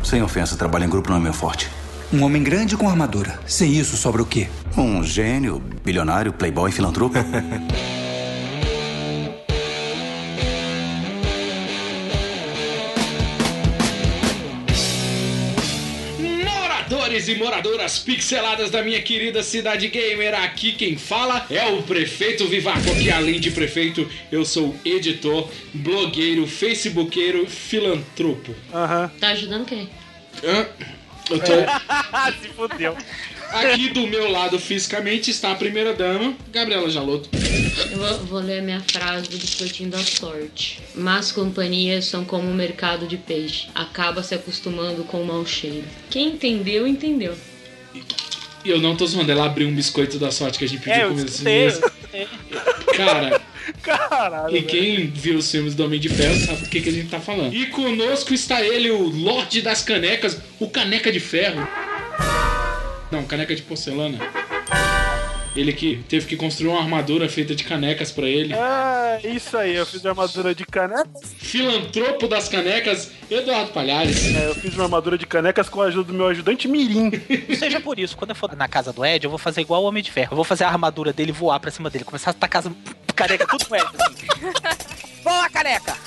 Sem ofensa, trabalho em grupo não é meu forte. Um homem grande com armadura. Sem isso, sobra o quê? Um gênio, bilionário, playboy, filantropo. Moradores e moradoras pixeladas da minha querida cidade gamer, aqui quem fala é o Prefeito Vivaco, que além de prefeito, eu sou editor, blogueiro, facebookeiro, filantropo. Tá ajudando quem? Eu tô... Se fudeu. Aqui do meu lado, fisicamente, está a primeira dama, Gabriela Jalotto. Eu vou ler a minha frase do Biscoitinho da Sorte. Más companhias são como o mercado de peixe. Acaba se acostumando com o mau cheiro. Quem entendeu, entendeu. E eu não tô zoando, ela abriu um biscoito da sorte que a gente pediu comer esses dias. Cara... Caralho, e quem viu os filmes do Homem de Ferro sabe do que a gente tá falando. E conosco está ele, o Lorde das Canecas, o Caneca de Ferro. Não, caneca de porcelana. Ele que teve que construir uma armadura feita de canecas pra ele. Isso aí, eu fiz uma armadura de canecas. Filantropo das canecas, Eduardo Palhares. Eu fiz uma armadura de canecas com a ajuda do meu ajudante Mirim. Não seja por isso, quando eu for na casa do Ed, eu vou fazer igual o Homem de Ferro. Eu vou fazer a armadura dele voar pra cima dele, começar a tacar as caneca tudo com Ed, assim. Boa, caneca!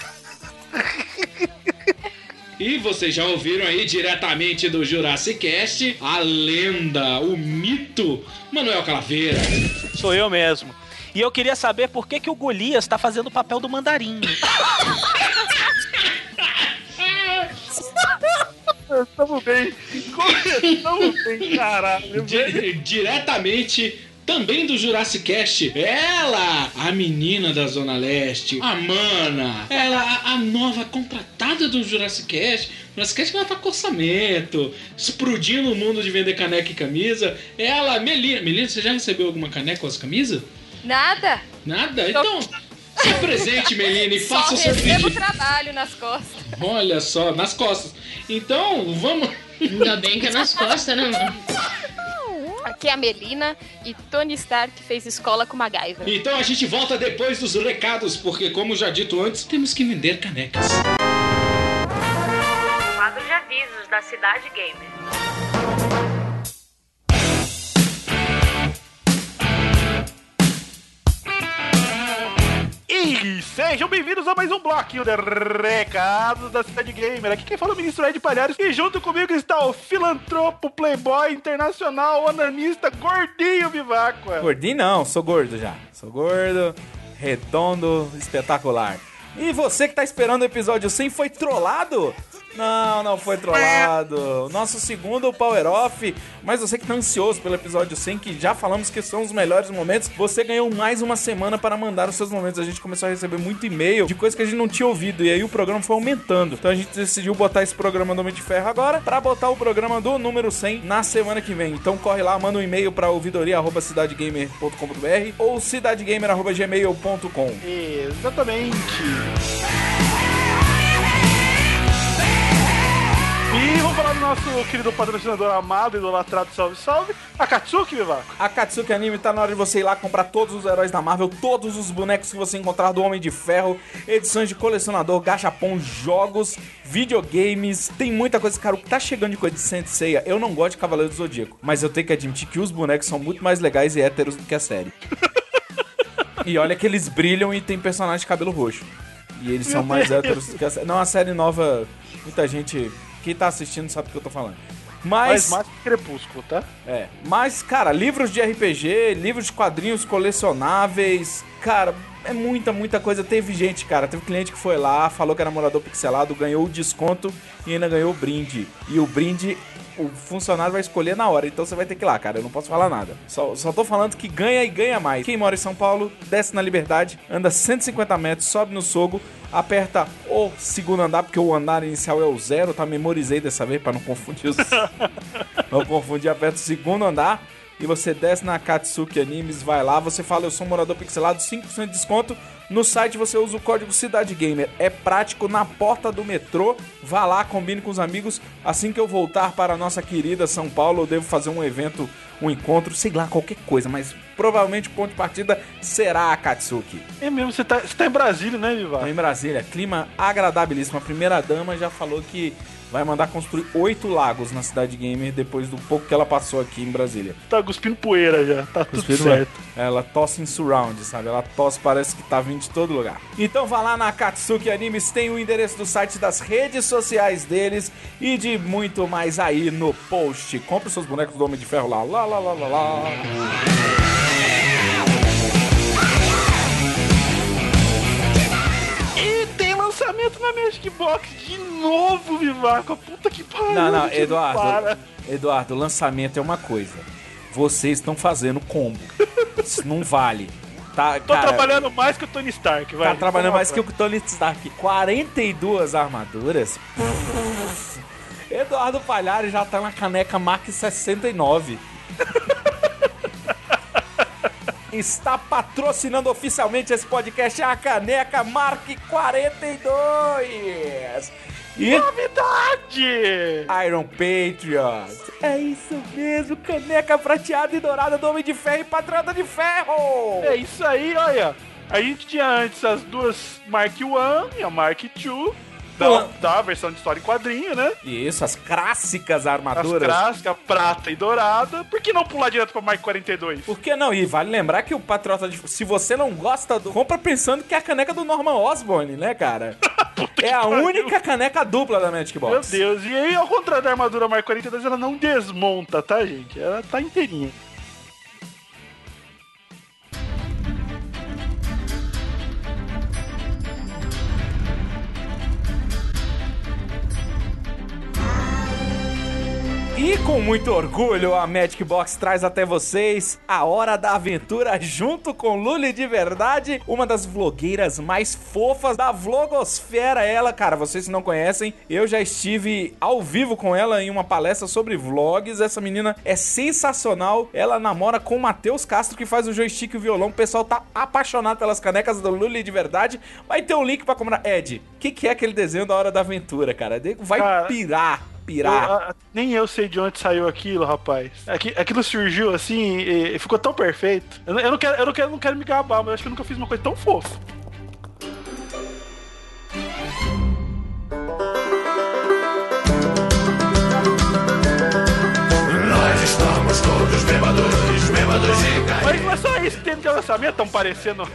E vocês já ouviram aí diretamente do Jurassic Cast a lenda, o mito, Manuel Calaveira. Sou eu mesmo. E eu queria saber por que o Golias tá fazendo o papel do mandarim. Estamos bem, caralho. Diretamente também do Jurassic Cast, ela, a menina da Zona Leste, a Mana, ela, a nova contratada do Jurassic Cast. O Jurassic Cast vai estar com orçamento, explodindo o mundo de vender caneca e camisa. Ela, Melina. Melina, você já recebeu alguma caneca com as camisas? Nada. Nada? Então, se presente, Melina, e faça o seu pedido. Só recebo trabalho nas costas. Olha só, nas costas. Então, vamos... Ainda bem que é nas costas, né, mano? Aqui é a Melina e Tony Stark fez escola com MacGyver. Então a gente volta depois dos recados, porque como já dito antes, temos que vender canecas. Quadro de avisos da Cidade Gamer. E sejam bem-vindos a mais um bloquinho de recados da Cidade Gamer. Aqui quem fala é o Ministro Ed Palhares e junto comigo está o filantropo, playboy, internacional, onanista, gordinho Vivaco. Gordinho não, sou gordo já. Sou gordo, redondo, espetacular. E você que tá esperando o episódio 100 foi trollado? Não foi trollado. Nosso segundo Power Off. Mas você que tá ansioso pelo episódio 100, que já falamos que são os melhores momentos, você ganhou mais uma semana para mandar os seus momentos. A gente começou a receber muito e-mail de coisas que a gente não tinha ouvido. E aí o programa foi aumentando. Então a gente decidiu botar esse programa do Homem de Ferro agora pra botar o programa do número 100 na semana que vem. Então corre lá, manda um e-mail pra ouvidoria@cidadegamer.com.br ou cidadegamer@gmail.com. Exatamente. E vamos falar do nosso querido patrocinador amado, idolatrado, salve, Akatsuki, Vivaco. Akatsuki Anime, tá na hora de você ir lá comprar todos os heróis da Marvel, todos os bonecos que você encontrar do Homem de Ferro, edições de colecionador, gachapon, jogos, videogames, tem muita coisa, cara, o que tá chegando de coisa de Saint Seiya, eu não gosto de Cavaleiro do Zodíaco, mas eu tenho que admitir que os bonecos são muito mais legais e héteros do que a série. E olha que eles brilham e tem personagem de cabelo roxo. E eles são mais héteros do que a série. Não, a série nova, muita gente... Quem tá assistindo sabe o que eu tô falando. Mas mais que Crepúsculo, tá? Mas, cara, livros de RPG, livros de quadrinhos colecionáveis, cara, é muita coisa. Teve gente, cara, teve cliente que foi lá, falou que era morador pixelado, ganhou o desconto e ainda ganhou o brinde. E o brinde, o funcionário vai escolher na hora, então você vai ter que ir lá, cara, eu não posso falar nada. Só tô falando que ganha e ganha mais. Quem mora em São Paulo, desce na Liberdade, anda 150 metros, sobe no Sogo, aperta o segundo andar, porque o andar inicial é o 0, tá? Memorizei dessa vez pra não confundir não confundir, aperta o segundo andar e você desce na Akatsuki Animes, vai lá, você fala, eu sou morador pixelado, 5% de desconto. No site você usa o código Cidade Gamer. É prático, na porta do metrô. Vá lá, combine com os amigos. Assim que eu voltar para a nossa querida São Paulo, eu devo fazer um evento, um encontro, sei lá, qualquer coisa. Mas provavelmente o ponto de partida será a Akatsuki. É mesmo, você tá em Brasília, né, Vivar? Em Brasília, clima agradabilíssimo. A primeira dama já falou que vai mandar construir 8 lagos na Cidade Gamer depois do pouco que ela passou aqui em Brasília. Tá cuspindo poeira já, tá tudo certo. Ela tosse em surround, sabe? Ela tosse, parece que tá vindo de todo lugar. Então vá lá na Akatsuki Animes, tem o endereço do site, das redes sociais deles e de muito mais aí no post. Compre os seus bonecos do Homem de Ferro lá. E tem lançamento na Magic Box de novo, Vivaco. Puta que pariu. Não, Eduardo, lançamento é uma coisa. Vocês estão fazendo combo. Isso não vale. Tá, Tô trabalhando mais que o Tony Stark, vai. Tá trabalhando mais que o Tony Stark. 42 armaduras. Eduardo Palhares já tá na caneca Mark 69. Está patrocinando oficialmente esse podcast a caneca Mark 42. E novidade! Iron Patriot. É isso mesmo, caneca prateada e dourada do Homem de Ferro e Patriota de Ferro. É isso aí, olha. A gente tinha antes as duas Mark I e a Mark II. Da versão de história em quadrinho, né? Isso, as clássicas armaduras. As clássicas, prata e dourada. Por que não pular direto pra Mark 42? Por que não? E vale lembrar que o Patriota de... Se você não gosta do... Compra pensando que é a caneca do Norman Osborn, né, cara? É a única caneca dupla da Magic Box. Meu Deus. E aí, ao contrário da armadura Mark 42, ela não desmonta, tá, gente? Ela tá inteirinha. E com muito orgulho, a Magic Box traz até vocês a Hora da Aventura junto com Luli de Verdade, uma das vlogueiras mais fofas da vlogosfera. Ela, cara, vocês que não conhecem, eu já estive ao vivo com ela em uma palestra sobre vlogs. Essa menina é sensacional. Ela namora com o Matheus Castro, que faz o joystick e o violão. O pessoal tá apaixonado pelas canecas do Luli de Verdade. Vai ter um link pra comprar. Ed, o que é aquele desenho da Hora da Aventura, cara? Vai pirar. Nem eu sei de onde saiu aquilo, rapaz. Aquilo surgiu assim e ficou tão perfeito. Eu não quero me gabar, mas acho que eu nunca fiz uma coisa tão fofa. Nós estamos todos bêbados de cair. Mas não é só isso que tem de lançamento, tão parecendo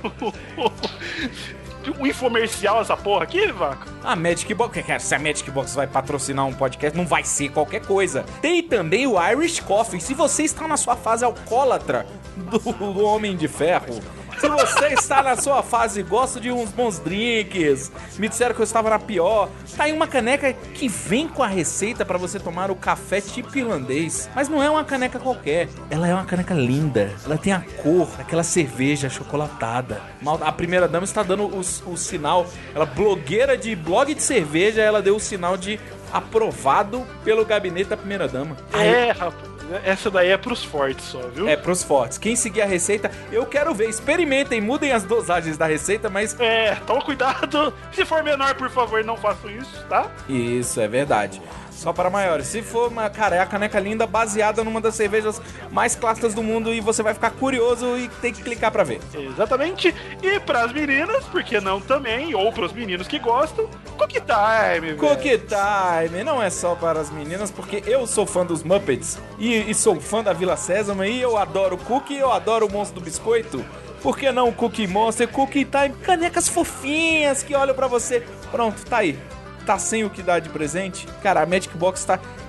um infomercial essa porra aqui, Vaco? A Magic Box, se a Magic Box vai patrocinar um podcast, não vai ser qualquer coisa. Tem também o Irish Coffee. Se você está na sua fase alcoólatra do Homem de Ferro, se você está na sua fase e gosta de uns bons drinks, me disseram que eu estava na pior, tá aí uma caneca que vem com a receita para você tomar o café tipo irlandês. Mas não é uma caneca qualquer, ela é uma caneca linda. Ela tem a cor daquela cerveja achocolatada. A primeira dama está dando o sinal, ela blogueira de blog de cerveja, ela deu o sinal de aprovado pelo gabinete da primeira dama. Rapaz. Essa daí é pros fortes só, viu? É pros fortes. Quem seguir a receita, eu quero ver. Experimentem, mudem as dosagens da receita, mas... toma cuidado. Se for menor, por favor, não façam isso, tá? Isso, é verdade. Só para maiores. Se for é a caneca linda baseada numa das cervejas mais clássicas do mundo e você vai ficar curioso e tem que clicar pra ver. Exatamente. E pras meninas, por que não também, ou pros meninos que gostam, Cookie Time. Cookie Time. Não é só para as meninas, porque eu sou fã dos Muppets e sou fã da Vila Sésamo e eu adoro cookie, eu adoro o Monstro do Biscoito. Por que não Cookie Monster, Cookie Time, canecas fofinhas que olham pra você. Pronto, tá aí. Tá sem o que dar de presente? Cara, a Magic Box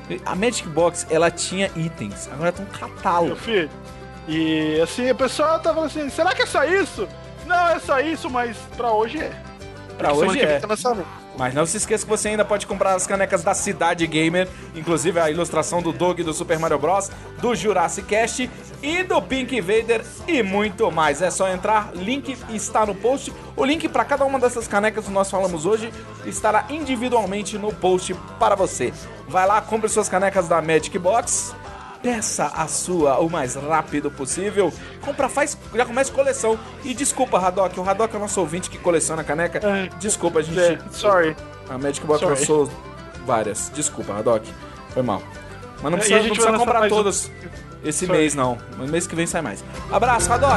ela tinha itens. Agora tá um catálogo. Meu filho. E assim, o pessoal tá falando assim, será que é só isso? Não, é só isso, mas pra hoje é. Pra hoje é. Mas não se esqueça que você ainda pode comprar as canecas da Cidade Gamer, inclusive a ilustração do Doug do Super Mario Bros, do Jurassic Cast e do Pink Vader e muito mais. É só entrar, link está no post. O link para cada uma dessas canecas que nós falamos hoje estará individualmente no post para você. Vai lá, compre suas canecas da Magic Box. Peça a sua o mais rápido possível. Compra, já começa coleção. E desculpa, Haddock. O Haddock é o nosso ouvinte que coleciona caneca. Desculpa, a gente... Sorry. A Magic Box lançou várias. Desculpa, Haddock. Foi mal. Mas não precisa comprar todas esse mês, não. No mês que vem sai mais. Abraço, Haddock!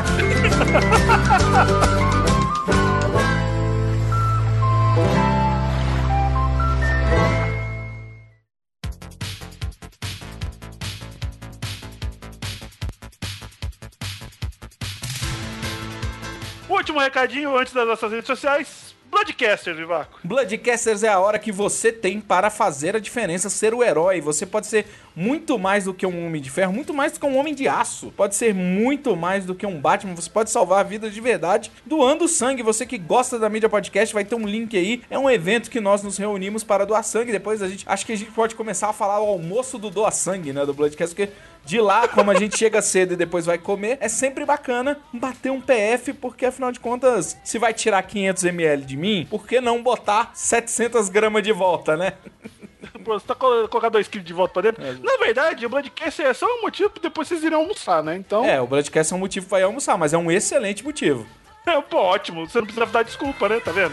último recadinho antes das nossas redes sociais. Bloodcasters, Vivaco. Bloodcasters é a hora que você tem para fazer a diferença, ser o herói. Você pode ser muito mais do que um Homem de Ferro, muito mais do que um Homem de Aço. Pode ser muito mais do que um Batman. Você pode salvar vidas de verdade doando sangue. Você que gosta da mídia podcast, vai ter um link aí. É um evento que nós nos reunimos para doar sangue. Depois acho que a gente pode começar a falar o almoço do doa sangue, né, do Bloodcast, porque de lá, como a gente chega cedo e depois vai comer, é sempre bacana bater um PF, porque afinal de contas, se vai tirar 500 ml de mim, por que não botar 700 gramas de volta, né? Pô, você tá colocando 2 kg de volta pra dentro? Na verdade, o Bloodcast é só um motivo pra depois vocês irem almoçar, né? Então... o Bloodcast é um motivo pra ir almoçar, mas é um excelente motivo. Pô, ótimo. Você não precisa dar desculpa, né? Tá vendo?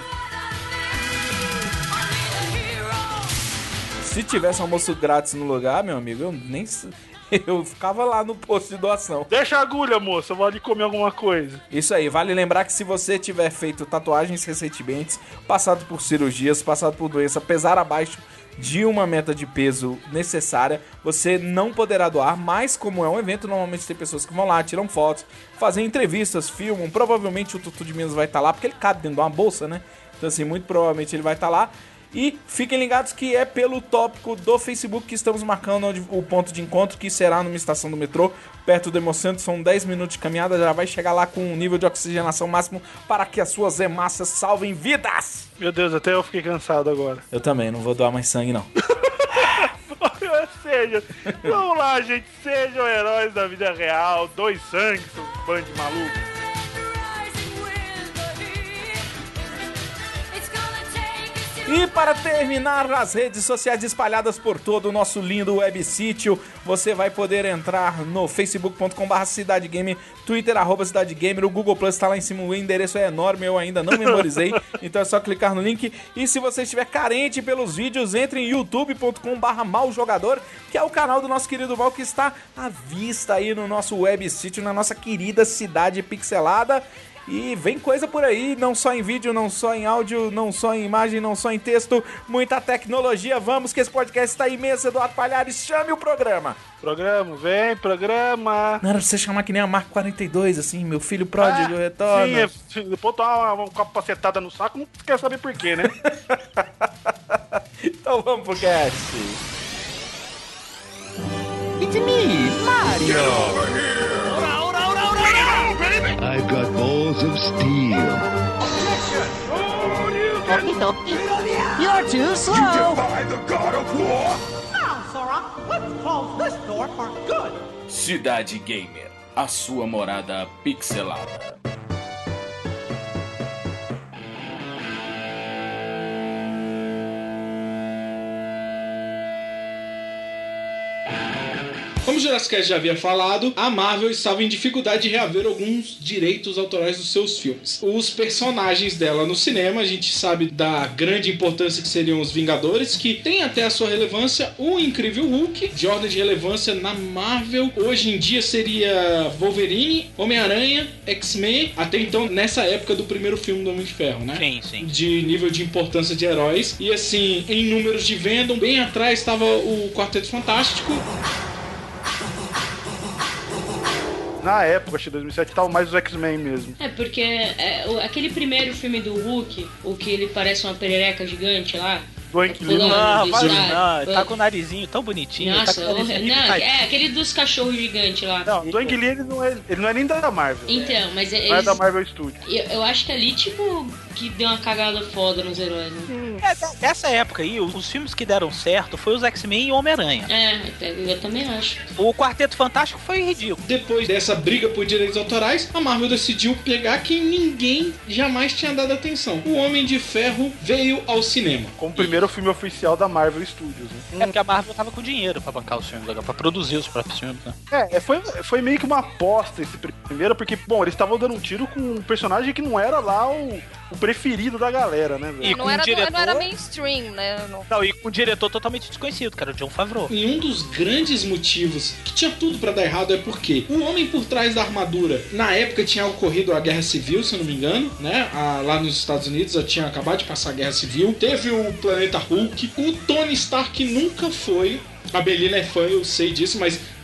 Se tivesse almoço grátis no lugar, meu amigo, eu ficava lá no posto de doação. Deixa a agulha, moça, eu vou ali comer alguma coisa. Isso aí, vale lembrar que se você tiver feito tatuagens recentemente, passado por cirurgias, passado por doença, pesar abaixo de uma meta de peso necessária, você não poderá doar, mas como é um evento, normalmente tem pessoas que vão lá, tiram fotos, fazem entrevistas, filmam, provavelmente o Tutu de Minas vai estar lá, porque ele cabe dentro de uma bolsa, né? Então assim, muito provavelmente ele vai estar lá. E fiquem ligados que é pelo tópico do Facebook que estamos marcando o ponto de encontro, que será numa estação do metrô, perto do Hemocentro. São 10 minutos de caminhada, já vai chegar lá com um nível de oxigenação máximo para que as suas hemácias salvem vidas. Meu Deus, até eu fiquei cansado agora. Eu também, não vou doar mais sangue, não. Vamos lá, gente, sejam heróis da vida real, dois sangues, seus bandos de malucos. E para terminar, as redes sociais espalhadas por todo o nosso lindo websítio, você vai poder entrar no facebook.com/cidadegamer, Twitter @cidadegamer, o Google Plus está lá em cima, o endereço é enorme, eu ainda não memorizei, então é só clicar no link. E se você estiver carente pelos vídeos, entre em youtube.com/maljogador, que é o canal do nosso querido Mal, que está à vista aí no nosso websítio, na nossa querida cidade pixelada. E vem coisa por aí, não só em vídeo, não só em áudio, não só em imagem, não só em texto, muita tecnologia. Vamos que esse podcast está imenso, Eduardo Palhares, chame o programa. Programa, vem, programa. Não era pra você chamar que nem a Marco 42, assim, meu filho pródigo retorna. Sim, depois tomar uma capacetada no saco, não quer saber por quê, né? Então vamos pro cast. It's me, Mario. Get over here. I've got balls of steel. You're too slow. You defy the God of War. Now, Sora, let's close this door for good. Cidade Gamer, a sua morada pixelada. Como o Jurassic já havia falado, a Marvel estava em dificuldade de reaver alguns direitos autorais dos seus filmes. Os personagens dela no cinema, a gente sabe da grande importância que seriam os Vingadores, que tem até a sua relevância o Incrível Hulk, de ordem de relevância na Marvel. Hoje em dia seria Wolverine, Homem-Aranha, X-Men, até então nessa época do primeiro filme do Homem de Ferro, né? Sim, sim. De nível de importância de heróis. E assim, em números de venda, bem atrás estava o Quarteto Fantástico. Na época, acho que 2007, tava mais os X-Men mesmo. É, porque aquele primeiro filme do Hulk, o que ele parece uma perereca gigante lá. Não, tá com o narizinho tão bonitinho. Nossa, tá com o narizinho aquele dos cachorros gigantes lá. Não, o Duane Lee, ele não é nem da Marvel. Então, mas eles... Não é da Marvel Studios. Eu acho que ali, tipo, que deu uma cagada foda nos heróis, né? Nessa época aí, os filmes que deram certo foi os X-Men e o Homem-Aranha. Eu também acho. O Quarteto Fantástico foi ridículo. Depois dessa briga por direitos autorais, a Marvel decidiu pegar quem ninguém jamais tinha dado atenção. O Homem de Ferro veio ao cinema. Como primeiro filme oficial da Marvel Studios, né? É porque a Marvel tava com dinheiro pra bancar os filmes, pra produzir os próprios filmes, né? Foi meio que uma aposta esse primeiro, porque, bom, eles estavam dando um tiro com um personagem que não era lá o preferido da galera, né, velho? Não era mainstream, né? Não, e com um diretor totalmente desconhecido, cara, o Jon Favreau. E um dos grandes motivos que tinha tudo pra dar errado é porque o homem por trás da armadura, na época tinha ocorrido a Guerra Civil, se eu não me engano, né? Lá nos Estados Unidos já tinha acabado de passar a Guerra Civil. Teve o Planeta Hulk. O Tony Stark nunca foi. A Belina é fã, eu sei disso, mas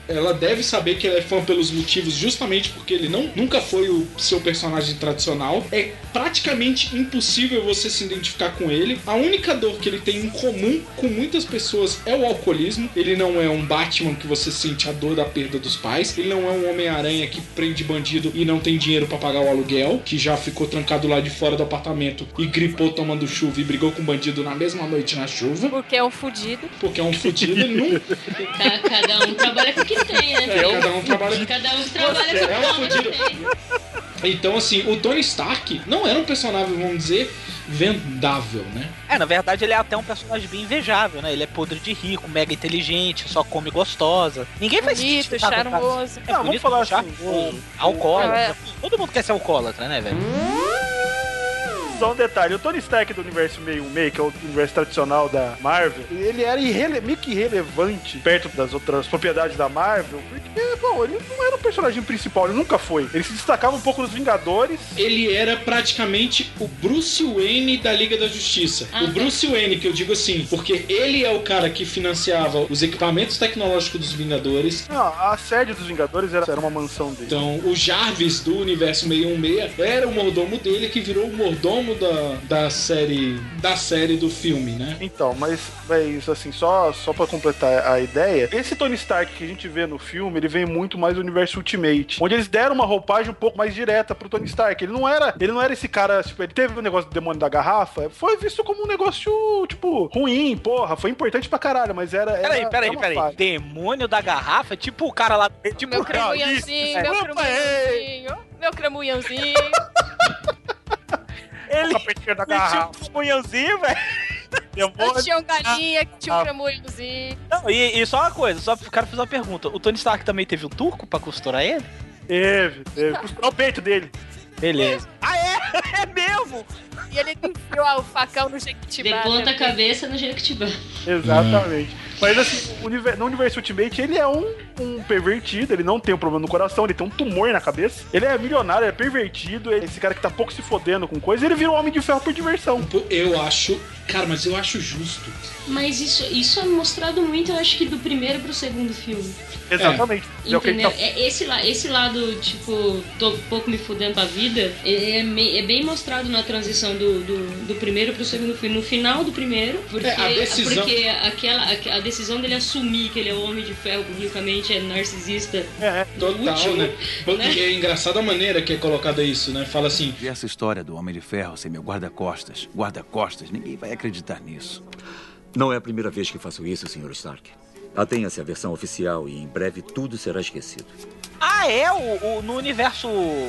ela deve saber que ela é fã pelos motivos, justamente porque ele nunca foi o seu personagem tradicional. É praticamente impossível você se identificar com ele. A única dor que ele tem em comum com muitas pessoas é o alcoolismo. Ele não é um Batman que você sente a dor da perda dos pais. Ele não é um Homem-Aranha que prende bandido e não tem dinheiro pra pagar o aluguel, que já ficou trancado lá de fora do apartamento e gripou tomando chuva e brigou com o bandido na mesma noite na chuva. Porque é um fudido. Porque é um fudido. Cada um trabalha com o que tem, né? Cada um trabalha com o que tem. Então, assim, o Tony Stark não era um personagem, vamos dizer, vendável, né? Na verdade ele é até um personagem bem invejável, né? Ele é podre de rico, mega inteligente, só come gostosa. Ninguém faz bonito, charmoso. É bonito, vamos falar charmoso, assim, alcoólatra. Todo mundo quer ser alcoólatra, né, velho? Só um detalhe, o Tony Stark do universo 616, que é o universo tradicional da Marvel, ele era meio que irrelevante perto das outras propriedades da Marvel, porque, bom, ele não era um personagem principal, ele nunca foi. Ele se destacava um pouco nos Vingadores. Ele era praticamente o Bruce Wayne da Liga da Justiça. O Bruce Wayne, que eu digo assim, porque ele é o cara que financiava os equipamentos tecnológicos dos Vingadores. Não, a sede dos Vingadores era uma mansão dele. Então, o Jarvis do universo 616 era o mordomo dele, que virou o mordomo da série do filme, né? Então, mas isso assim, só pra completar a ideia, esse Tony Stark que a gente vê no filme, ele vem muito mais do universo Ultimate, onde eles deram uma roupagem um pouco mais direta pro Tony Stark. Ele não era esse cara, tipo, ele teve o negócio do demônio da garrafa, foi visto como um negócio, tipo, ruim, porra, foi importante pra caralho, mas era Peraí. Demônio da garrafa? Tipo o cara lá, tipo meu cremulhãozinho, meu cremulhãozinho. Ele tinha um cremulhãozinho, velho. Eu tinha um galinha que tinha um cremulhãozinho. Não, e só uma coisa, só pro cara fazer uma pergunta. O Tony Stark também teve um turco pra costurar ele? Teve. Costurar o peito dele. Beleza. É mesmo? E ele enfiou o facão no Jequitibá. De ponta cabeça no Jequitibá. Exatamente. Mas assim, no universo Ultimate, ele é um pervertido, ele não tem um problema no coração, ele tem um tumor na cabeça. Ele é milionário, ele é pervertido, esse cara que tá pouco se fodendo com coisa, ele virou Homem de Ferro por diversão. Eu acho justo. Mas isso é mostrado muito, eu acho que do primeiro pro segundo filme. Exatamente. Entendeu? Esse lado, tipo, tô pouco me fudendo pra vida, é bem mostrado na transição do primeiro pro segundo filme. No final do primeiro, porque a decisão dele assumir que ele é o Homem de Ferro publicamente é narcisista. Total, útil, né? É engraçada a maneira que é colocada isso, né? Fala assim... E essa história do Homem de Ferro ser meu guarda-costas, ninguém vai acreditar nisso. Não é a primeira vez que faço isso, Sr. Stark. Atenha-se à versão oficial e em breve tudo será esquecido. No universo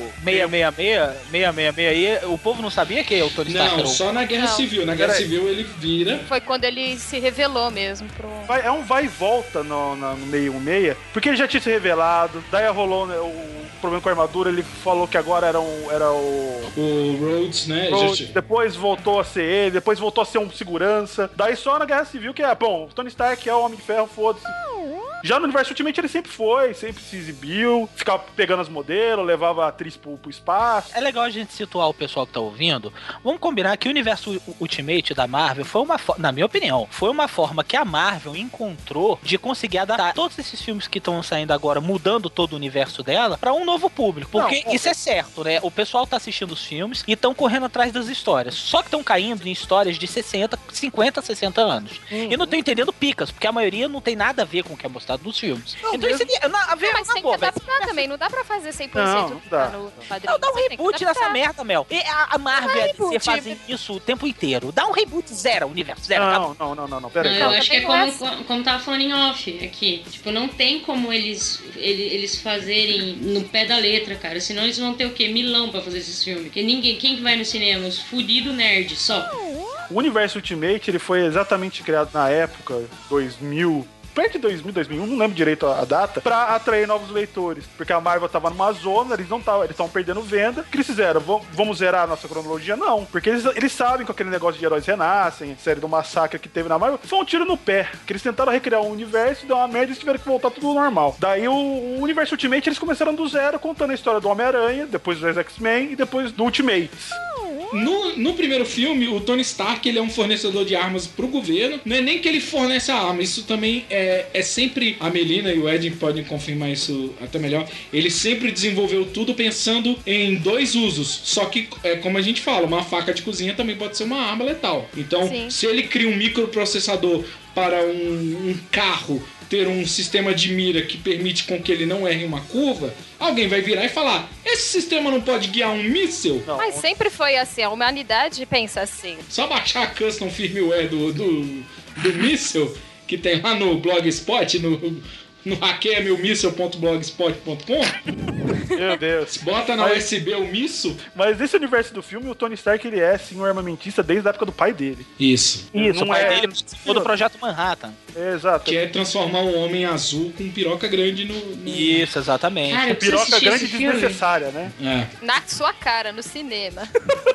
666 aí, o povo não sabia que é o Tony Stark? Não, só na Guerra Civil. Na Guerra Civil ele vira... Foi quando ele se revelou mesmo. É um vai e volta no 616, porque ele já tinha se revelado, daí rolou, né, o problema com a armadura, ele falou que agora era o Rhodes, né? Depois voltou a ser ele, depois voltou a ser um segurança. Daí só na Guerra Civil que o Tony Stark é o Homem de Ferro, foda-se. Já no universo Ultimate ele sempre se exibiu, ficava pegando as modelos, levava a atriz pro espaço. É legal a gente situar o pessoal que tá ouvindo. Vamos combinar que o universo Ultimate da Marvel foi na minha opinião, foi uma forma que a Marvel encontrou de conseguir adaptar todos esses filmes que estão saindo agora, mudando todo o universo dela, pra um novo público. Porque isso é certo, né? O pessoal tá assistindo os filmes e estão correndo atrás das histórias. Só que estão caindo em histórias de 50, 60 anos. E não estão entendendo picas, porque a maioria não tem nada a ver com o que é mostrado nos filmes. Então isso mas tem que adaptar também, não dá pra fazer 100% no quadrinho. Dá um reboot nessa merda, Mel. E a Marvel e a DC fazem isso o tempo inteiro. Dá um reboot zero, universo zero. Não, pera aí. Eu acho que é como tava falando em off aqui. Tipo, não tem como eles fazerem no pé da letra, cara. Senão eles vão ter o quê? Milão pra fazer esses filmes. Porque quem que vai no cinema? Os fudidos nerds, só. O universo Ultimate, ele foi exatamente criado na época, 2000... perto de 2000, 2001, não lembro direito a data, pra atrair novos leitores. Porque a Marvel tava numa zona, eles estavam perdendo venda. O que eles fizeram? Vamos zerar a nossa cronologia? Não. Porque eles sabem que aquele negócio de heróis renascem, série do massacre que teve na Marvel, foi um tiro no pé. Que eles tentaram recriar um universo, deu uma merda e eles tiveram que voltar tudo ao normal. Daí o universo Ultimate, eles começaram do zero, contando a história do Homem-Aranha, depois dos X-Men e depois do Ultimates. No primeiro filme, o Tony Stark, ele é um fornecedor de armas pro governo. Não é nem que ele fornece a arma, isso também é sempre... A Melina e o Ed podem confirmar isso até melhor. Ele sempre desenvolveu tudo pensando em 2 usos. Só que, como a gente fala, uma faca de cozinha também pode ser uma arma letal. Então, se ele cria um microprocessador para um carro ter um sistema de mira que permite com que ele não erre uma curva, alguém vai virar e falar: esse sistema não pode guiar um míssil? Mas sempre foi assim, a humanidade pensa assim. Só baixar a custom firmware do míssil que tem lá no Blogspot, no hackeamilmissile.blogspot.com. Meu Deus. Bota na USB o míssil. Mas nesse universo do filme, o Tony Stark, ele é sim um armamentista desde a época do pai dele. Isso. O pai dele participou do Projeto Manhattan. Exato. Que é transformar um homem azul com piroca grande no... Isso, exatamente. Cara, piroca grande e desnecessária, né? Na sua cara, no cinema.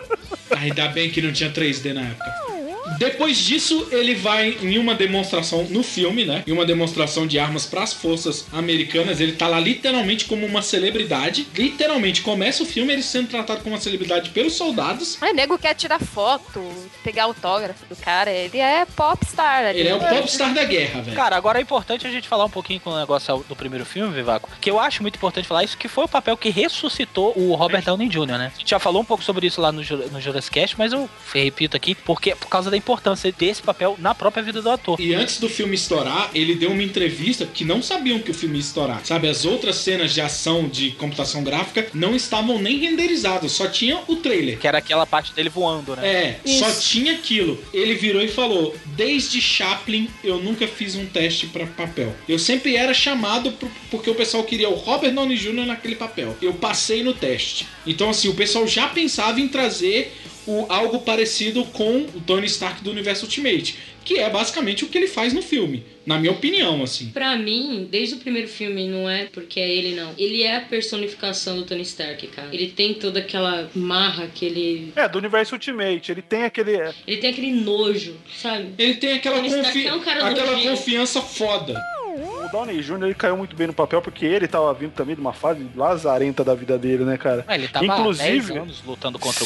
Ainda bem que não tinha 3D na época. Depois disso, ele vai em uma demonstração no filme, né? Em uma demonstração de armas para as forças americanas. Ele tá lá literalmente como uma celebridade. Literalmente, começa o filme ele sendo tratado como uma celebridade pelos soldados. O nego quer tirar foto, pegar autógrafo do cara. Ele é popstar. Ele é o popstar da guerra, velho. Cara, agora é importante a gente falar um pouquinho com o negócio do primeiro filme, Vivaco, que eu acho muito importante falar isso, que foi o papel que ressuscitou o Robert Downey Jr., né? A gente já falou um pouco sobre isso lá no Jurassic Cast, mas eu repito aqui, porque por causa da importância desse papel na própria vida do ator. E antes do filme estourar, ele deu uma entrevista que não sabiam que o filme ia estourar. Sabe, as outras cenas de ação de computação gráfica não estavam nem renderizadas, só tinha o trailer. Que era aquela parte dele voando, né? Só tinha aquilo. Ele virou e falou: desde Chaplin eu nunca fiz um teste pra papel. Eu sempre era chamado porque o pessoal queria o Robert Downey Jr. naquele papel. Eu passei no teste. Então assim, o pessoal já pensava em trazer algo parecido com o Tony Stark do universo Ultimate, que é basicamente o que ele faz no filme, na minha opinião, assim. Pra mim, desde o primeiro filme, não é porque é ele, não. Ele é a personificação do Tony Stark, cara. Ele tem toda aquela marra, aquele... do universo Ultimate, ele tem aquele... Ele tem aquele nojo, sabe? Ele tem aquela confiança foda. O Downey Jr. ele caiu muito bem no papel porque ele tava vindo também de uma fase lazarenta da vida dele, né, cara? Ele tava há 10 anos lutando contra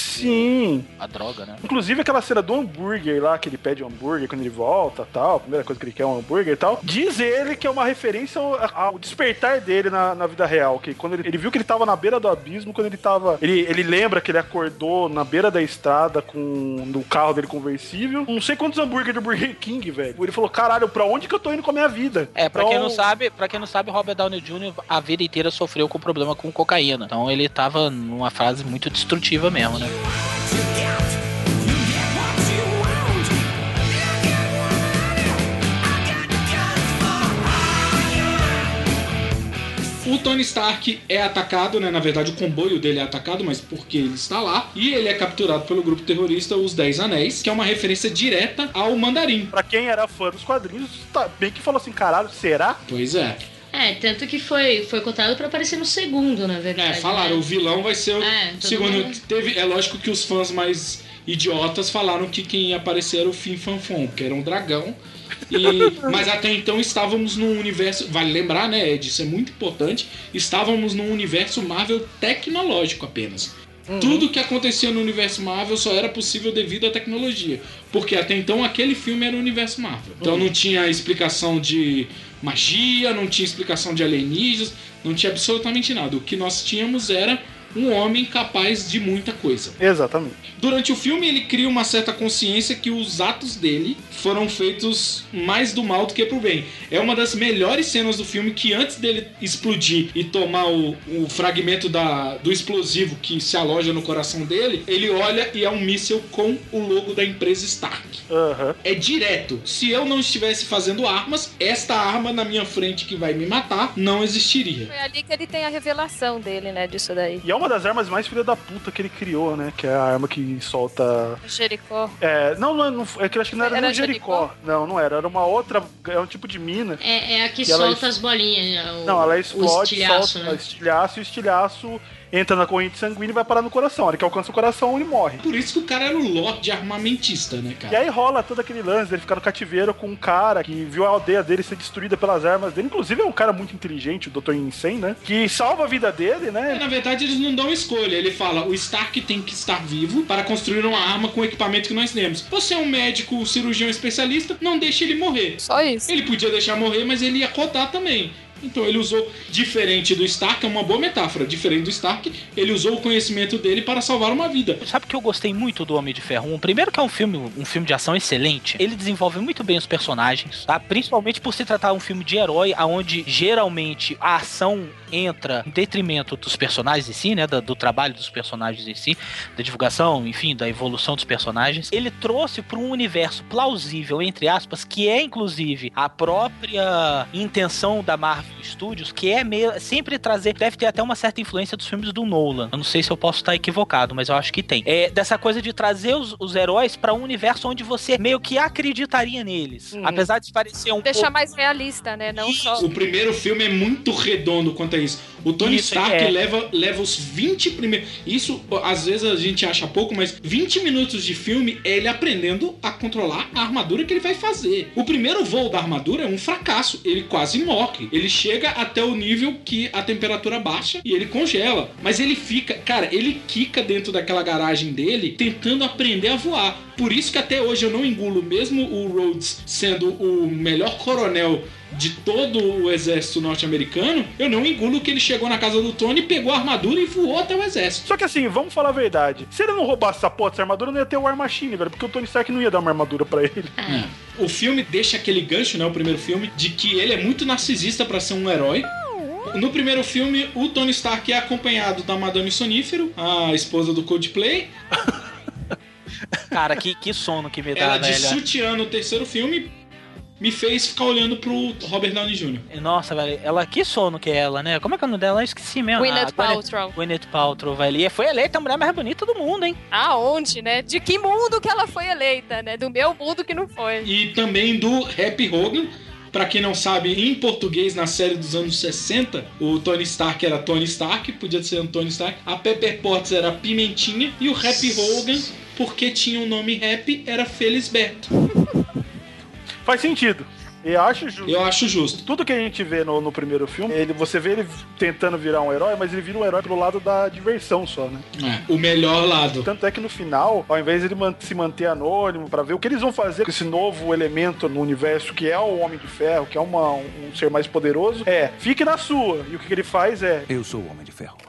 a droga, né? Inclusive aquela cena do hambúrguer lá, que ele pede um hambúrguer quando ele volta e tal, a primeira coisa que ele quer é um hambúrguer e tal. Diz ele que é uma referência ao despertar dele na vida real, que quando ele viu que ele tava na beira do abismo, quando ele tava... Ele lembra que ele acordou na beira da estrada no carro dele conversível, não sei quantos hambúrguer do Burger King, velho. Ele falou: caralho, pra onde que eu tô indo com a minha vida? Pra quem não sabe, Robert Downey Jr. a vida inteira sofreu com problema com cocaína. Então ele tava numa fase muito destrutiva mesmo, né? O Tony Stark é atacado, né? Na verdade, o comboio dele é atacado, mas porque ele está lá. E ele é capturado pelo grupo terrorista Os 10 Anéis, que é uma referência direta ao Mandarim. Pra quem era fã dos quadrinhos, bem que falou assim: caralho, será? Pois é. Tanto que foi cotado pra aparecer no segundo, na verdade. Falaram, o vilão vai ser o segundo. É lógico que os fãs mais idiotas falaram que quem ia aparecer era o Fin Fan Fom, que era um dragão. Mas até então estávamos num universo... Vale lembrar, né, Ed? Isso é muito importante. Estávamos num universo Marvel tecnológico apenas. Tudo que acontecia no universo Marvel só era possível devido à tecnologia. Porque até então aquele filme era o universo Marvel. Então não tinha explicação de magia, não tinha explicação de alienígenas, não tinha absolutamente nada. O que nós tínhamos era um homem capaz de muita coisa. Exatamente. Durante o filme, ele cria uma certa consciência que os atos dele foram feitos mais do mal do que pro bem. É uma das melhores cenas do filme, que antes dele explodir e tomar o fragmento do explosivo que se aloja no coração dele, ele olha e é um míssil com o logo da empresa Stark. É direto. Se eu não estivesse fazendo armas, esta arma na minha frente que vai me matar não existiria. Foi ali que ele tem a revelação dele, né, disso daí. E é uma das armas mais filha da puta que ele criou, né? Que é a arma que solta... Jericó. Não, é que eu acho que não era no Jericó. Não era. Era uma outra... É um tipo de mina. É a que solta as bolinhas. Não, ela explode, estilhaço, solta né? Estilhaço, e o estilhaço entra na corrente sanguínea e vai parar no coração. A hora que alcança o coração, ele morre. Por isso que o cara era o Lorde armamentista, né, cara? E aí rola todo aquele lance dele ficar no cativeiro com um cara que viu a aldeia dele ser destruída pelas armas dele. Inclusive é um cara muito inteligente, o Dr. Insane, né? Que salva a vida dele, né? Na verdade, eles não não dão escolha. Ele fala, o Stark tem que estar vivo para construir uma arma com o equipamento que nós temos. Você é um médico, cirurgião especialista, não deixe ele morrer. Só isso. Ele podia deixar morrer, mas ele ia rodar também. Então ele usou, diferente do Stark, é uma boa metáfora, diferente do Stark, ele usou o conhecimento dele para salvar uma vida. Sabe que eu gostei muito do Homem de Ferro 1? Primeiro que é um filme de ação excelente, ele desenvolve muito bem os personagens, tá? Principalmente por se tratar de um filme de herói, onde geralmente a ação entra em detrimento dos personagens em si, né? Do trabalho dos personagens em si, da divulgação, enfim, da evolução dos personagens. Ele trouxe para um universo plausível, entre aspas, que é inclusive a própria intenção da Marvel Studios, que é meio, sempre trazer, deve ter até uma certa influência dos filmes do Nolan. Eu não sei se eu posso estar equivocado, mas eu acho que tem. É dessa coisa de trazer os heróis para um universo onde você meio que acreditaria neles. Apesar de parecer deixar mais realista, né? Não só... O primeiro filme é muito redondo quanto a isso. O Tony Stark leva os 20 primeiros... Isso, às vezes, a gente acha pouco, mas 20 minutos de filme é ele aprendendo a controlar a armadura que ele vai fazer. O primeiro voo da armadura é um fracasso. Ele quase morre. Ele chega até o nível que a temperatura baixa e ele congela. Mas ele fica... Cara, ele quica dentro daquela garagem dele tentando aprender a voar. Por isso que até hoje eu não engulo, mesmo o Rhodes sendo o melhor coronel de todo o exército norte-americano, eu não engulo que ele chegou na casa do Tony, pegou a armadura e voou até o exército. Só que assim, vamos falar a verdade. Se ele não roubasse essa porra dessa armadura, não ia ter o War Machine, velho, porque o Tony Stark não ia dar uma armadura pra ele. O filme deixa aquele gancho, né, o primeiro filme, de que ele é muito narcisista pra ser um herói. No primeiro filme, o Tony Stark é acompanhado da Madame Sonífero, a esposa do Coldplay. Cara, que sono que me dá, ela velho. De sutiã no terceiro filme me fez ficar olhando pro Robert Downey Jr. Nossa, velho, que sono que é ela, né? Como é que é o nome dela? Eu esqueci mesmo. Gwyneth Paltrow. Gwyneth Paltrow, velho. E foi eleita a mulher mais bonita do mundo, hein? Aonde, né? De que mundo que ela foi eleita, né? Do meu mundo que não foi. E também do Happy Hogan. Pra quem não sabe, em português, na série dos anos 60, o Tony Stark era Tony Stark, podia ser um Tony Stark. A Pepper Potts era Pimentinha. E o Happy Hogan, porque tinha o nome Happy, era Felisberto. Faz sentido. Eu acho justo. Tudo que a gente vê no primeiro filme, você vê ele tentando virar um herói, mas ele vira um herói pelo lado da diversão só, né? O melhor lado. Tanto é que no final, ao invés de ele se manter anônimo pra ver o que eles vão fazer com esse novo elemento no universo, que é o Homem de Ferro, que é um ser mais poderoso, fique na sua. E o que ele faz é... Eu sou o Homem de Ferro.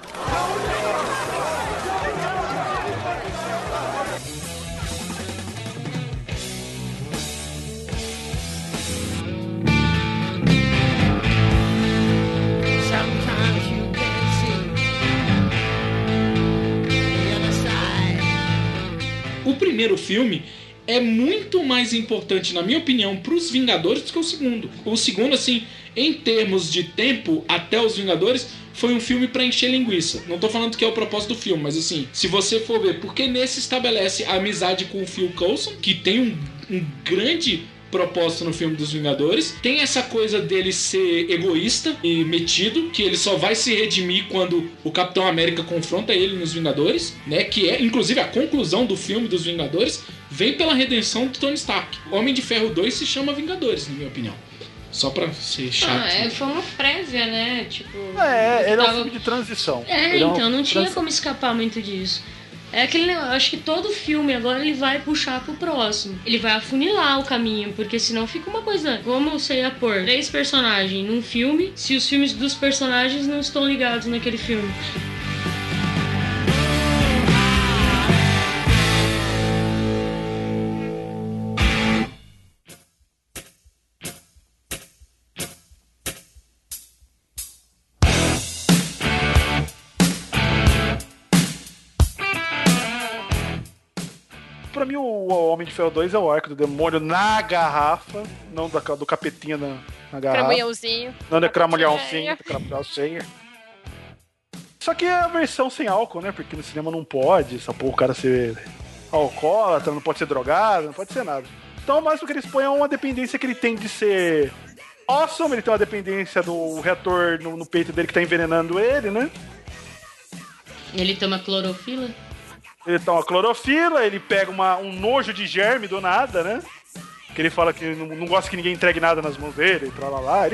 O primeiro filme é muito mais importante, na minha opinião, pros Vingadores do que o segundo. O segundo, assim, em termos de tempo, até os Vingadores, foi um filme pra encher linguiça. Não tô falando que é o propósito do filme, mas assim, se você for ver, porque nesse estabelece a amizade com o Phil Coulson, que tem um grande propósito no filme dos Vingadores. Tem essa coisa dele ser egoísta e metido, que ele só vai se redimir quando o Capitão América confronta ele nos Vingadores, né? Que é, inclusive, a conclusão do filme dos Vingadores vem pela redenção do Tony Stark. Homem de Ferro 2 se chama Vingadores, na minha opinião. Só pra ser chato. Foi uma prévia, né? Tipo... ele é um filme de transição. Então não tinha como escapar muito disso. É aquele negócio, eu acho que todo filme agora ele vai puxar pro próximo. Ele vai afunilar o caminho, porque senão fica uma coisa... Como você ia pôr 3 personagens num filme, se os filmes dos personagens não estão ligados naquele filme? Pra mim, o Homem de Ferro 2 é o arco do demônio na garrafa, não do capetinha na garrafa. Cramunhãozinho. Não é cramunhãozinho, cramunhãozinho. Só que é a versão sem álcool, né? Porque no cinema não pode, essa porra, o cara ser alcoólatra, não pode ser drogado, não pode ser nada. Então, o máximo que eles põem é uma dependência que ele tem de ser awesome, ele tem uma dependência do reator no peito dele que tá envenenando ele, né? Ele toma clorofila? Ele toma clorofila, ele pega um nojo de germe do nada, né? Que ele fala que não gosta que ninguém entregue nada nas mãos dele, e tralalá.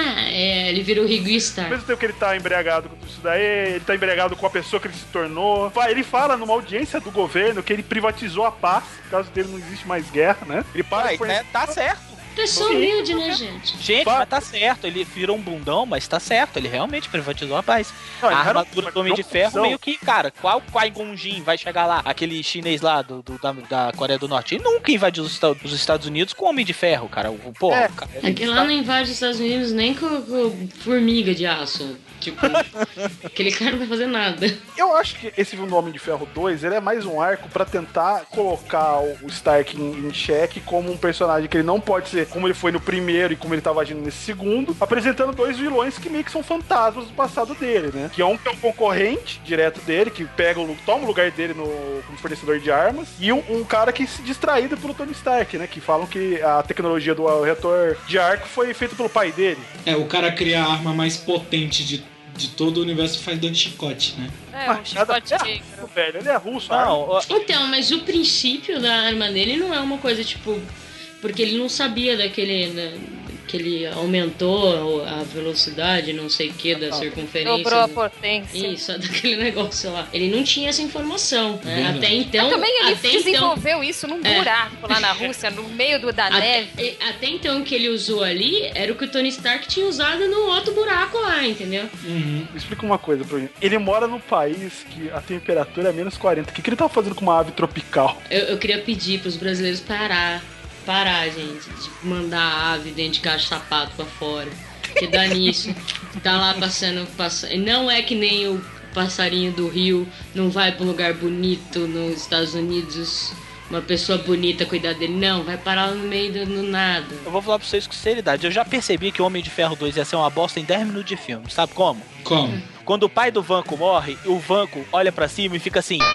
Ele vira o Ringo Starr. Ao mesmo tempo que ele tá embriagado com tudo isso daí, ele tá embriagado com a pessoa que ele se tornou. Ele fala numa audiência do governo que ele privatizou a paz, por causa dele não existe mais guerra, né? Ele para tá certo. Pessoa humilde, né, gente? Gente, mas tá certo. Ele virou um bundão, mas tá certo. Ele realmente privatizou a paz. A armadura do Homem de Ferro meio que, cara, qual Qui-Gon Jinn vai chegar lá? Aquele chinês lá da Coreia do Norte. Ele nunca invadiu os Estados Unidos com o Homem de Ferro, cara. Aquele lá não invade os Estados Unidos nem com formiga de aço. Tipo, aquele cara não vai fazer nada. Eu acho que esse filme do Homem de Ferro 2, ele é mais um arco pra tentar colocar o Stark em xeque como um personagem que ele não pode ser como ele foi no primeiro e como ele tava agindo nesse segundo, apresentando dois vilões que meio que são fantasmas do passado dele, né? Que é um concorrente direto dele, que toma o lugar dele como fornecedor de armas, e um cara que se distraído pelo Tony Stark, né? Que falam que a tecnologia do reator de arco foi feita pelo pai dele. O cara cria a arma mais potente de todo o universo, faz dando chicote, né? Um chicote velho, ele é russo. Então, mas o princípio da arma dele não é uma coisa, tipo... Porque ele não sabia daquele... que ele aumentou a velocidade, não sei o que, da circunferência. Dobrou a potência. Isso, daquele negócio lá. Ele não tinha essa informação, né? Até então... Mas também ele desenvolveu isso num buraco lá na Rússia, no meio da neve. Até então que ele usou ali, era o que o Tony Stark tinha usado no outro buraco lá, entendeu? Explica uma coisa pra mim. Ele mora num país que a temperatura é menos 40. O que ele tava fazendo com uma ave tropical? Eu queria pedir pros brasileiros parar, gente, de mandar a ave dentro de caixa de sapato pra fora. Que dá nisso. Tá lá passando. Não é que nem o passarinho do Rio não vai pra um lugar bonito nos Estados Unidos, uma pessoa bonita cuidar dele. Não, vai parar no meio do nada. Eu vou falar pra vocês com sinceridade. Eu já percebi que o Homem de Ferro 2 ia ser uma bosta em 10 minutos de filme. Sabe como? Como? Quando o pai do Vanco morre, o Vanco olha pra cima e fica assim...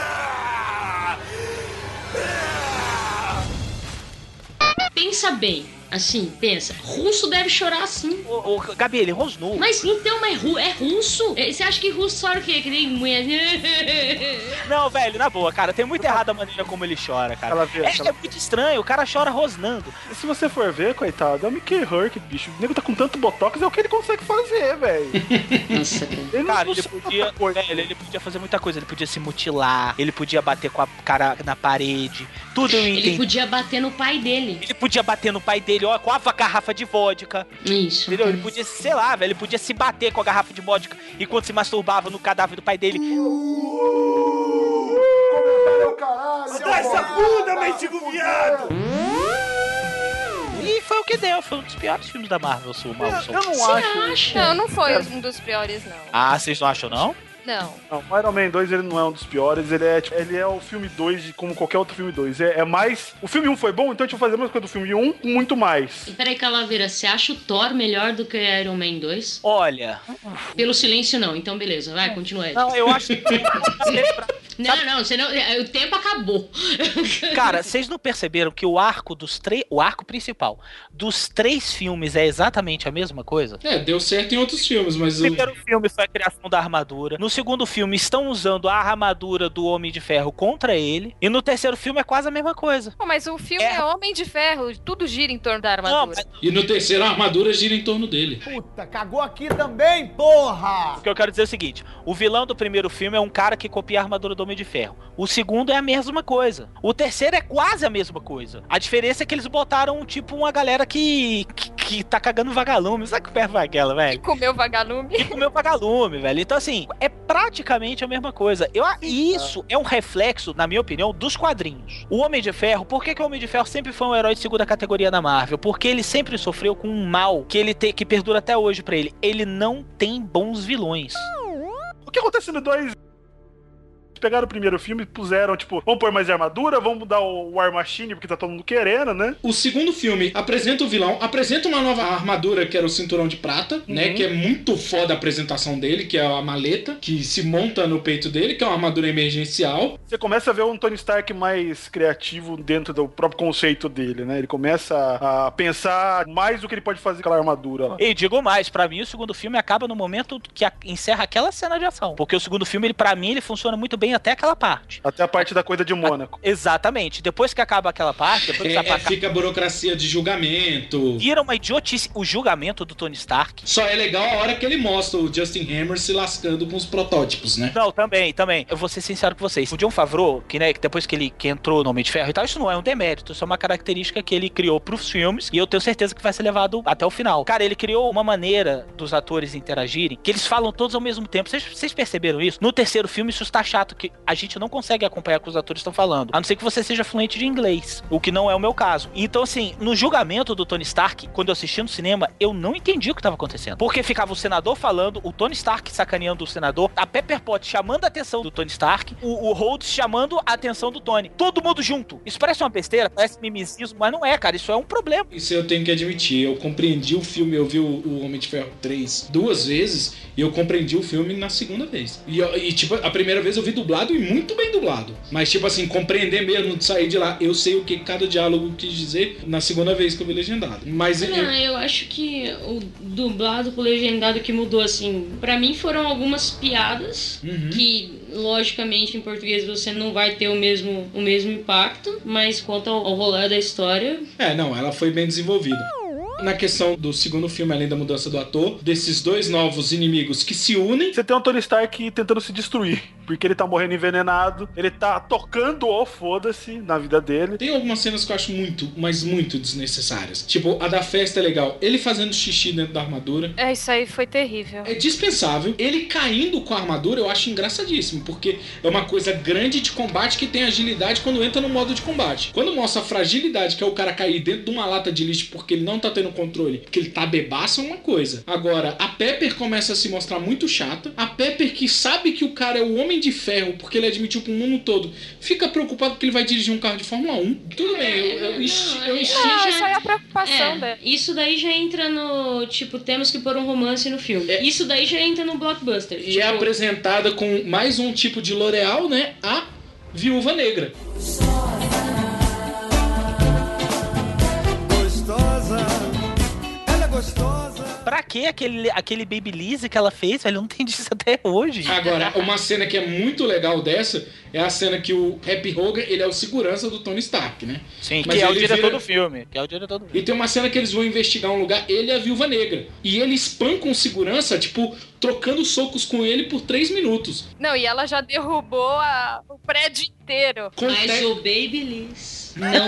Pensa bem, assim, pensa. Russo deve chorar assim. Gabi, ele rosnou. Mas então, é russo? Você acha que russo chora o quê? Que nem mulher? Não, velho, na boa, cara, tem muito errado a maneira como ele chora, cara. É muito estranho, o cara chora rosnando. E se você for ver, coitado, é o Mickey Rourke, bicho. O nego tá com tanto botox, é o que ele consegue fazer, velho. Nossa, cara, ele podia fazer muita coisa. Ele podia se mutilar, ele podia bater com a cara na parede. Tudo eu entendi. Ele podia bater no pai dele. Ele podia bater no pai dele, ó, com a garrafa de vodka. Isso. Entendeu? Ele podia, sei lá, velho, ele podia se bater com a garrafa de vodka enquanto se masturbava no cadáver do pai dele. Dá essa bunda, mendigo viado! E foi o que deu, foi um dos piores filmes da Marvel, eu não acho. Não foi um dos piores, não. Ah, vocês não acham, não? Não. O Iron Man 2 ele não é um dos piores, ele é o filme 2 como qualquer outro filme 2. É mais... O filme 1 foi bom, então a gente vai fazer a mesma coisa do filme 1 com muito mais. E peraí, Calaveira, você acha o Thor melhor do que Iron Man 2? Olha... Pelo silêncio não, então beleza, vai, continua. Não, eu acho que... Não, o tempo acabou. Cara, vocês não perceberam que o arco principal dos 3 filmes é exatamente a mesma coisa? Deu certo em outros filmes, mas... O primeiro filme foi a criação da armadura. No segundo filme, estão usando a armadura do Homem de Ferro contra ele. E no terceiro filme é quase a mesma coisa. Mas o filme é Homem de Ferro, tudo gira em torno da armadura. E no terceiro, a armadura gira em torno dele. Puta, cagou aqui também, porra! O que eu quero dizer é o seguinte: o vilão do primeiro filme é um cara que copia a armadura do Homem de Ferro. O segundo é a mesma coisa. O terceiro é quase a mesma coisa. A diferença é que eles botaram, tipo, uma galera que tá cagando vagalume. Sabe que ferro foi aquela, velho? Que comeu vagalume, velho. Então, assim, é praticamente a mesma coisa. Isso é um reflexo, na minha opinião, dos quadrinhos. O Homem de Ferro, por que o Homem de Ferro sempre foi um herói de segunda categoria na Marvel? Porque ele sempre sofreu com um mal que perdura até hoje pra ele. Ele não tem bons vilões. O que acontece no 2? Pegaram o primeiro filme e puseram, tipo, vamos pôr mais armadura, vamos mudar o War Machine, porque tá todo mundo querendo, né? O segundo filme apresenta o vilão, apresenta uma nova armadura, que era o cinturão de prata, né? Que é muito foda a apresentação dele, que é a maleta, que se monta no peito dele, que é uma armadura emergencial. Você começa a ver um Tony Stark mais criativo dentro do próprio conceito dele, né? Ele começa a pensar mais do que ele pode fazer com aquela armadura lá. E digo mais, pra mim o segundo filme acaba no momento que encerra aquela cena de ação. Porque o segundo filme, pra mim, ele funciona muito bem tem até aquela parte. Até a parte da coisa de Mônaco. Exatamente. Depois que acaba aquela parte... Fica a burocracia de julgamento. Vira uma idiotice o julgamento do Tony Stark. Só é legal a hora que ele mostra o Justin Hammer se lascando com os protótipos, né? Não, também. Eu vou ser sincero com vocês. O Jon Favreau, que depois que ele entrou no Homem de Ferro e tal, isso não é um demérito, isso é uma característica que ele criou pros filmes, e eu tenho certeza que vai ser levado até o final. Cara, ele criou uma maneira dos atores interagirem, que eles falam todos ao mesmo tempo. Vocês perceberam isso? No terceiro filme, isso está chato, que a gente não consegue acompanhar o que os atores estão falando, a não ser que você seja fluente de inglês, o que não é o meu caso. Então, assim, no julgamento do Tony Stark, quando eu assisti no cinema, eu não entendi o que estava acontecendo. Porque ficava o senador falando, o Tony Stark sacaneando o senador, a Pepper Potts chamando a atenção do Tony Stark, o Rhodes chamando a atenção do Tony. Todo mundo junto. Isso parece uma besteira, parece mimicismo, mas não é, cara. Isso é um problema. Isso eu tenho que admitir. Eu compreendi o filme, eu vi o Homem de Ferro 3 2 vezes, e eu compreendi o filme na segunda vez. E tipo, a primeira vez eu vi dublado e muito bem dublado. Mas, tipo assim, compreender mesmo, de sair de lá, eu sei o que cada diálogo quis dizer na segunda vez que eu vi legendado. Mas eu acho que o dublado com o legendado que mudou, assim, pra mim foram algumas piadas que, logicamente, em português você não vai ter o mesmo impacto, mas quanto ao rolê da história... ela foi bem desenvolvida. Na questão do segundo filme, além da mudança do ator, desses dois novos inimigos que se unem... Você tem o Tony Stark tentando se destruir, porque ele tá morrendo envenenado, ele tá tocando o foda-se na vida dele. Tem algumas cenas que eu acho muito, mas muito desnecessárias. Tipo, a da festa é legal. Ele fazendo xixi dentro da armadura. Isso aí foi terrível. É dispensável. Ele caindo com a armadura eu acho engraçadíssimo, porque é uma coisa grande de combate que tem agilidade quando entra no modo de combate. Quando mostra a fragilidade, que é o cara cair dentro de uma lata de lixo porque ele não tá tendo controle, porque ele tá bebaço, é uma coisa. Agora, a Pepper começa a se mostrar muito chata. A Pepper, que sabe que o cara é o Homem de Ferro, porque ele admitiu pro mundo todo, fica preocupado que ele vai dirigir um carro de Fórmula 1. Tudo bem, isso aí é a preocupação dela. Isso daí já entra no, tipo, temos que pôr um romance no filme. Isso daí já entra no blockbuster. E é apresentada com mais um tipo de L'Oreal, né? A Viúva Negra. Pra que aquele Babyliss que ela fez, velho? Eu não entendi isso até hoje. Agora, uma cena que é muito legal dessa é a cena que o Happy Hogan, ele é o segurança do Tony Stark, né? Sim, mas que é o diretor do filme. E tem uma cena que eles vão investigar um lugar, ele é a Viúva Negra. E ele espanca um segurança, tipo, trocando socos com ele por 3 minutos. Não, e ela já derrubou o prédio inteiro. Mas o Babyliss...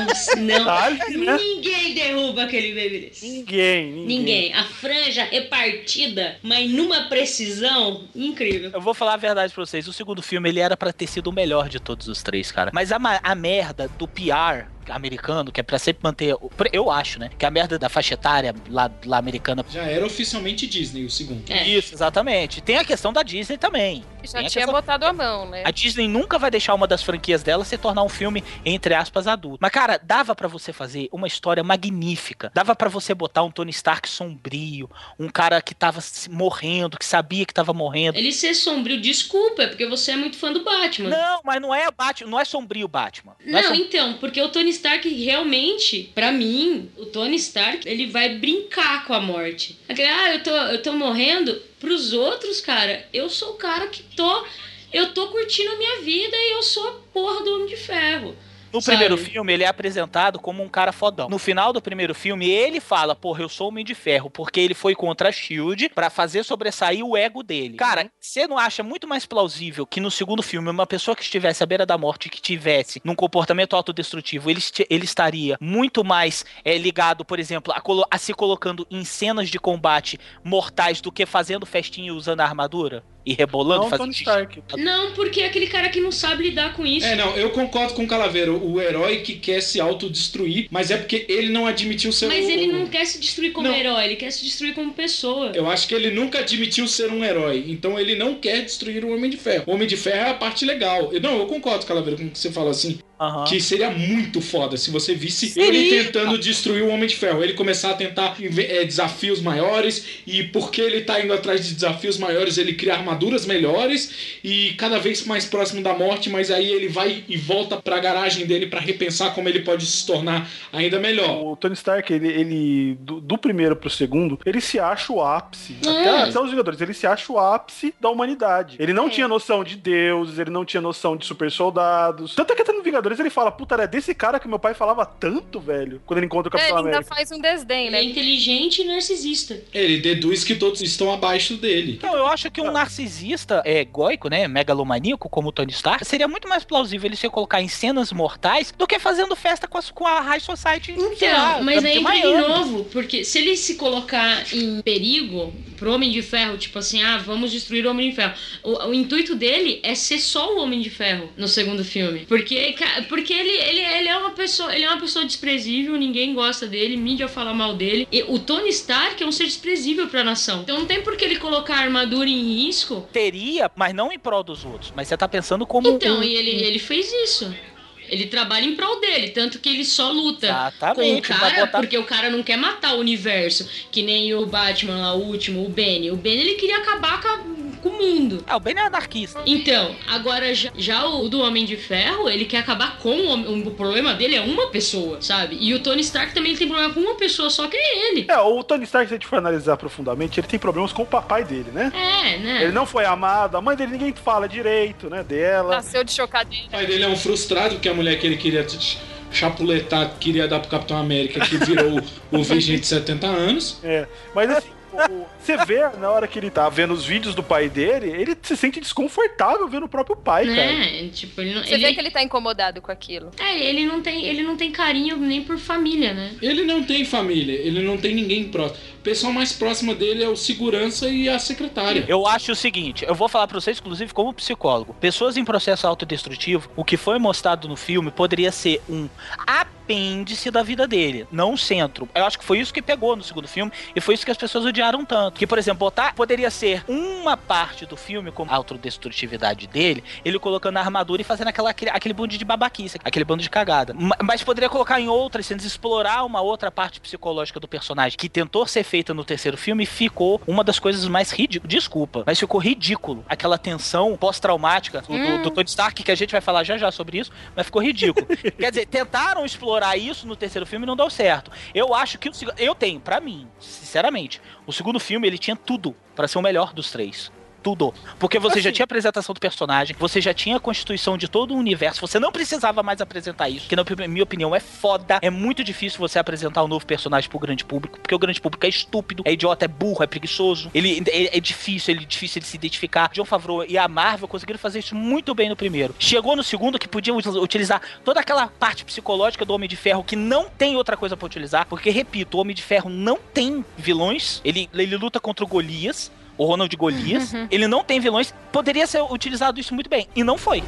Não. Ninguém derruba aquele Babyliss. Ninguém. A franja repartida, mas numa precisão incrível. Eu vou falar a verdade pra vocês. O segundo filme, ele era pra ter sido o melhor de todos os três, cara. Mas a merda do PR americano, que é pra sempre manter... Eu acho, né? Que a merda da faixa etária lá americana... Já era oficialmente Disney, o segundo. Isso, exatamente. Tem a questão da Disney também. Já tinha botado a mão, né? A Disney nunca vai deixar uma das franquias dela se tornar um filme, entre aspas, adulto. Mas, cara, dava pra você fazer uma história magnífica. Dava pra você botar um Tony Stark sombrio, um cara que tava morrendo, que sabia que tava morrendo. Ele ser sombrio, desculpa, é porque você é muito fã do Batman. Não, mas não é Batman, não é sombrio o Batman. Então, porque o Tony Stark realmente, pra mim, o Tony Stark, ele vai brincar com a morte. Eu tô morrendo. Pros outros, cara, eu sou o cara que eu tô curtindo a minha vida e eu sou a porra do Homem de Ferro. No primeiro filme, ele é apresentado como um cara fodão. No final do primeiro filme, ele fala, porra, eu sou o Homem de Ferro, porque ele foi contra a SHIELD pra fazer sobressair o ego dele. Cara, você não acha muito mais plausível que no segundo filme, uma pessoa que estivesse à beira da morte, que tivesse num comportamento autodestrutivo, ele estaria muito mais ligado, por exemplo, a se colocando em cenas de combate mortais do que fazendo festinha usando a armadura? E rebolando, fazendo Stark. Não, porque é aquele cara que não sabe lidar com isso. Eu concordo com o Calaveiro. O herói que quer se autodestruir, mas é porque ele não admitiu ser Mas ele não quer se destruir como herói, ele quer se destruir como pessoa. Eu acho que ele nunca admitiu ser um herói, então ele não quer destruir o Homem de Ferro. O Homem de Ferro é a parte legal. Eu concordo, Calaveiro, com o que você falou assim. Que seria muito foda se você visse ele tentando destruir o Homem de Ferro. Ele começar a tentar desafios maiores, e porque ele tá indo atrás de desafios maiores, ele cria armaduras melhores e cada vez mais próximo da morte, mas aí ele vai e volta pra garagem dele pra repensar como ele pode se tornar ainda melhor. O Tony Stark, ele do primeiro pro segundo, ele se acha o ápice. Até os Vingadores, ele se acha o ápice da humanidade. Ele não tinha noção de deuses, ele não tinha noção de super soldados. Tanto é que até no Vingadores ele fala, puta, era desse cara que meu pai falava tanto, velho, quando ele encontra o Capitão América. Ele ainda faz um desdém, né? Ele é inteligente e narcisista. Ele deduz que todos estão abaixo dele. Então, eu acho que um narcisista egóico, né, megalomaníaco, como o Tony Stark, seria muito mais plausível ele se colocar em cenas mortais do que fazendo festa com a High Society. Então, mas aí entra de novo, porque se ele se colocar em perigo pro Homem de Ferro, tipo assim, vamos destruir o Homem de Ferro, o intuito dele é ser só o Homem de Ferro no segundo filme, porque ele é uma pessoa desprezível, ninguém gosta dele, mídia fala mal dele, e o Tony Stark é um ser desprezível pra nação, então não tem por que ele colocar a armadura em risco. Teria, mas não em prol dos outros, mas você tá pensando como... Então, e ele fez isso. Ele trabalha em prol dele, tanto que ele só luta com o cara, porque o cara não quer matar o universo, que nem o Batman lá, o último, o Benny. O Benny, ele queria acabar com o mundo. O Benny é anarquista. Então, agora já o do Homem de Ferro, ele quer acabar com o problema dele é uma pessoa, sabe? E o Tony Stark também tem problema com uma pessoa só, que é ele. O Tony Stark, se a gente for analisar profundamente, ele tem problemas com o papai dele, né? Né? Ele não foi amado, a mãe dele ninguém fala direito, né, dela. Nasceu de chocadeira. O pai dele é um frustrado, porque a mulher que ele queria chapuletar, queria dar pro Capitão América, que virou o virgem de 70 anos. Mas assim, você vê, na hora que ele tá vendo os vídeos do pai dele, ele se sente desconfortável vendo o próprio pai, cara. Tipo, você vê que ele tá incomodado com aquilo. Ele não tem carinho nem por família, né? Ele não tem família, ele não tem ninguém próximo. O pessoal mais próximo dele é o segurança e a secretária. Eu acho o seguinte, eu vou falar pra você, inclusive, como psicólogo. Pessoas em processo autodestrutivo, o que foi mostrado no filme poderia ser um apêndice da vida dele, não o centro. Eu acho que foi isso que pegou no segundo filme e foi isso que as pessoas odiaram tanto. Que, por exemplo, poderia ser uma parte do filme como a autodestrutividade dele, ele colocando a armadura e fazendo aquele bando de babaquice, aquele bando de cagada. Mas poderia colocar em outras cenas, explorar uma outra parte psicológica do personagem que tentou ser feita no terceiro filme e ficou uma das coisas mais ridículas. Desculpa, mas ficou ridículo. Aquela tensão pós-traumática do Tony Stark, que a gente vai falar já sobre isso, mas ficou ridículo. Quer dizer, tentaram explorar isso no terceiro filme e não deu certo. Eu acho que pra mim, sinceramente, o segundo filme ele tinha tudo pra ser o melhor dos três. Tudo. Porque você já tinha a apresentação do personagem, você já tinha a constituição de todo o universo, você não precisava mais apresentar isso, que na minha opinião é foda. É muito difícil você apresentar um novo personagem pro grande público, porque o grande público é estúpido, é idiota, é burro, é preguiçoso. Ele é difícil de se identificar. John Favreau e a Marvel conseguiram fazer isso muito bem no primeiro. Chegou no segundo que podia utilizar toda aquela parte psicológica do Homem de Ferro que não tem outra coisa pra utilizar, porque, repito, o Homem de Ferro não tem vilões, ele luta contra o Golias, o Ronald Golias, ele não tem vilões, poderia ser utilizado isso muito bem, e não foi.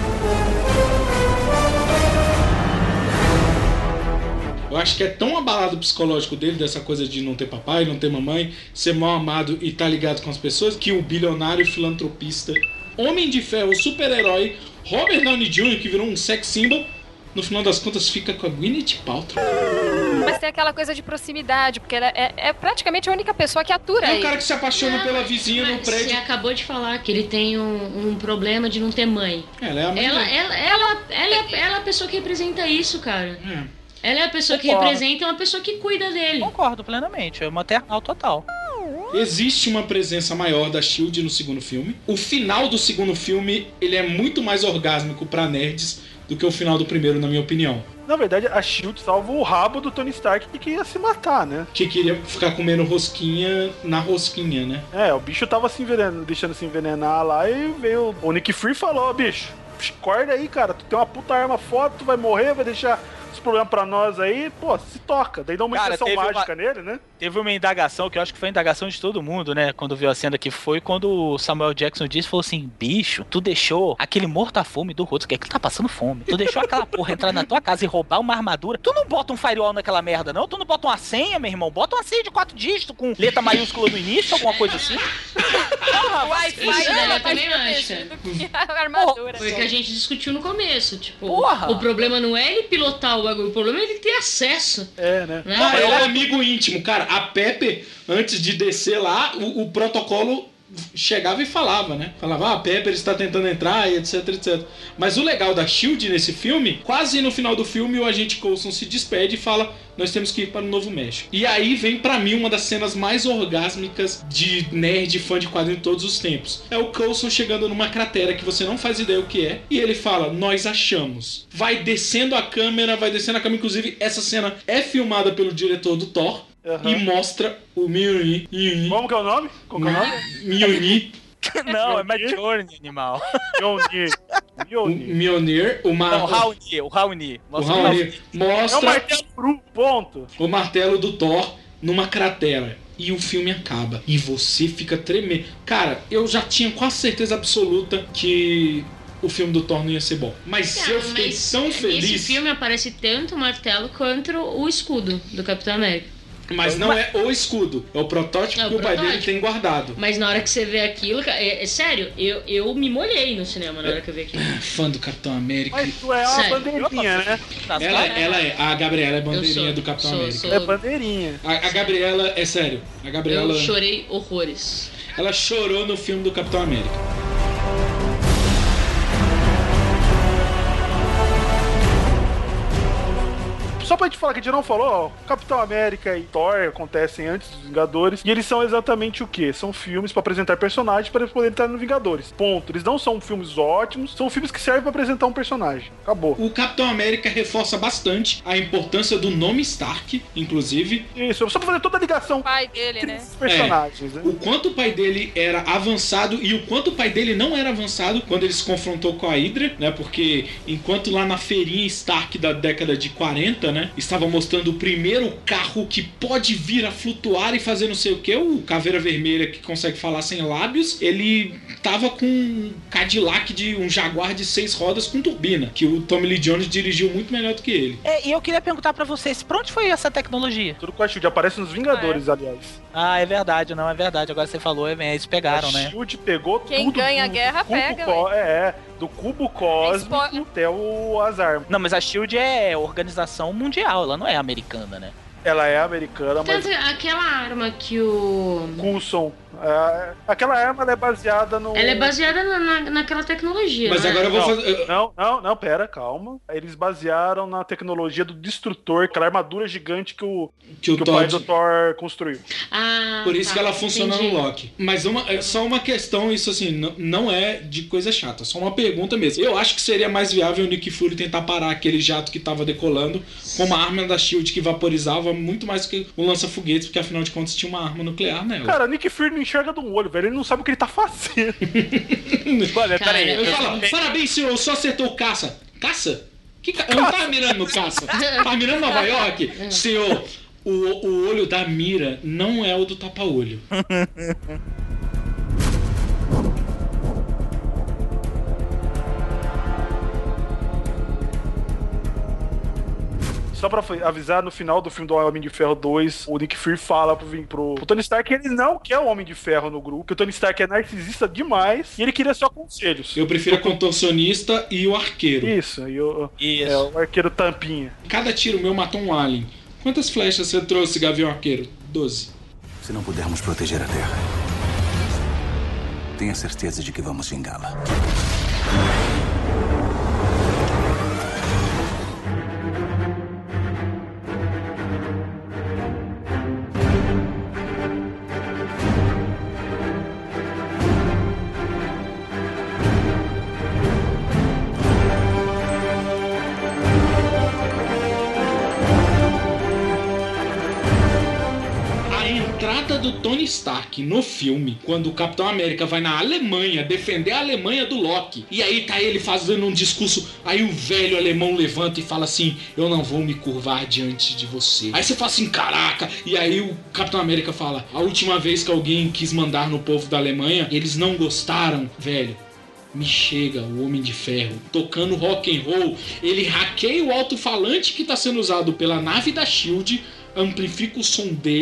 Eu acho que é tão abalado o psicológico dele, dessa coisa de não ter papai, não ter mamãe, ser mal amado e estar ligado com as pessoas, que o bilionário filantropista, Homem de Ferro, super-herói, Robert Downey Jr., que virou um sex symbol, no final das contas fica com a Gwyneth Paltrow. Mas tem aquela coisa de proximidade, porque ela é praticamente a única pessoa que atura aí. É o cara que se apaixona pela vizinha no prédio. Você acabou de falar que ele tem um problema de não ter mãe. Ela é a mãe. Ela é a pessoa que representa isso, cara. Ela é a pessoa que representa uma pessoa que cuida dele. Concordo plenamente, é maternal total. Existe uma presença maior da SHIELD no segundo filme. O final do segundo filme, ele é muito mais orgásmico pra nerds do que o final do primeiro, na minha opinião. Na verdade, a SHIELD salva o rabo do Tony Stark que queria se matar, né? Que queria ficar comendo rosquinha na rosquinha, né? O bicho tava se envenenando, deixando se envenenar lá, e veio o Nick Fury e falou, bicho, acorda aí, cara, tu tem uma puta arma foda, tu vai morrer, vai deixar os problemas pra nós aí, pô, se toca. Daí dá uma injeção mágica nele, né? Teve uma indagação, que eu acho que foi a indagação de todo mundo, né? Quando viu a cena que foi, quando o Samuel Jackson disse, falou assim, bicho, tu deixou aquele morta-fome do Rhodes, que é que ele tá passando fome. Tu deixou aquela porra entrar na tua casa e roubar uma armadura. Tu não bota um firewall naquela merda, não? Tu não bota uma senha, meu irmão? Bota uma senha de 4 dígitos com letra maiúscula no início, alguma coisa assim. Porra, Wi-Fi eu também acho. A armadura. Foi o que a gente discutiu no começo. Tipo, o problema não é ele pilotar o bagulho, o problema é ele ter acesso. Né? É o amigo íntimo, cara. A Pepper, antes de descer lá, o protocolo chegava e falava, né? Falava, a Pepper está tentando entrar e etc, etc. Mas o legal da SHIELD nesse filme, quase no final do filme, o agente Coulson se despede e fala, nós temos que ir para o Novo México. E aí vem pra mim uma das cenas mais orgásmicas de nerd fã de quadrinho de todos os tempos. É o Coulson chegando numa cratera que você não faz ideia o que é, e ele fala, nós achamos. Vai descendo a câmera, inclusive essa cena é filmada pelo diretor do Thor, e mostra o Mjolnir. Como que é o nome? Mjolnir. Não, é Mjolnir, animal. Mjolnir. O Raunir. Mostra... É o martelo cru, ponto. O martelo do Thor numa cratera. E o filme acaba. E você fica tremendo. Cara, eu já tinha quase certeza absoluta que o filme do Thor não ia ser bom. Mas eu fiquei tão feliz. Nesse filme aparece tanto o martelo quanto o escudo do Capitão América. Mas não é o escudo, é o protótipo que o pai dele tem guardado. Mas na hora que você vê aquilo, é sério, eu me molhei no cinema na hora que eu vi aquilo. Fã do Capitão América. Mas tu é uma bandeirinha, né? Ela é. A Gabriela é bandeirinha do Capitão América. É bandeirinha. A Gabriela, é sério. A Gabriela... Eu chorei horrores. Ela chorou no filme do Capitão América. Só pra gente falar que a gente não falou, ó, Capitão América e Thor acontecem antes dos Vingadores, e eles são exatamente o quê? São filmes pra apresentar personagens para eles poderem estar no Vingadores. Ponto. Eles não são filmes ótimos, são filmes que servem pra apresentar um personagem. Acabou. O Capitão América reforça bastante a importância do nome Stark, inclusive. Isso, só pra fazer toda a ligação. O pai dele, né? Personagens, né? O quanto o pai dele era avançado e o quanto o pai dele não era avançado quando ele se confrontou com a Hydra, né? Porque enquanto lá na feirinha Stark da década de 40, né? Estava mostrando o primeiro carro que pode vir a flutuar e fazer não sei o que, o Caveira Vermelha que consegue falar sem lábios, ele tava com um Cadillac de um Jaguar de 6 rodas com turbina, que o Tommy Lee Jones dirigiu muito melhor do que ele. E eu queria perguntar pra vocês, pra onde foi essa tecnologia? Tudo com a SHIELD, aparece nos Vingadores, aliás. Ah, é verdade, não, é verdade, agora você falou, eles pegaram, né? A SHIELD pegou Quem tudo. Quem ganha a guerra pega, do cubo cósmico até as armas. Não, mas a SHIELD é organização mundial, ela não é americana, né? Ela é americana, mas... Aquela arma que o... Coulson. Aquela arma ela é baseada no... Ela é baseada naquela tecnologia. Mas agora eu vou fazer... Não, pera, calma. Eles basearam na tecnologia do Destrutor, aquela armadura gigante que o pai do Thor construiu. Por isso que ela funciona no Loki. Mas só uma questão, isso assim, não é de coisa chata, só uma pergunta mesmo. Eu acho que seria mais viável o Nick Fury tentar parar aquele jato que tava decolando com uma arma da SHIELD que vaporizava muito mais do que um lança-foguetes, porque afinal de contas tinha uma arma nuclear nela. Cara, o Nick Fury não enxerga de um olho, velho. Ele não sabe o que ele tá fazendo. Olha, peraí. Eu falo, parabéns, senhor, só acertou o caça. Caça? Eu não tava mirando no caça. Tava mirando Nova York? Senhor, o olho da mira não é o do tapa-olho. Só pra avisar, no final do filme do Homem de Ferro 2, o Nick Fury fala pro Tony Stark que ele não quer o Homem de Ferro no grupo, que o Tony Stark é narcisista demais e ele queria só conselhos. Eu prefiro a contorcionista e o arqueiro. Isso. O arqueiro tampinha. Cada tiro meu matou um alien. Quantas flechas você trouxe, Gavião Arqueiro? 12. Se não pudermos proteger a Terra, tenha certeza de que vamos vingá-la. Do Tony Stark no filme, quando o Capitão América vai na Alemanha defender a Alemanha do Loki, e aí tá ele fazendo um discurso, aí o velho alemão levanta e fala assim, eu não vou me curvar diante de você. Aí você fala assim, caraca, e aí o Capitão América fala, a última vez que alguém quis mandar no povo da Alemanha, eles não gostaram, velho. Me chega o Homem de Ferro tocando rock and roll, ele hackeia o alto-falante que tá sendo usado pela nave da SHIELD, amplifica o som dele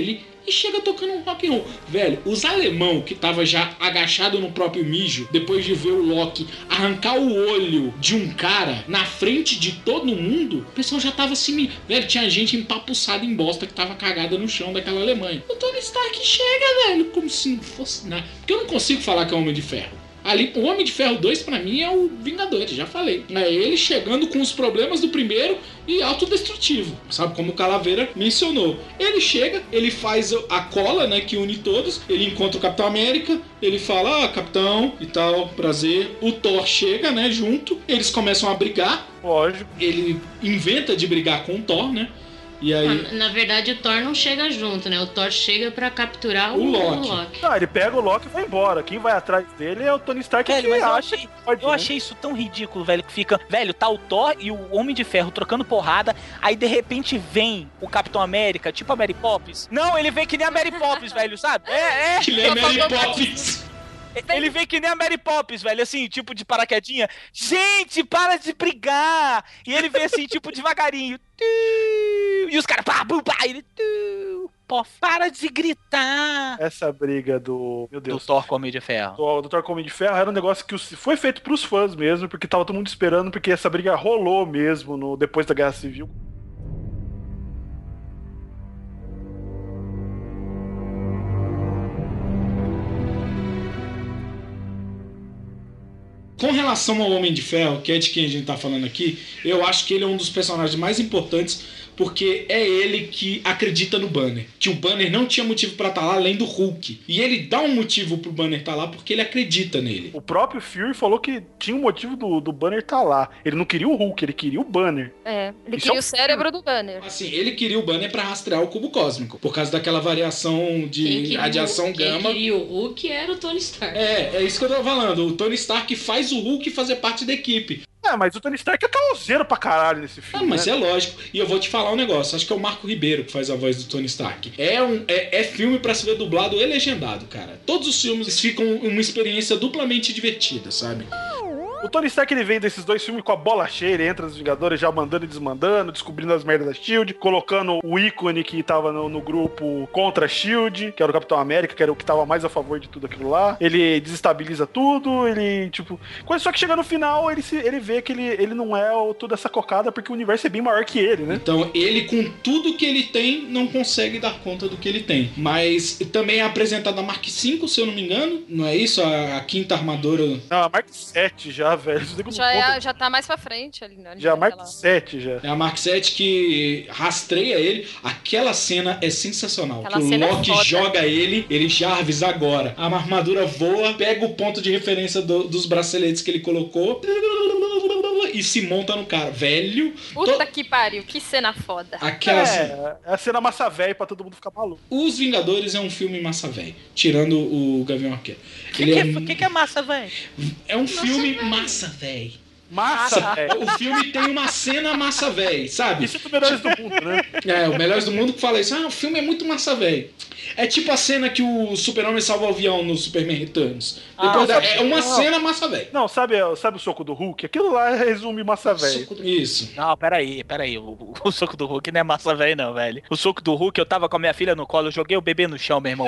e chega tocando um rock and roll. Velho, os alemão que tava já agachado no próprio mijo, depois de ver o Loki arrancar o olho de um cara na frente de todo mundo, o pessoal já tava assim, velho, tinha gente empapuçada em bosta que tava cagada no chão daquela Alemanha. O Tony Stark chega, velho, como se não fosse nada. Porque eu não consigo falar que é o Homem de Ferro. Ali, o Homem de Ferro 2 pra mim é o Vingador, já falei. É ele chegando com os problemas do primeiro e autodestrutivo, sabe? Como o Calaveira mencionou. Ele chega, ele faz a cola, né, que une todos. Ele encontra o Capitão América, ele fala, capitão e tal, prazer. O Thor chega, né, junto. Eles começam a brigar. Lógico. Ele inventa de brigar com o Thor, né? E aí... Na verdade, o Thor não chega junto, né? O Thor chega pra capturar o Loki. Não, ele pega o Loki e vai embora. Quem vai atrás dele é o Tony Stark. Velho, mas eu achei isso tão ridículo, velho, que fica... Velho, tá o Thor e o Homem de Ferro trocando porrada, aí de repente vem o Capitão América, tipo a Mary Poppins. Não, ele vem que nem a Mary Poppins, velho, sabe? Que nem a Mary Poppins. Ele vem que nem a Mary Poppins, velho, assim, tipo de paraquedinha. Gente, para de brigar! E ele vem assim, tipo, devagarinho. E os caras, pá, pá, ele... Pô, para de gritar! Essa briga do... Meu Deus. Do Thor com o Homem de Ferro. Do Thor com o Homem de Ferro era um negócio que foi feito pros fãs mesmo, porque tava todo mundo esperando, porque essa briga rolou mesmo depois da Guerra Civil. Com relação ao Homem de Ferro, que é de quem a gente tá falando aqui, eu acho que ele é um dos personagens mais importantes, porque é ele que acredita no Banner. Que o Banner não tinha motivo pra estar lá além do Hulk. E ele dá um motivo pro Banner estar lá porque ele acredita nele. O próprio Fury falou que tinha um motivo do Banner estar lá. Ele não queria o Hulk, ele queria o Banner. Ele queria o cérebro do Banner. Assim, ele queria o Banner pra rastrear o cubo cósmico, por causa daquela variação de radiação gama. Quem queria o Hulk era o Tony Stark. É isso que eu tô falando. O Tony Stark faz o Hulk fazer parte da equipe. Mas o Tony Stark é caoseiro pra caralho nesse filme. Mas é lógico. E eu vou te falar um negócio. Acho que é o Marco Ribeiro que faz a voz do Tony Stark. É filme pra se ver dublado e legendado, cara. Todos os filmes ficam uma experiência duplamente divertida, sabe? O Tony Stark, ele vem desses dois filmes com a bola cheia, ele entra nos Vingadores já mandando e desmandando, descobrindo as merdas da SHIELD, colocando o ícone que tava no grupo contra a SHIELD, que era o Capitão América, que era o que tava mais a favor de tudo aquilo lá. Ele desestabiliza tudo, ele, tipo... Só que chega no final, ele vê que ele não é toda essa cocada, porque o universo é bem maior que ele, né? Então, ele, com tudo que ele tem, não consegue dar conta do que ele tem. Mas também é apresentada a Mark V, se eu não me engano, não é isso? A quinta armadura... Não, a Mark VII já, velho. Já tá mais pra frente ali, né? Já a Mark VII, já. É a Mark VII que rastreia ele. Aquela cena é sensacional. Aquela que cena o Loki joga ele Jarvis agora. A armadura voa, pega o ponto de referência dos braceletes que ele colocou e se monta no cara. Velho. Puta que pariu, que cena foda. Aquela é a cena massa velho pra todo mundo ficar maluco. Os Vingadores é um filme massa velho, tirando o Gavião Arqueiro. O que é massa velho? É um filme massa velho. Massa, velho. O filme tem uma cena massa velho, sabe? Isso é o Melhores do Mundo, né? O Melhores do Mundo que fala isso. O filme é muito massa velho. É tipo a cena que o Super-Homem salva o avião no Superman Returns. É uma cena massa velho. Não, sabe o soco do Hulk? Aquilo lá resume massa velho. Isso. Não, peraí. O soco do Hulk não é massa velho, não, velho. O soco do Hulk, eu tava com a minha filha no colo, eu joguei o bebê no chão, meu irmão.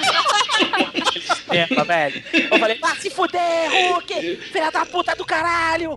Velho. Eu falei, vai se fuder, Hulk! Filha da puta do caralho!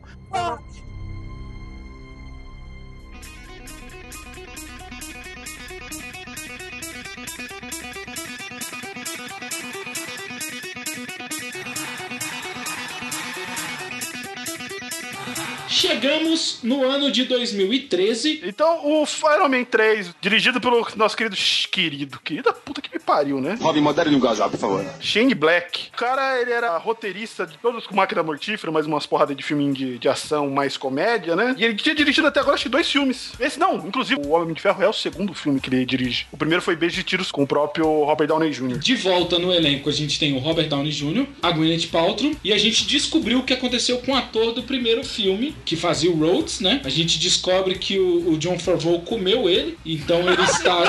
Chegamos no ano de 2013. Então, o Iron Man 3, dirigido pelo nosso querida puta que me pariu, né? Robin, modere linguajar, por favor. Shane Black. O cara, ele era roteirista de todos com Máquina Mortífera, mais umas porradas de filminho de ação, mais comédia, né? E ele tinha dirigido até agora, acho que 2 filmes. Esse não, inclusive, o Homem de Ferro é o segundo filme que ele dirige. O primeiro foi Beijo de Tiros com o próprio Robert Downey Jr. De volta no elenco, a gente tem o Robert Downey Jr., a Gwyneth Paltrow, e a gente descobriu o que aconteceu com o ator do primeiro filme, que fazia o Rhodes, né? A gente descobre que o Jon Favreau comeu ele, então ele está...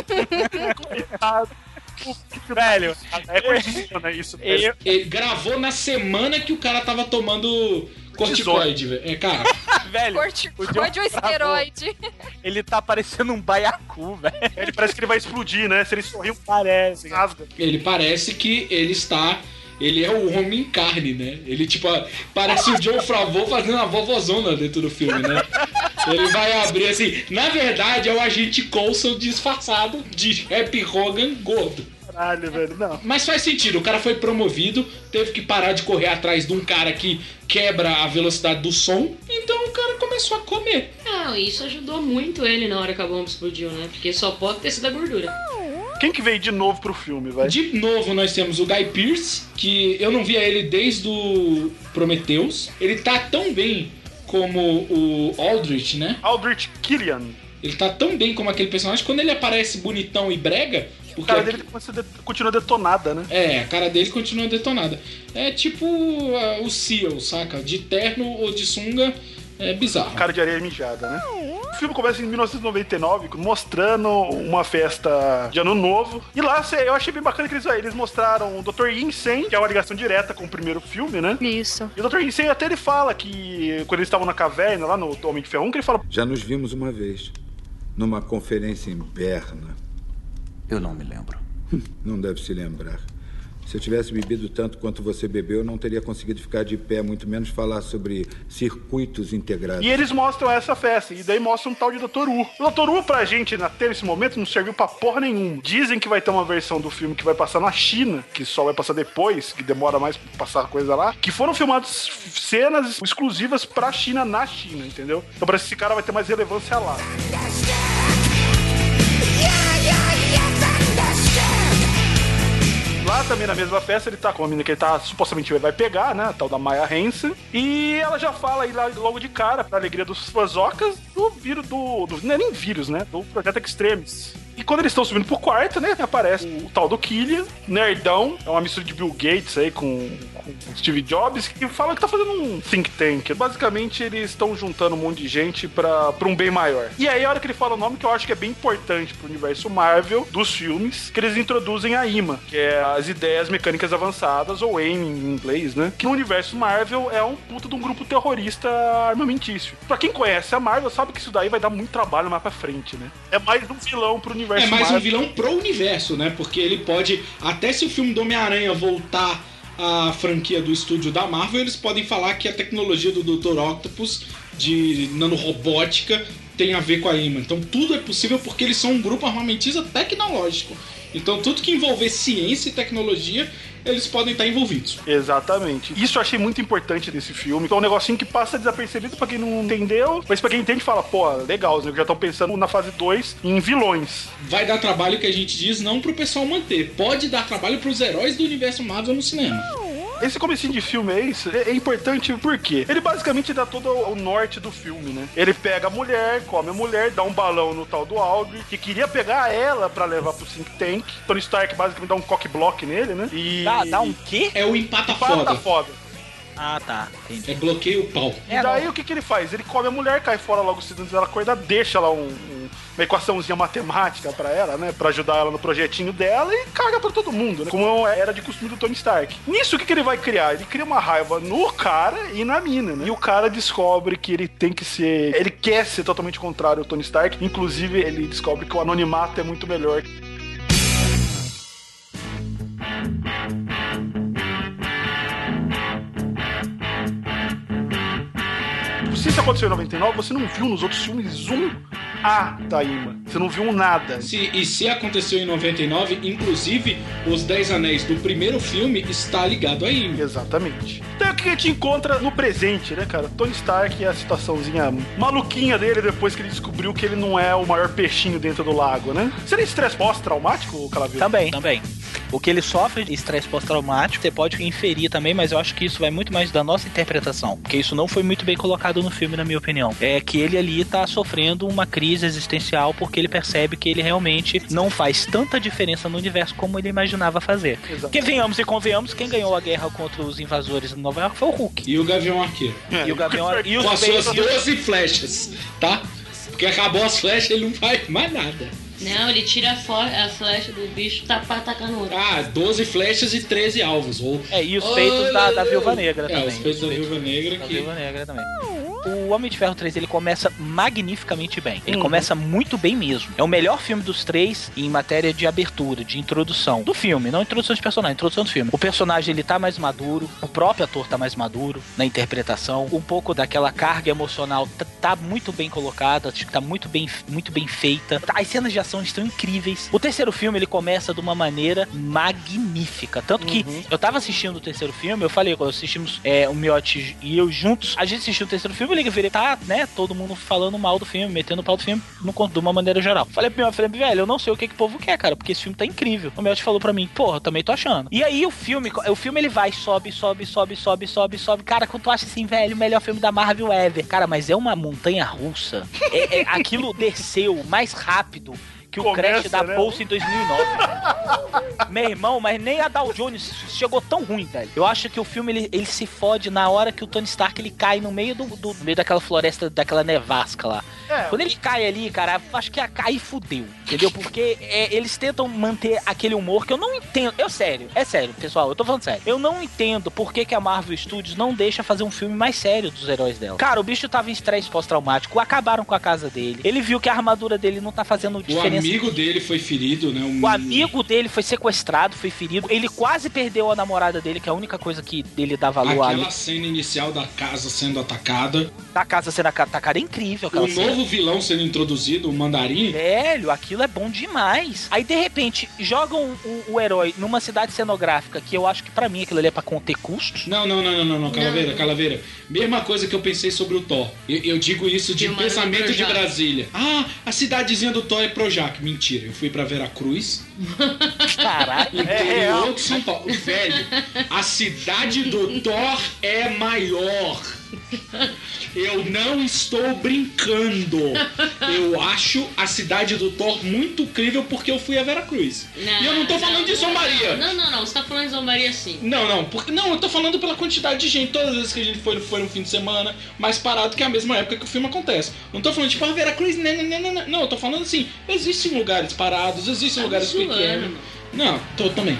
Velho, é isso. Ele gravou na semana que o cara tava tomando corticoide, velho. Cara, Velho, corticoide ou esteroide? Ele tá parecendo um baiacu, velho. Ele parece que ele vai explodir, né? Se ele sorrir, parece. Rasga. Ele parece que ele é o homem carne, né? Ele, tipo, parece o John Favreau fazendo uma vovozona dentro do filme, né? Ele vai abrir assim. Na verdade, é o agente Coulson disfarçado de Happy Hogan gordo. Caralho, velho, não. Mas faz sentido, o cara foi promovido, teve que parar de correr atrás de um cara que quebra a velocidade do som, então o cara começou a comer. Não, isso ajudou muito ele na hora que a bomba explodiu, né? Porque só pode ter sido a gordura. Quem que veio de novo pro filme, velho? De novo nós temos o Guy Pearce, que eu não via ele desde o Prometheus. Ele tá tão bem como o Aldrich, né? Aldrich Killian. Ele tá tão bem como aquele personagem, quando ele aparece bonitão e brega... A cara dele continua detonada, né? É, a cara dele continua detonada. É tipo o Seal, saca? De terno ou de sunga, é bizarro. Cara de areia mijada, né? O filme começa em 1999, mostrando uma festa de ano novo. E lá, eu achei bem bacana que eles mostraram o Dr. Yin-Sen, que é uma ligação direta com o primeiro filme, né? Isso. E o Dr. Yin-Sen até ele fala que, quando eles estavam na caverna, lá no Homem de Ferro 1, que ele fala... Já nos vimos uma vez, numa conferência em Berna. Eu não me lembro. Não deve se lembrar. Se eu tivesse bebido tanto quanto você bebeu, eu não teria conseguido ficar de pé, muito menos falar sobre circuitos integrados. E eles mostram essa festa, e daí mostram um tal de Dr. Wu. O Dr. Wu, pra gente, até nesse momento, não serviu pra porra nenhuma. Dizem que vai ter uma versão do filme que vai passar na China, que só vai passar depois, que demora mais pra passar coisa lá, que foram filmadas cenas exclusivas pra China, na China, entendeu? Então parece que esse cara vai ter mais relevância lá. Lá também na mesma festa ele tá com a menina que ele tá supostamente vai pegar, né? A tal da Maya Hansen. E ela já fala aí logo de cara, pra alegria dos fãzocas, do vírus não é nem vírus, né? Do Projeto Extremis. E quando eles estão subindo pro quarto, né? Aparece o tal do Killian, nerdão. É uma mistura de Bill Gates aí com Steve Jobs, que fala que tá fazendo um think tank. Basicamente, eles estão juntando um monte de gente pra um bem maior. E aí, a hora que ele fala o nome, que eu acho que é bem importante pro universo Marvel, dos filmes, que eles introduzem a IMA, que é as ideias mecânicas avançadas, ou AIM em inglês, né? Que no universo Marvel é um puta de um grupo terrorista armamentício. Pra quem conhece a Marvel, sabe que isso daí vai dar muito trabalho mais pra frente, né? É mais um vilão pro universo Marvel. É mais um vilão pro universo, né? Porque ele pode, até se o filme do Homem-Aranha voltar a franquia do estúdio da Marvel, eles podem falar que a tecnologia do Dr. Octopus de nanorobótica tem a ver com a IMA. Então tudo é possível porque eles são um grupo armamentista tecnológico. Então tudo que envolver ciência e tecnologia, eles podem estar envolvidos. Exatamente. Isso eu achei muito importante desse filme. Então é um negocinho que passa desapercebido pra quem não entendeu, mas pra quem entende fala, pô, legal, né? Já estão pensando na fase 2 em vilões. Vai dar trabalho, que a gente diz, não pro pessoal manter. Pode dar trabalho pros heróis do universo Marvel no cinema. Esse comecinho de filme é importante porque ele basicamente dá todo o norte do filme, né? Ele pega a mulher, come a mulher, dá um balão no tal do Aldrich, que queria pegar ela pra levar pro think tank. Tony Stark basicamente dá um cock-block nele, né? E... Dá um quê? É o empata foda. Ah, tá. Entendi. É bloqueio o pau. E daí o que ele faz? Ele come a mulher, cai fora logo se ela acordar, deixa lá uma equaçãozinha matemática pra ela, né? Pra ajudar ela no projetinho dela e caga pra todo mundo, né? Como era de costume do Tony Stark. Nisso, o que ele vai criar? Ele cria uma raiva no cara e na mina, né? E o cara descobre que ele tem que ser... Ele quer ser totalmente contrário ao Tony Stark. Inclusive, ele descobre que o anonimato é muito melhor. Se isso aconteceu em 99, você não viu nos outros filmes da IMA. Você não viu nada. Se aconteceu em 99, inclusive os 10 Anéis do primeiro filme está ligado a IMA. Exatamente. Então o que a gente encontra no presente, né, cara? Tony Stark e a situaçãozinha maluquinha dele depois que ele descobriu que ele não é o maior peixinho dentro do lago, né? Seria estresse pós-traumático, Calaveiro? Também. O que ele sofre de estresse pós-traumático, você pode inferir também, mas eu acho que isso vai muito mais da nossa interpretação, porque isso não foi muito bem colocado no filme, na minha opinião. É que ele ali tá sofrendo uma crise existencial porque ele percebe que ele realmente não faz tanta diferença no universo como ele imaginava fazer. Que venhamos e convenhamos, quem ganhou a guerra contra os invasores de Nova York foi o Hulk. E o Gavião Arqueiro. E o Gavião Arqueiro. Com as suas 12 flechas, tá? Porque acabou as flechas, ele não faz mais nada. Não, ele tira a flecha do bicho pra atacar no outro. 12 flechas e 13 alvos. E os feitos da Viúva Negra também. Os feitos da Viúva Negra. Viúva Negra também. O Homem de Ferro 3, ele começa magnificamente bem. Ele começa muito bem mesmo. É o melhor filme dos três em matéria de abertura, de introdução do filme, não introdução de personagem, introdução do filme. O personagem, ele tá mais maduro, o próprio ator tá mais maduro na interpretação, um pouco daquela carga emocional tá muito bem colocada, acho que tá muito bem feita. As cenas de ação estão incríveis. O terceiro filme, ele começa de uma maneira magnífica, tanto que eu tava assistindo o terceiro filme, eu falei, quando assistimos o Miotti e eu juntos, a gente assistiu o terceiro filme, eu liguei, tá, né, todo mundo falando mal do filme, metendo o pau do filme de uma maneira geral. Falei pro meu, velho, eu não sei o que o povo quer, cara, porque esse filme tá incrível. O Miotti falou pra mim, porra, eu também tô achando. E aí o filme ele vai, sobe. Cara, quando tu acha assim, velho, o melhor filme da Marvel ever. Cara, mas é uma montanha russa. Aquilo desceu mais rápido que o crash da Pulse em 2009. Meu irmão, mas nem a Dow Jones chegou tão ruim, velho. Eu acho que o filme, ele se fode na hora que o Tony Stark, ele cai no meio do meio daquela floresta, daquela nevasca lá. Quando ele cai ali, cara, acho que aí fudeu, entendeu? Porque eles tentam manter aquele humor que eu não entendo. É sério, pessoal, eu tô falando sério. Eu não entendo por que a Marvel Studios não deixa fazer um filme mais sério dos heróis dela. Cara, o bicho tava em estresse pós-traumático, acabaram com a casa dele. Ele viu que a armadura dele não tá fazendo diferença. O amigo dele foi ferido, né? O amigo dele foi sequestrado, foi ferido. Ele quase perdeu a namorada dele, que é a única coisa que dele dá valor ali. Aquela cena inicial da casa sendo atacada. Da casa sendo atacada é incrível. O novo vilão sendo introduzido, o Mandarim. Velho, aquilo é bom demais. Aí, de repente, jogam o herói numa cidade cenográfica, que eu acho que pra mim aquilo ali é pra conter custos. Não, Calaveira. Mesma coisa que eu pensei sobre o Thor. Eu digo isso de pensamento de Brasília. A cidadezinha do Thor é Projac. Mentira, eu fui pra Veracruz. Caralho. Interior de São Paulo. Velho, a cidade do Thor é maior. Eu não estou brincando. Eu acho a cidade do Thor muito incrível porque eu fui a Veracruz. E eu não tô falando de zombaria. Não, você tá falando de zombaria sim. Não, eu tô falando pela quantidade de gente. Todas as vezes que a gente foi no fim de semana, mais parado que é a mesma época que o filme acontece. Não tô falando tipo, Veracruz, não, eu tô falando assim, existem lugares parados, existem lugares pequenos. Não, tô também.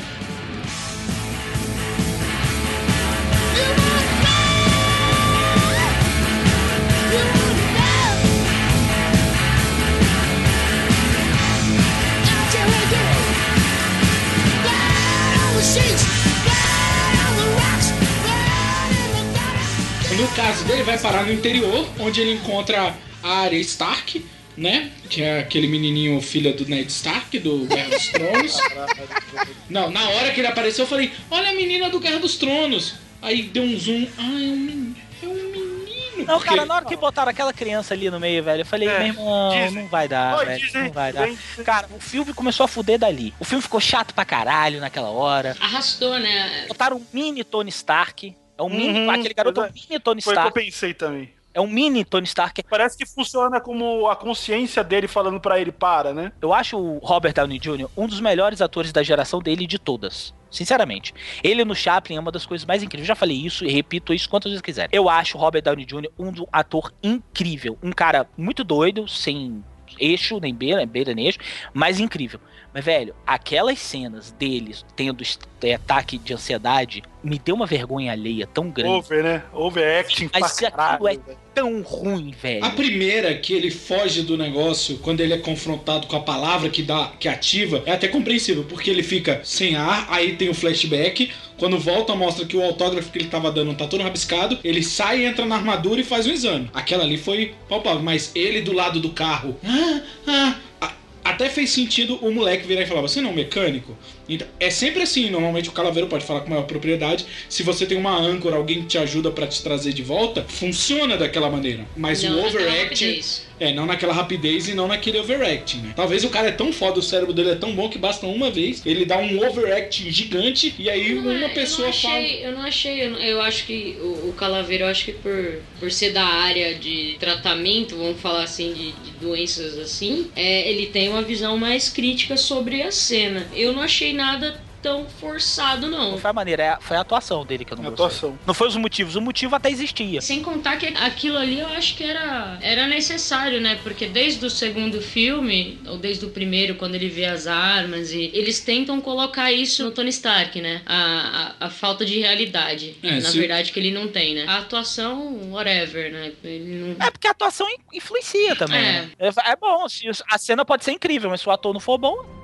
No caso dele, vai parar no interior, onde ele encontra a Arya Stark, né? Que é aquele menininho filho do Ned Stark, do Guerra dos Tronos. Não, na hora que ele apareceu, eu falei, olha a menina do Guerra dos Tronos. Aí deu um zoom, é um menino. Não, porque... cara, na hora que botaram aquela criança ali no meio, velho, eu falei, meu irmão, não vai dar, velho, não vai dar. Cara, o filme começou a fuder dali. O filme ficou chato pra caralho naquela hora. Arrastou, né? Botaram um mini Tony Stark. Aquele garoto é um mini Tony Stark. Foi o que eu pensei também. É um mini Tony Stark. Parece que funciona como a consciência dele falando pra ele, né? Eu acho o Robert Downey Jr. um dos melhores atores da geração dele de todas. Sinceramente. Ele no Chaplin é uma das coisas mais incríveis. Eu já falei isso e repito isso quantas vezes quiser. Eu acho o Robert Downey Jr. um ator incrível. Um cara muito doido, sem eixo, nem beira nem eixo, mas incrível. Mas, velho, aquelas cenas deles tendo ataque de ansiedade me deu uma vergonha alheia tão grande. Overacting pra caralho. Mas aquilo é tão ruim, velho. A primeira que ele foge do negócio, quando ele é confrontado com a palavra que ativa, é até compreensível, porque ele fica sem ar, aí tem o flashback, quando volta mostra que o autógrafo que ele tava dando tá todo rabiscado, ele sai, entra na armadura e faz um exame. Aquela ali foi palpável, mas ele do lado do carro... Até fez sentido o moleque virar e falar, você não é um mecânico? Então, é sempre assim, normalmente o Calaveiro pode falar com maior propriedade, se você tem uma âncora, alguém que te ajuda pra te trazer de volta, funciona daquela maneira. Mas não, o overacting... não naquela rapidez e não naquele overacting, né? Talvez o cara é tão foda, o cérebro dele é tão bom que basta uma vez, ele dá um overacting gigante e aí uma pessoa fala... Eu acho que o Calaveiro, eu acho que por ser da área de tratamento, vamos falar assim, de doenças assim, ele tem uma visão mais crítica sobre a cena. Eu não achei nada tão forçado, não. Não foi a maneira, foi a atuação dele que eu não gostei. Atuação. Não foi os motivos, o motivo até existia. Sem contar que aquilo ali eu acho que era necessário, né? Porque desde o segundo filme, ou desde o primeiro, quando ele vê as armas, e eles tentam colocar isso no Tony Stark, né? A falta de realidade, na verdade, que ele não tem, né? A atuação, whatever, né? Ele não... É porque a atuação influencia também, né? É bom, a cena pode ser incrível, mas se o ator não for bom...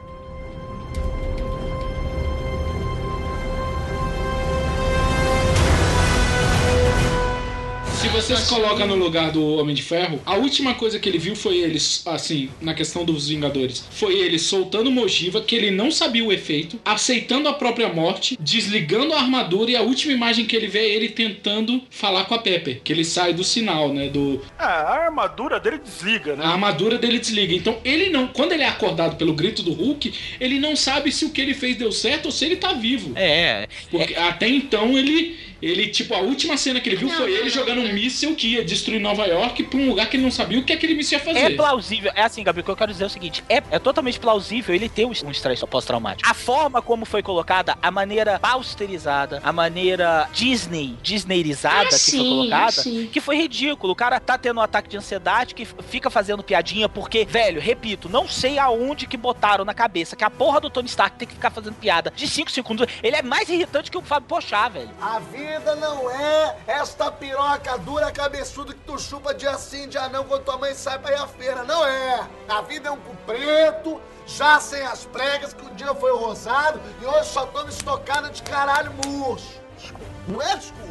Se você se coloca no lugar do Homem de Ferro, a última coisa que ele viu foi ele, assim, na questão dos Vingadores, foi ele soltando uma ogiva que ele não sabia o efeito, aceitando a própria morte, desligando a armadura, e a última imagem que ele vê é ele tentando falar com a Pepper, que ele sai do sinal, né, a armadura dele desliga, né? A armadura dele desliga. Então ele não, quando ele é acordado pelo grito do Hulk, ele não sabe se o que ele fez deu certo ou se ele tá vivo. Porque até então ele, tipo, a última cena que ele viu foi ele jogando um míssil que ia destruir Nova York pra um lugar que ele não sabia o que aquele míssil ia fazer. É plausível. É assim, Gabriel, o que eu quero dizer é o seguinte. É totalmente plausível ele ter um estresse pós-traumático. A forma como foi colocada, a maneira pausterizada, a maneira disneyizada que foi colocada, que foi ridículo. O cara tá tendo um ataque de ansiedade que fica fazendo piadinha porque, velho, repito, não sei aonde que botaram na cabeça que a porra do Tony Stark tem que ficar fazendo piada de 5 segundos. Ele é mais irritante que o Fábio Pochá, velho. A vida não é esta piroca dura cabeçuda que tu chupa dia sim, dia não, quando tua mãe sai pra ir à feira. Não é. A vida é um cu preto, já sem as pregas, que um dia foi o rosado e hoje só tô me estocando de caralho murcho. Não é desculpa.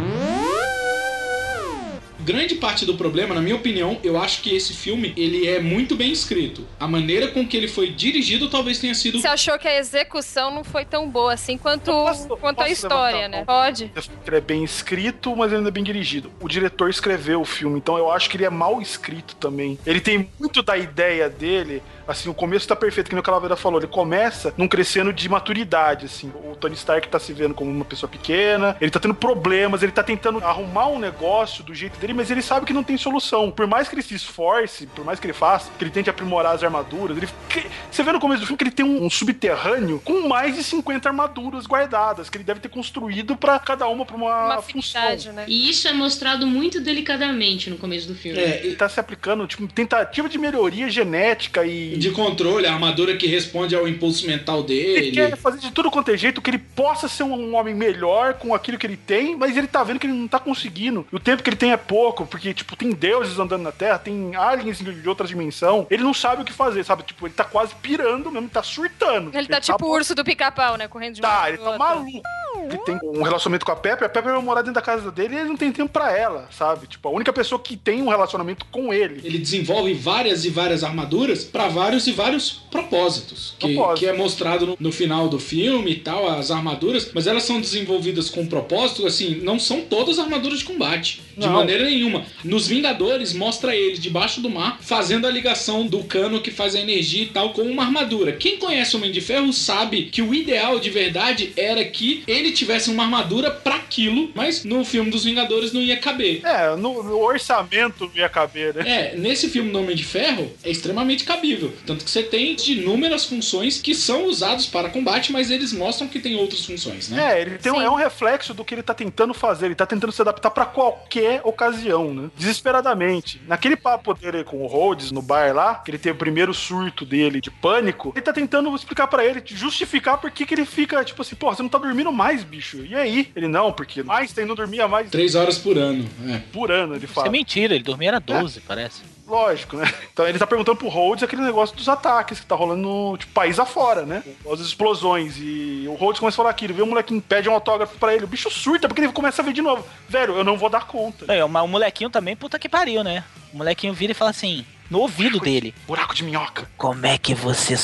Grande parte do problema, na minha opinião, eu acho que esse filme, ele é muito bem escrito. A maneira com que ele foi dirigido talvez tenha sido... Você achou que a execução não foi tão boa assim quanto a história, né? Pode. Ele é bem escrito, mas ele não é bem dirigido. O diretor escreveu o filme, então eu acho que ele é mal escrito também. Ele tem muito da ideia dele... Assim, o começo tá perfeito, que nem o Calaveira falou. Ele começa num crescendo de maturidade, assim. O Tony Stark tá se vendo como uma pessoa pequena, ele tá tendo problemas, ele tá tentando arrumar um negócio do jeito dele, mas ele sabe que não tem solução. Por mais que ele se esforce, por mais que ele faça, que ele tente aprimorar as armaduras, você vê no começo do filme que ele tem um subterrâneo com mais de 50 armaduras guardadas, que ele deve ter construído pra cada uma pra uma função. Né? E isso é mostrado muito delicadamente no começo do filme. Ele tá se aplicando, tipo, tentativa de melhoria genética e de controle, a armadura que responde ao impulso mental dele. Ele quer fazer de tudo quanto é jeito que ele possa ser um homem melhor com aquilo que ele tem, mas ele tá vendo que ele não tá conseguindo. E o tempo que ele tem é pouco, porque, tipo, tem deuses andando na Terra, tem aliens de outra dimensão. Ele não sabe o que fazer, sabe? Tipo, ele tá quase pirando mesmo, tá surtando. Ele tá tipo o urso do Pica-Pau, né? Correndo de um ele tá maluco. Ele tem um relacionamento com a Pepper vai morar dentro da casa dele e ele não tem tempo pra ela, sabe? Tipo, a única pessoa que tem um relacionamento com ele. Ele desenvolve várias e várias armaduras pra vários e vários propósitos. Que é mostrado no final do filme e tal, as armaduras, mas elas são desenvolvidas com propósito, assim, não são todas armaduras de combate. De maneira nenhuma. Nos Vingadores, mostra ele debaixo do mar, fazendo a ligação do cano que faz a energia e tal, com uma armadura. Quem conhece o Homem de Ferro sabe que o ideal de verdade era que ele tivesse uma armadura pra aquilo, mas no filme dos Vingadores não ia caber. No orçamento não ia caber, né? Nesse filme do Homem de Ferro, é extremamente cabível. Tanto que você tem inúmeras funções que são usadas para combate, mas eles mostram que tem outras funções, né? Ele tem é um reflexo do que ele tá tentando fazer. Ele tá tentando se adaptar pra qualquer ocasião, né? Desesperadamente. Naquele papo dele com o Rhodes no bar lá, que ele teve o primeiro surto dele de pânico, ele tá tentando explicar pra ele, justificar por que ele fica, tipo assim, você não tá dormindo mais, bicho. E aí? Ele, não, porque Einstein não dormia mais... 3 horas por ano. Por ano, ele fala. Isso é mentira, ele dormia era 12, parece. Lógico, né? Então ele tá perguntando pro Rhodes aquele negócio dos ataques que tá rolando no país afora, né? As explosões. E o Rhodes começa a falar aqui, ele vê um molequinho pede um autógrafo pra ele. O bicho surta, porque ele começa a ver de novo. Velho, eu não vou dar conta. O molequinho também, puta que pariu, né? O molequinho vira e fala assim, no ouvido dele. Buraco de minhoca. Como é que você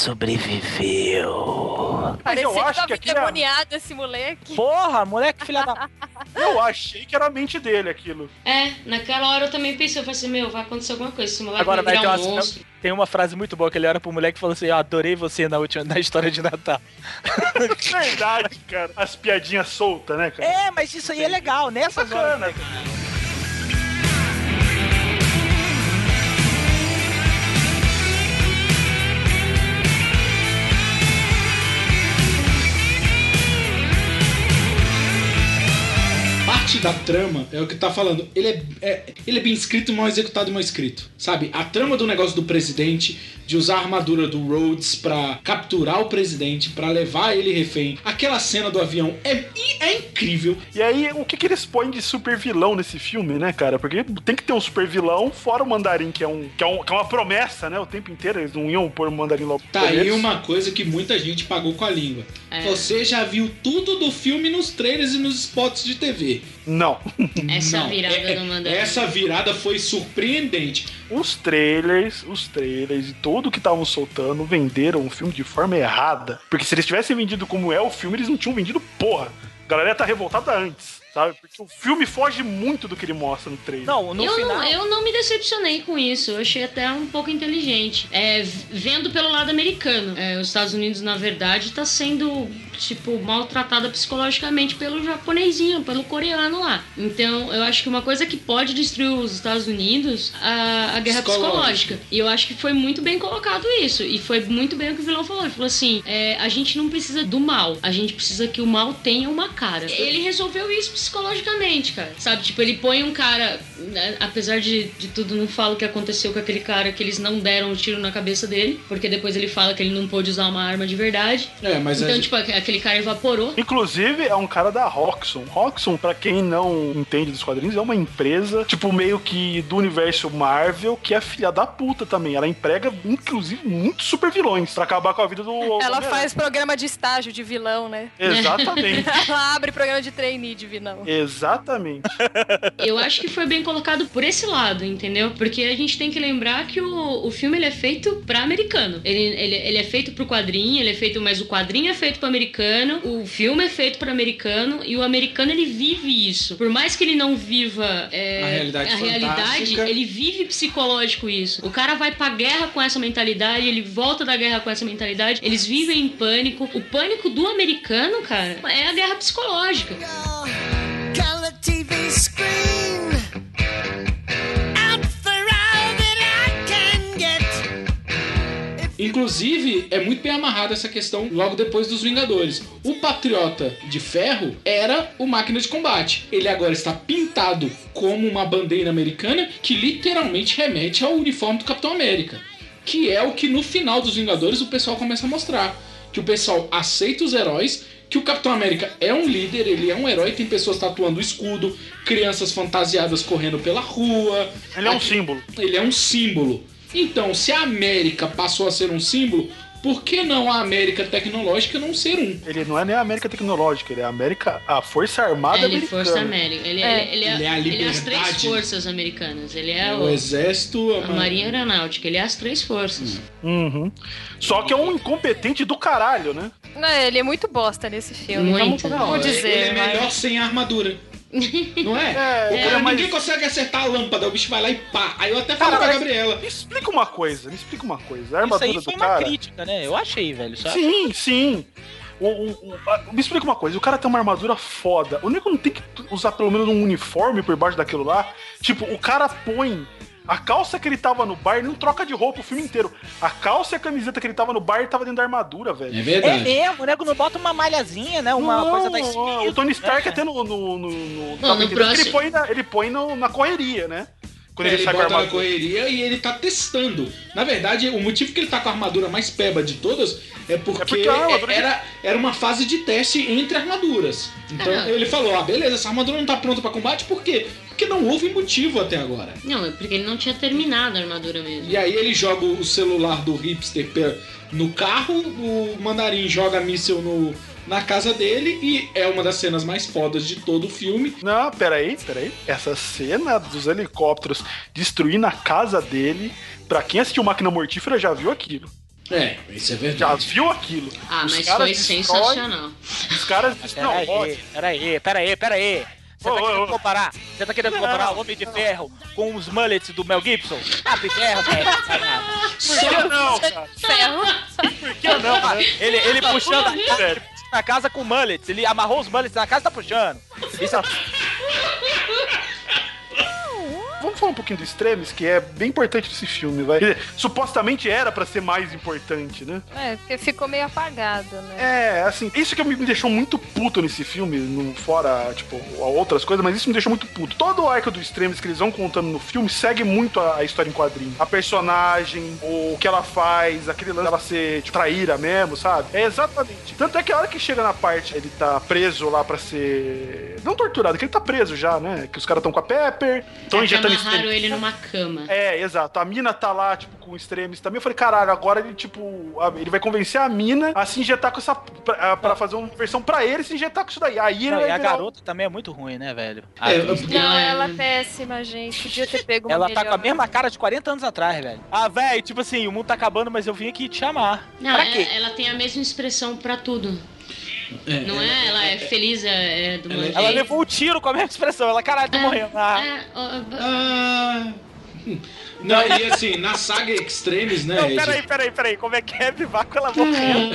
sobreviveu? Parecia eu acho que aqui demoniado esse moleque. Porra, moleque filha da... Eu achei que era a mente dele aquilo. Naquela hora eu também pensei, eu falei assim, vai acontecer alguma coisa, esse moleque agora vai virar um monstro. Tem uma frase muito boa que ele olha pro moleque e fala assim, eu adorei você na história de Natal. Verdade, cara. As piadinhas soltas, né, cara? Mas isso aí é legal, nessa bacana, zona. Cara. parte da trama é o que tá falando. Ele é bem escrito, mal executado e mal escrito. Sabe? A trama do negócio do presidente, de usar a armadura do Rhodes pra capturar o presidente, pra levar ele refém. Aquela cena do avião é incrível. E aí, o que eles põem de super vilão nesse filme, né, cara? Porque tem que ter um super vilão, fora o Mandarim, que é uma promessa, né? O tempo inteiro eles não iam pôr o Mandarim logo. Tá aí uma coisa que muita gente pagou com a língua. Você já viu tudo do filme nos trailers e nos spots de TV. Não. Essa virada do Mandarim. Essa virada foi surpreendente. Os trailers e tudo que estavam soltando venderam o filme de forma errada. Porque se eles tivessem vendido como é o filme, eles não tinham vendido porra. A galera ia estar revoltada antes, sabe? Porque o filme foge muito do que ele mostra no trailer. Não, no final... Eu não me decepcionei com isso. Eu achei até um pouco inteligente. Vendo pelo lado americano. Os Estados Unidos, na verdade, tá sendo, maltratada psicologicamente pelo japonesinho, pelo coreano lá. Então, eu acho que uma coisa que pode destruir os Estados Unidos, a guerra psicológica. E eu acho que foi muito bem colocado isso. E foi muito bem o que o vilão falou. Ele falou assim, a gente não precisa do mal. A gente precisa que o mal tenha uma cara. Ele resolveu isso psicologicamente, cara. Sabe, ele põe um cara, né, apesar de tudo, não fala o que aconteceu com aquele cara, que eles não deram um tiro na cabeça dele, porque depois ele fala que ele não pôde usar uma arma de verdade. Mas então, aquele cara evaporou. Inclusive, é um cara da Roxxon. Roxxon, pra quem não entende dos quadrinhos, é uma empresa, meio que do universo Marvel, que é filha da puta também. Ela emprega, inclusive, muitos super vilões pra acabar com a vida do... Ela faz programa de estágio de vilão, né? Exatamente. Ela abre programa de trainee de vilão. Exatamente. Eu acho que foi bem colocado por esse lado, entendeu? Porque a gente tem que lembrar que o filme ele é feito pra americano. Ele é feito pro quadrinho, mas o quadrinho é feito pro americano, o filme é feito pro americano, e o americano ele vive isso. Por mais que ele não viva a realidade, ele vive psicológico isso. O cara vai pra guerra com essa mentalidade, ele volta da guerra com essa mentalidade, eles vivem em pânico. O pânico do americano, cara, é a guerra psicológica. Color TV screen out for all that I can get. Inclusive, é muito bem amarrada essa questão logo depois dos Vingadores. O Patriota de Ferro era o Máquina de Combate. Ele agora está pintado como uma bandeira americana que literalmente remete ao uniforme do Capitão América. Que é o que no final dos Vingadores o pessoal começa a mostrar. Que o pessoal aceita os heróis, que o Capitão América é um líder, ele é um herói, tem pessoas tatuando o escudo, crianças fantasiadas correndo pela rua. Ele é um símbolo. Ele é um símbolo. Então, se a América passou a ser um símbolo, por que não a América Tecnológica não ser um? Ele não é nem a América Tecnológica, ele é a Força Armada Americana. Força América. Ele é a liberdade. Ele é as três forças americanas. Ele é o Exército, a Marinha Aeronáutica. Ele é as três forças. Uhum. Só que é um incompetente do caralho, né? Não, ele é muito bosta nesse filme. Muito. Vamos dizer. Ele é melhor sem armadura. Não é? Ninguém consegue acertar a lâmpada, o bicho vai lá e pá. Aí eu até falo pra Gabriela. Me explica uma coisa. A armadura isso aí foi do cara... uma crítica, né? Eu achei, velho. Sabe? Sim. Me explica uma coisa, o cara tem uma armadura foda. O nego não tem que usar pelo menos um uniforme por baixo daquilo lá? O cara põe a calça que ele tava no bar, ele não troca de roupa o filme inteiro. A calça e a camiseta que ele tava no bar, ele tava dentro da armadura, velho. É verdade. É mesmo, o nego não bota uma malhazinha, né? Uma coisa da espírito, o Tony Stark até no próximo... ele põe na correria, né? Quando ele sai bota na correria e ele tá testando. Na verdade, o motivo que ele tá com a armadura mais peba de todas é porque era uma fase de teste entre armaduras. Então ele falou, beleza, essa armadura não tá pronta pra combate, por quê? Porque não houve motivo até agora. Não, é porque ele não tinha terminado a armadura mesmo. E aí ele joga o celular do hipster no carro, o Mandarim joga míssil na casa dele, e é uma das cenas mais fodas de todo o filme. Não, peraí. Essa cena dos helicópteros destruindo a casa dele, pra quem assistiu Máquina Mortífera já viu aquilo. Isso é verdade. Já viu aquilo. Mas foi sensacional. Os caras... Peraí. Você tá querendo comparar o Homem de Ferro com os mullets do Mel Gibson? De ferro, velho. Por que não, cara? Ferro. Por que não, né? Ele puxando a casa com mullets. Ele amarrou os mullets na casa e tá puxando. Isso é... falar um pouquinho do Extremis, que é bem importante nesse filme, vai. Supostamente era pra ser mais importante, né? Porque ficou meio apagado, né? Assim, isso que me deixou muito puto nesse filme, fora, tipo, outras coisas, mas isso me deixou muito puto. Todo o arco do Extremis que eles vão contando no filme segue muito a história em quadrinho. A personagem, o que ela faz, aquele lance dela ser tipo, traíra mesmo, sabe? É exatamente. Tanto é que a hora que chega na parte, ele tá preso lá pra ser... Não torturado, que ele tá preso já, né? Que os caras estão com a Pepper, estão injetando... Amarraram ele numa cama. Exato. A mina tá lá, tipo, com Extremis também. Eu falei, caralho, agora ele, tipo... Ele vai convencer a mina a se injetar com essa... Pra fazer uma versão pra ele se injetar com isso daí. Aí ele vai a garota também é muito ruim, né, velho? Não, ela é péssima, gente. Podia ter pego uma Ela melhor. tá com a mesma cara de 40 anos atrás, velho. Velho, tipo assim, o mundo tá acabando, mas eu vim aqui te chamar. Não, pra quê? Ela tem a mesma expressão pra tudo. Não é? Ela é feliz, do meu jeito. Ela levou o tiro com a mesma expressão. Ela, caralho, tô morrendo. Não, e assim, na saga Extremis, né? Não, peraí. Como é que é vivar com ela morrendo?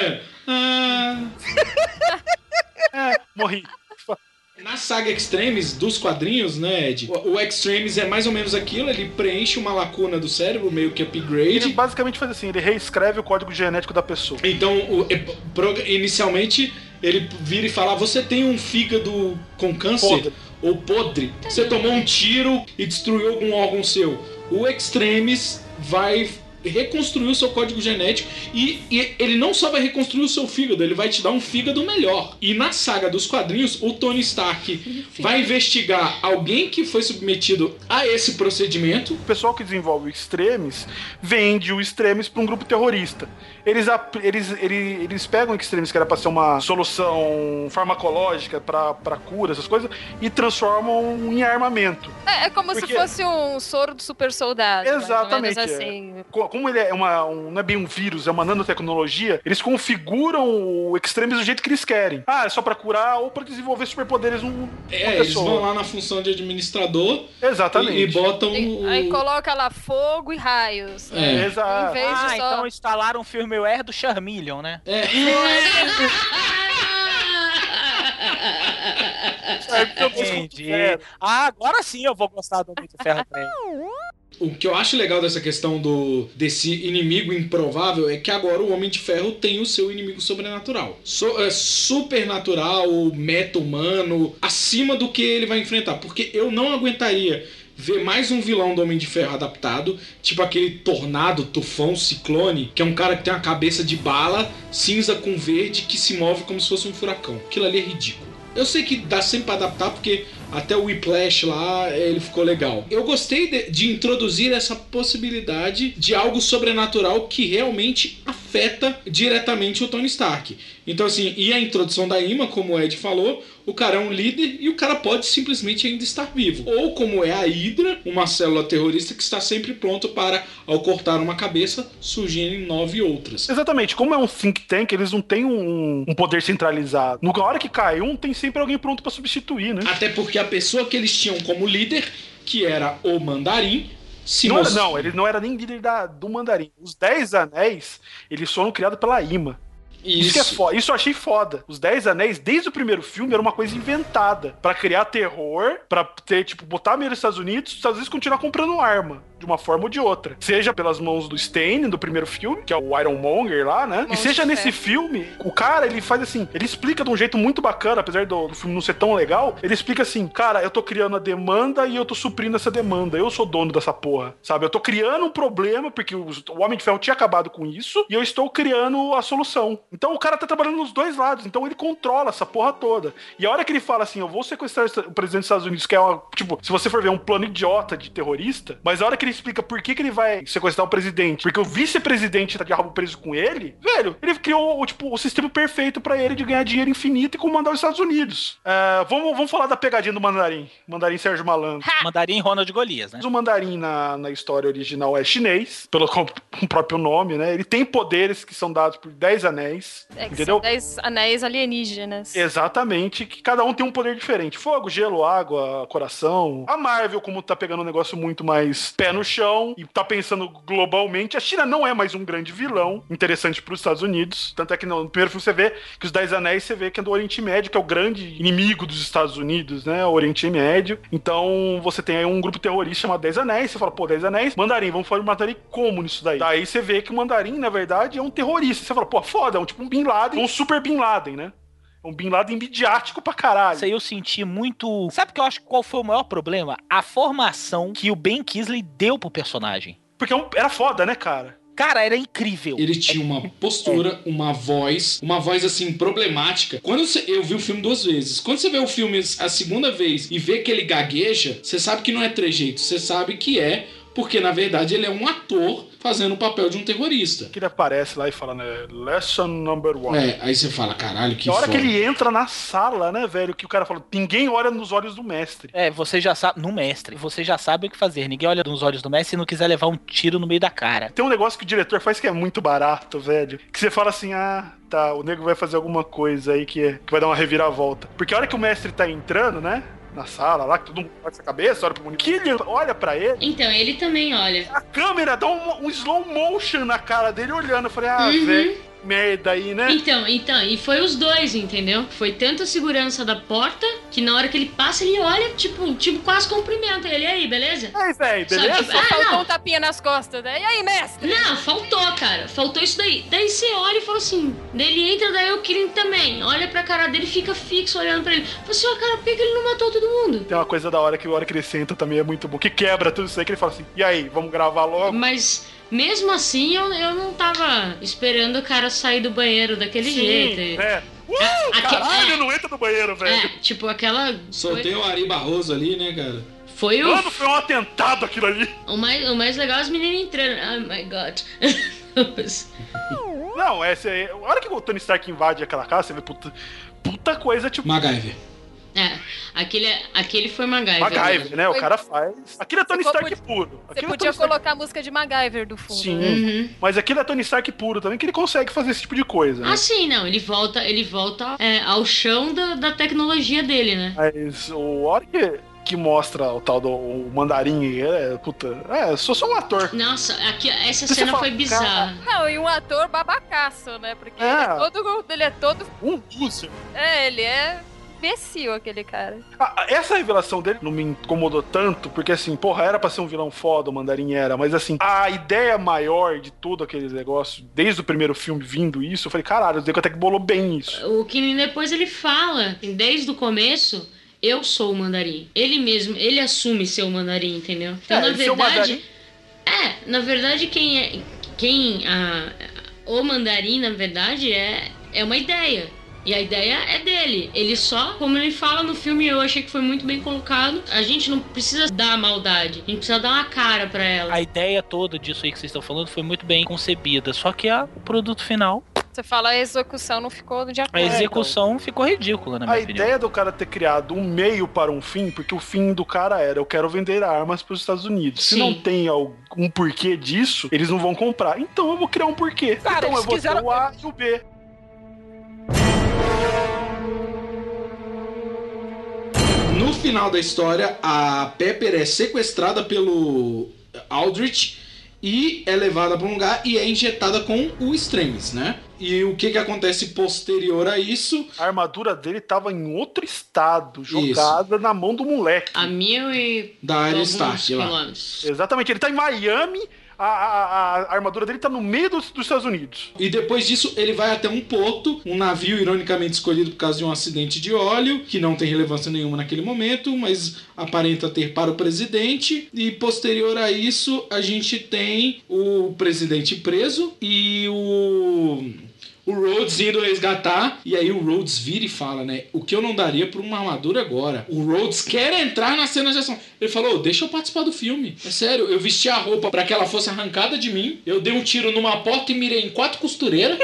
Morri. Na saga Extremis dos quadrinhos, né, Ed? O Extremis é mais ou menos aquilo, ele preenche uma lacuna do cérebro, meio que upgrade. Ele basicamente faz assim, ele reescreve o código genético da pessoa. Então, inicialmente, ele vira e fala, você tem um fígado com câncer ou podre, você tomou um tiro e destruiu algum órgão seu. O Extremis vai reconstruir o seu código genético e ele não só vai reconstruir o seu fígado, ele vai te dar um fígado melhor. E na saga dos quadrinhos, o Tony Stark vai investigar alguém que foi submetido a esse procedimento. O pessoal que desenvolve o Extremis vende o Extremis para um grupo terrorista. Eles pegam o Extremis, que era para ser uma solução farmacológica para cura, essas coisas, e transformam em armamento. É como se fosse um soro do super soldado. Exatamente. Assim. Como ele é não é bem um vírus, é uma nanotecnologia, eles configuram o Extremis do jeito que eles querem. É só pra curar ou pra desenvolver superpoderes eles vão lá na função de administrador. Exatamente. E botam Aí coloca lá fogo e raios. Exato. Em vez de só... então instalaram o firmware do Charmeleon, né? Entendi. Agora sim eu vou gostar do Homem de Ferro 3. O que eu acho legal dessa questão desse inimigo improvável é que agora o Homem de Ferro tem o seu inimigo sobrenatural. Supernatural, meta-humano, acima do que ele vai enfrentar. Porque eu não aguentaria ver mais um vilão do Homem de Ferro adaptado, tipo aquele Tornado, Tufão, Ciclone, que é um cara que tem uma cabeça de bala, cinza com verde, que se move como se fosse um furacão. Aquilo ali é ridículo. Eu sei que dá sempre pra adaptar, porque até o Whiplash lá, ele ficou legal. Eu gostei de introduzir essa possibilidade de algo sobrenatural que realmente afeta diretamente o Tony Stark. Então assim, e a introdução da Ima, como o Ed falou, o cara é um líder e o cara pode simplesmente ainda estar vivo. Ou como é a Hydra, uma célula terrorista que está sempre pronto para, ao cortar uma cabeça, surgirem 9 outras. Exatamente. Como é um think tank, eles não têm um poder centralizado. Na hora que cai um, tem sempre alguém pronto para substituir, né? Até porque a pessoa que eles tinham como líder, que era o Mandarim, ele não era nem líder do Mandarim. Os 10 Anéis, eles foram criados pela Ima. Isso que é foda. Isso eu achei foda. Os 10 Anéis, desde o primeiro filme, era uma coisa inventada pra criar terror, pra ter, tipo, botar medo nos Estados Unidos continuar comprando arma, de uma forma ou de outra. Seja pelas mãos do Stain, do primeiro filme, que é o Ironmonger lá, né? E seja nesse filme, o cara, ele faz assim, ele explica de um jeito muito bacana, apesar do filme não ser tão legal, ele explica assim, cara, eu tô criando a demanda e eu tô suprindo essa demanda, eu sou dono dessa porra, sabe? Eu tô criando um problema, porque o Homem de Ferro tinha acabado com isso, e eu estou criando a solução. Então o cara tá trabalhando nos dois lados, então ele controla essa porra toda. E a hora que ele fala assim, eu vou sequestrar o presidente dos Estados Unidos, que é uma, tipo, se você for ver, um plano idiota de terrorista, mas a hora que ele explica por que ele vai sequestrar o presidente, porque o vice-presidente tá de rabo preso com ele, velho, ele criou, tipo, o sistema perfeito pra ele de ganhar dinheiro infinito e comandar os Estados Unidos. Vamos falar da pegadinha do Mandarim. Mandarim Sérgio Malandro. Mandarim Ronald Golias, né? O Mandarim na história original é chinês, pelo próprio nome, né? Ele tem poderes que são dados por 10 anéis. anéis, entendeu? São 10 anéis alienígenas. Exatamente, que cada um tem um poder diferente. Fogo, gelo, água, coração. A Marvel, como tá pegando um negócio muito mais pé no chão e tá pensando globalmente, a China não é mais um grande vilão interessante pros Estados Unidos. Tanto é que no primeiro filme você vê que os 10 anéis, você vê que é do Oriente Médio, que é o grande inimigo dos Estados Unidos, né? O Oriente Médio. Então, você tem aí um grupo terrorista chamado 10 anéis, você fala, pô, 10 anéis, Mandarim, vamos falar de Mandarim como nisso daí? Daí você vê que o Mandarim, na verdade, é um terrorista. Você fala, pô, foda, é um tipo um Bin Laden, um super Bin Laden, né? É um Bin Laden midiático pra caralho. Isso aí eu senti muito... Sabe que eu acho que qual foi o maior problema? A formação que o Ben Kingsley deu pro personagem. Porque era foda, né, cara? Cara, era incrível. Ele tinha uma postura, uma voz assim, problemática. Eu vi o filme 2 vezes. Quando você vê o filme a segunda vez e vê que ele gagueja, você sabe que não é trejeito, você sabe que é porque, na verdade, ele é um ator fazendo o papel de um terrorista. Que ele aparece lá e fala, né, lesson number 1. Aí você fala, caralho, que na hora foda. que ele entra na sala, né, velho, que o cara fala, ninguém olha nos olhos do mestre. Você já sabe, no mestre, você já sabe o que fazer. Ninguém olha nos olhos do mestre se não quiser levar um tiro no meio da cara. Tem um negócio que o diretor faz que é muito barato, velho, que você fala assim, tá, o nego vai fazer alguma coisa aí que vai dar uma reviravolta. Porque a hora que o mestre tá entrando, né, na sala lá, que todo mundo bate a cabeça, olha pro monitor, que ele olha pra ele. Então, ele também olha. A câmera dá um slow motion na cara dele olhando. Eu falei, velho, merda aí, né? Então, e foi os dois, entendeu? Foi tanto a segurança da porta, que na hora que ele passa, ele olha, tipo quase cumprimenta ele. E aí, beleza? E aí, velho, beleza? Tipo, faltou um tapinha nas costas, né? E aí, mestre? Não, faltou, cara. Faltou isso daí. Daí você olha e fala assim, daí ele entra, daí o Killing também. Olha pra cara dele, fica fixo olhando pra ele. Fala assim, cara, por que ele não matou todo mundo? Tem uma coisa da hora que a hora que ele senta também é muito bom, que quebra tudo isso aí, que ele fala assim, e aí, vamos gravar logo? Mas... mesmo assim, eu não tava esperando o cara sair do banheiro daquele jeito. Caralho, não entra no banheiro, velho. Tipo aquela... Soltei o Ari Barroso ali, né, cara? Foi um atentado aquilo ali. O mais legal é as meninas entrando. Oh my god. Não, a hora que o Tony Stark invade aquela casa, você vê puta coisa, tipo... MacGyver. Aquele foi MacGyver. MacGyver, né? O cara faz... Aquilo é Tony Stark puro. Você podia colocar a música de MacGyver do fundo. Sim, mas aquilo é Tony Stark puro também, que ele consegue fazer esse tipo de coisa, né? Sim, não. Ele volta ao chão da tecnologia dele, né? Mas o hora que mostra o tal do Mandarim, sou só um ator. Nossa, essa cena foi bizarra. Não, e um ator babacaço, né? Porque ele é todo... Um lúcio. Ele é... imbecil, aquele cara. Essa revelação dele não me incomodou tanto, porque assim, era pra ser um vilão foda, o Mandarim era, mas assim, a ideia maior de todo aquele negócio, desde o primeiro filme vindo isso, eu falei, caralho, o Deco até que bolou bem isso. O que depois ele fala, desde o começo, eu sou o Mandarim. Ele mesmo, ele assume ser o Mandarim, entendeu? Então, na verdade, o Mandarim, na verdade, é uma ideia. E a ideia é dele. Ele só, como ele fala no filme, eu achei que foi muito bem colocado. A gente não precisa dar a maldade. A gente precisa dar uma cara pra ela. A ideia toda disso aí que vocês estão falando foi muito bem concebida. Só que o produto final... Você fala, a execução não ficou de acordo. A execução ficou ridícula, na minha opinião. A ideia do cara ter criado um meio para um fim, porque o fim do cara era, eu quero vender armas para os Estados Unidos. Sim. Se não tem algum porquê disso, eles não vão comprar. Então eu vou criar um porquê. Cara, então eu vou ter o A e o B. No final da história, a Pepper é sequestrada pelo Aldrich e é levada para um lugar e é injetada com o Extremis, né? E o que acontece posterior a isso? A armadura dele tava em outro estado, jogada na mão do moleque. A 1000 e... da área Stark lá. Exatamente, ele tá em Miami... A armadura dele tá no meio dos Estados Unidos. E depois disso, ele vai até um porto, um navio ironicamente escolhido por causa de um acidente de óleo, que não tem relevância nenhuma naquele momento, mas aparenta ter para o presidente. E posterior a isso, a gente tem o presidente preso e o Rhodes indo resgatar, e aí o Rhodes vira e fala, né, o que eu não daria por uma armadura agora. O Rhodes quer entrar na cena de ação. Ele falou, deixa eu participar do filme. É sério, eu vesti a roupa pra que ela fosse arrancada de mim, eu dei um tiro numa porta e mirei em 4 costureiras.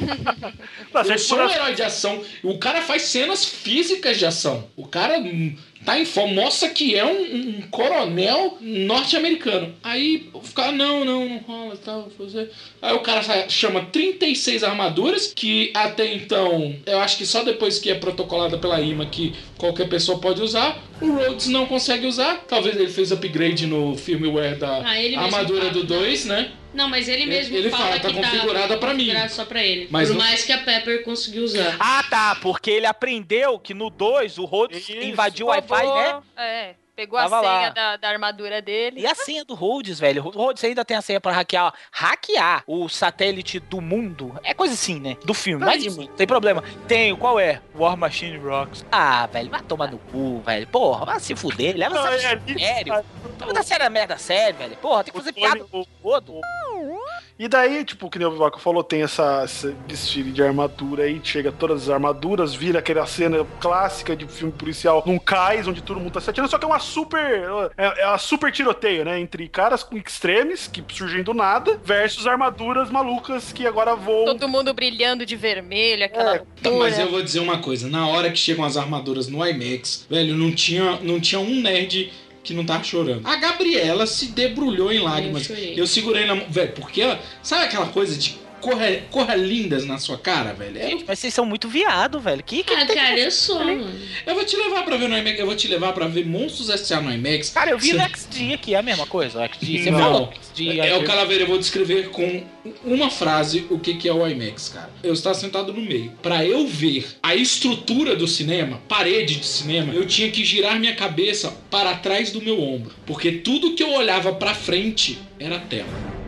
Eu sou um herói de ação. O cara faz cenas físicas de ação. O cara tá em forma, mostra que é um coronel norte-americano. Aí o cara, não rola e tal. Aí o cara chama 36 armaduras, que até então, eu acho que só depois que é protocolada pela IMA que qualquer pessoa pode usar. O Rhodes não consegue usar. Talvez ele fez upgrade no firmware da armadura do 2, né? Não, mas ele mesmo ele fala, tá configurada pra mim. Só pra ele. Mas por mais que a Pepper conseguiu usar. Ah, tá, porque ele aprendeu que no 2 o Rhodes invadiu o Wi-Fi, né? Pegou a senha da armadura dele. E a senha do Rhodes, velho? O Rhodes ainda tem a senha pra hackear. Hackear o satélite do mundo é coisa assim, né? Do filme. Mas não tem problema. Tenho, qual é? War Machine Rocks. Ah, velho, vai tomar no cu, velho. Porra, vai se fuder. Leva essa sério. Toda série é merda sério, velho. Porra, tem que fazer piada todo. E daí, tipo, que nem o Vivaco falou, tem esse desfile de armadura aí, chega todas as armaduras, vira aquela cena clássica de filme policial num cais, onde todo mundo tá se atirando, só que é uma super tiroteio, né? Entre caras com extremes, que surgem do nada, versus armaduras malucas que agora voam. Todo mundo brilhando de vermelho, aquela loucura. Mas eu vou dizer uma coisa, na hora que chegam as armaduras no IMAX, velho, não tinha um nerd que não tava chorando. A Gabriela se debrulhou em lágrimas. Eu segurei na mão, velho, porque ela, sabe aquela coisa de corra lindas na sua cara, velho? Gente, mas vocês são muito viado, velho. Cara, eu sou, mano. Eu vou te levar pra ver no IMAX, eu vou te levar pra ver Monstros S.A. no IMAX. Cara, eu vi no XD aqui, é a mesma coisa. O XD, você não, falou. É o Calaveira, eu vou descrever com uma frase o que é o IMAX, cara. Eu estava sentado no meio. Pra eu ver a estrutura do cinema, parede de cinema, eu tinha que girar minha cabeça para trás do meu ombro. Porque tudo que eu olhava pra frente era tela.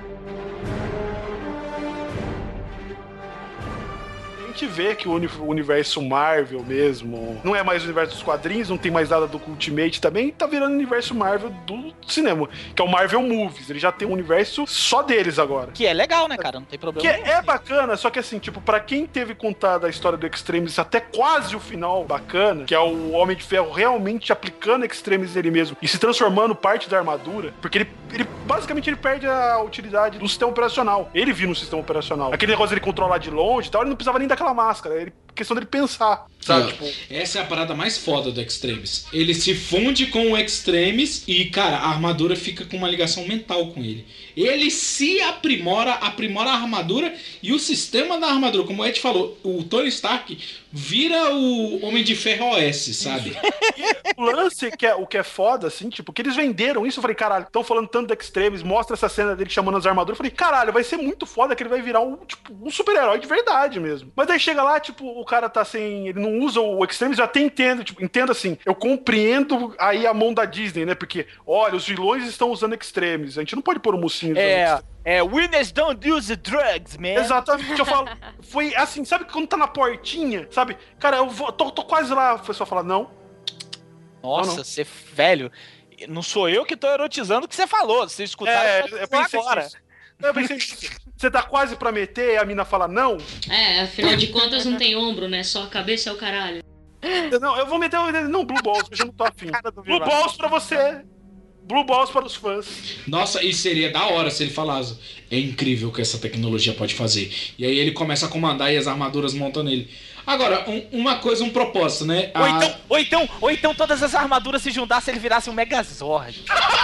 A gente vê que o universo Marvel mesmo não é mais o universo dos quadrinhos, não tem mais nada do Ultimate também, tá virando o universo Marvel do cinema, que é o Marvel Movies. Ele já tem um universo só deles agora. Que é legal, né, cara? Não tem problema. Que é bacana, só que assim, tipo, pra quem teve contado a história do Extremis até quase o final bacana, que é o Homem de Ferro realmente aplicando Extremis nele mesmo e se transformando parte da armadura, porque ele basicamente ele perde a utilidade do sistema operacional. Ele viu no sistema operacional. Aquele negócio dele controlar de longe e tal, ele não precisava nem daquela máscara. Questão dele pensar, sabe? Tipo... Essa é a parada mais foda do Extremis. Ele se funde com o Extremis e, cara, a armadura fica com uma ligação mental com ele. Ele se aprimora a armadura e o sistema da armadura. Como o Ed falou, o Tony Stark vira o Homem de Ferro OS, sabe? E o lance, o que é foda, assim, tipo, que eles venderam isso. Eu falei, caralho, estão falando tanto do Extremis, mostra essa cena dele chamando as armaduras. Eu falei, caralho, vai ser muito foda que ele vai virar um super-herói de verdade mesmo. Mas daí chega lá, tipo, o cara tá sem... Ele não usa o Extremis, eu até entendo assim, eu compreendo aí a mão da Disney, né? Porque, olha, os vilões estão usando Extremis. A gente não pode pôr o mocinho winners don't use drugs, man. Exatamente, eu falo. Foi assim, sabe quando tá na portinha, sabe? Cara, eu tô quase lá. A pessoa fala, não. Nossa, você, velho, não sou eu que tô erotizando o que você falou. Você escutaram eu pensei agora. Eu pensei, você tá quase pra meter e a mina fala não? Afinal de contas não tem ombro, né? Só a cabeça é o caralho. Não, eu vou meter não, Blue Balls, eu já não tô afim. Blue Balls pra você. Blue Balls para os fãs. Nossa, e seria da hora se ele falasse. É incrível o que essa tecnologia pode fazer. E aí ele começa a comandar e as armaduras montam nele. Agora, uma coisa, um propósito, né? Ou então todas as armaduras se juntassem e ele virasse um Megazord.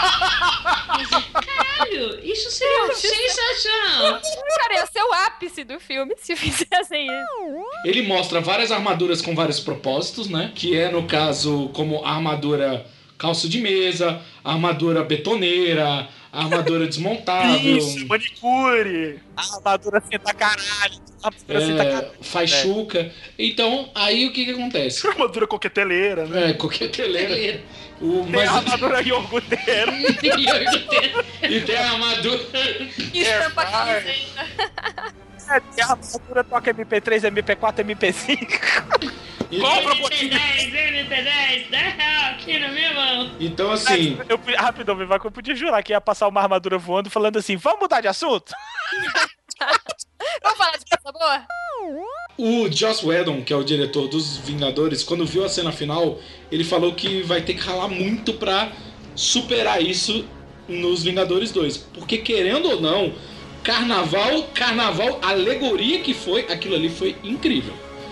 Caralho, isso seria sensacional. Cara, ia ser o ápice do filme se fizessem isso. Ele mostra várias armaduras com vários propósitos, né? Que é, no caso, como a armadura calço de mesa, a armadura betoneira, a armadura desmontável. Isso, manicure. A armadura senta caralho. Faixuca. Então, aí o que acontece? Armadura coqueteleira, né? Coqueteleira. Tem a armadura iogurteira. E tem a armadura... Estampa Tem a armadura toca MP3, MP4, MP5. Compra MP10, MP10, 10 reais aqui na minha mão. Então, assim... Rapidão, Vivaco, eu podia jurar que ia passar uma armadura voando falando assim, vamos mudar de assunto? Vamos falar de coisa boa? O Joss Whedon, que é o diretor dos Vingadores, quando viu a cena final, ele falou que vai ter que ralar muito pra superar isso nos Vingadores 2. Porque, querendo ou não, carnaval, alegoria que foi, aquilo ali foi incrível.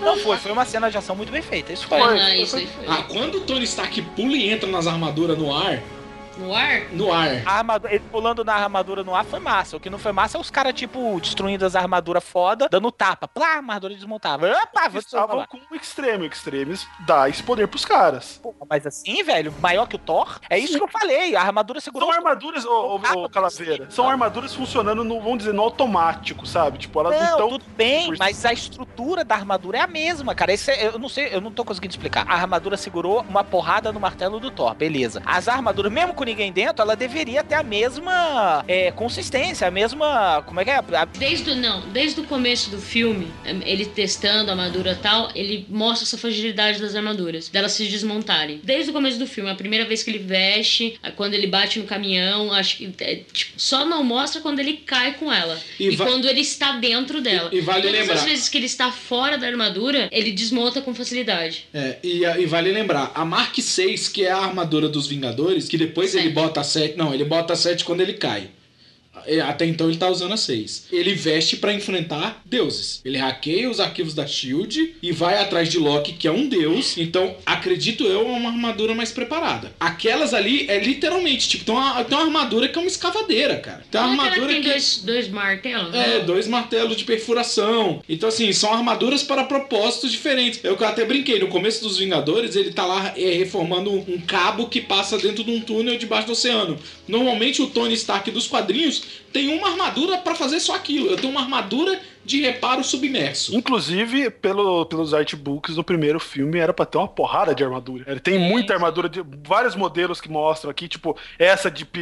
Não, foi uma cena de ação muito bem feita. Isso foi. Isso aí foi. Quando o Tony Stark pula e entra nas armaduras no ar... No ar? No ar. Ele pulando na armadura no ar foi massa. O que não foi massa é os caras, tipo, destruindo as armaduras foda, dando tapa. Plá, a armadura desmontava. Opa, eles estavam com o Extreme. O Extreme dá esse poder pros caras. Pô, mas assim, velho, maior que o Thor? É isso que eu falei. A armadura segurou... São armaduras, ô Calaveira. São armaduras funcionando, no, vamos dizer, no automático, sabe? Tipo, elas não estão... tudo bem, mas a estrutura da armadura é a mesma, cara. Eu não sei, eu não tô conseguindo explicar. A armadura segurou uma porrada no martelo do Thor, beleza. As armaduras, mesmo com ninguém dentro, ela deveria ter a mesma consistência, a mesma... Como é que é? Desde o começo do filme, ele testando a armadura e tal, ele mostra essa fragilidade das armaduras, delas se desmontarem. Desde o começo do filme, a primeira vez que ele veste, quando ele bate no caminhão, acho que tipo, só não mostra quando ele cai com ela. E quando ele está dentro dela. E vale Todas lembrar... as vezes que ele está fora da armadura, ele desmonta com facilidade. E vale lembrar, a Mark 6, que é a armadura dos Vingadores, que depois ele bota a 7... Não, ele bota a 7 quando ele cai. Até então ele tá usando a 6. Ele veste pra enfrentar deuses. Ele hackeia os arquivos da SHIELD e vai atrás de Loki, que é um deus. Então, acredito eu, é uma armadura mais preparada. Aquelas ali é literalmente, tipo, tem uma armadura que é uma escavadeira, cara. Tem uma armadura que... dois martelos? Né? 2 martelos de perfuração. Então, assim, são armaduras para propósitos diferentes. Eu até brinquei, no começo dos Vingadores, ele tá lá reformando um cabo que passa dentro de um túnel debaixo do oceano. Normalmente, o Tony Stark dos quadrinhos tem uma armadura pra fazer só aquilo. Eu tenho uma armadura de reparo submerso. Inclusive, pelos artbooks do primeiro filme, era pra ter uma porrada de armadura. Ele tem muita armadura, de vários modelos que mostram aqui, tipo, essa Deep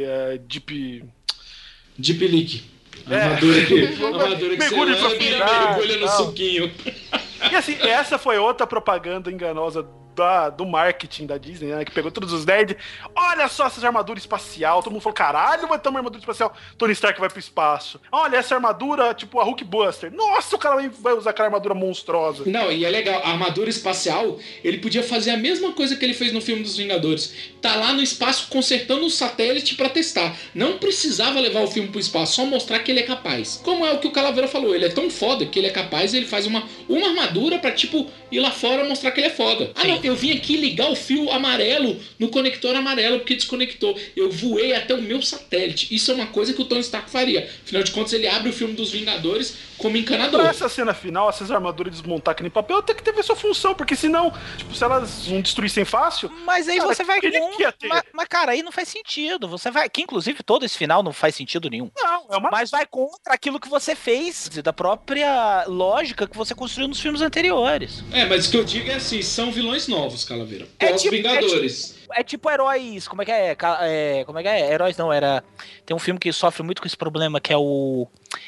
Leak. Armadura que mergulho você mergulha no suquinho. E assim, essa foi outra propaganda enganosa do marketing da Disney, né? Que pegou todos os nerds. Olha só essas armaduras espacial. Todo mundo falou, caralho, vai ter uma armadura espacial. Tony Stark vai pro espaço. Olha essa armadura, tipo a Hulkbuster. Nossa, o cara vai usar aquela armadura monstruosa. Não, e é legal. A armadura espacial, ele podia fazer a mesma coisa que ele fez no filme dos Vingadores. Tá lá no espaço consertando um satélite pra testar. Não precisava levar o filme pro espaço, só mostrar que ele é capaz. Como é o que o Calaveira falou, ele é tão foda que ele é capaz e ele faz uma armadura pra, tipo, ir lá fora mostrar que ele é foda. Ah, não, eu vim aqui ligar o fio amarelo no conector amarelo porque desconectou. Eu voei até o meu satélite. Isso é uma coisa que o Tony Stark faria. Afinal de contas, ele abre o filme dos Vingadores como encanador. Pra essa cena final, essas armaduras desmontar que nem papel, tem que ter a sua função, porque senão, tipo, se elas não destruíssem fácil... Mas aí você vai mas, cara, aí não faz sentido. Você vai... Que, inclusive, todo esse final não faz sentido nenhum. Não, Mas vai contra aquilo que você fez, da própria lógica que você construiu nos filmes anteriores. Mas o que eu digo é assim, são vilões novos, Calaveira. Pós-Vingadores. É tipo heróis, como é que é? Como é que é? Heróis não, era... Tem um filme que sofre muito com esse problema, que é o...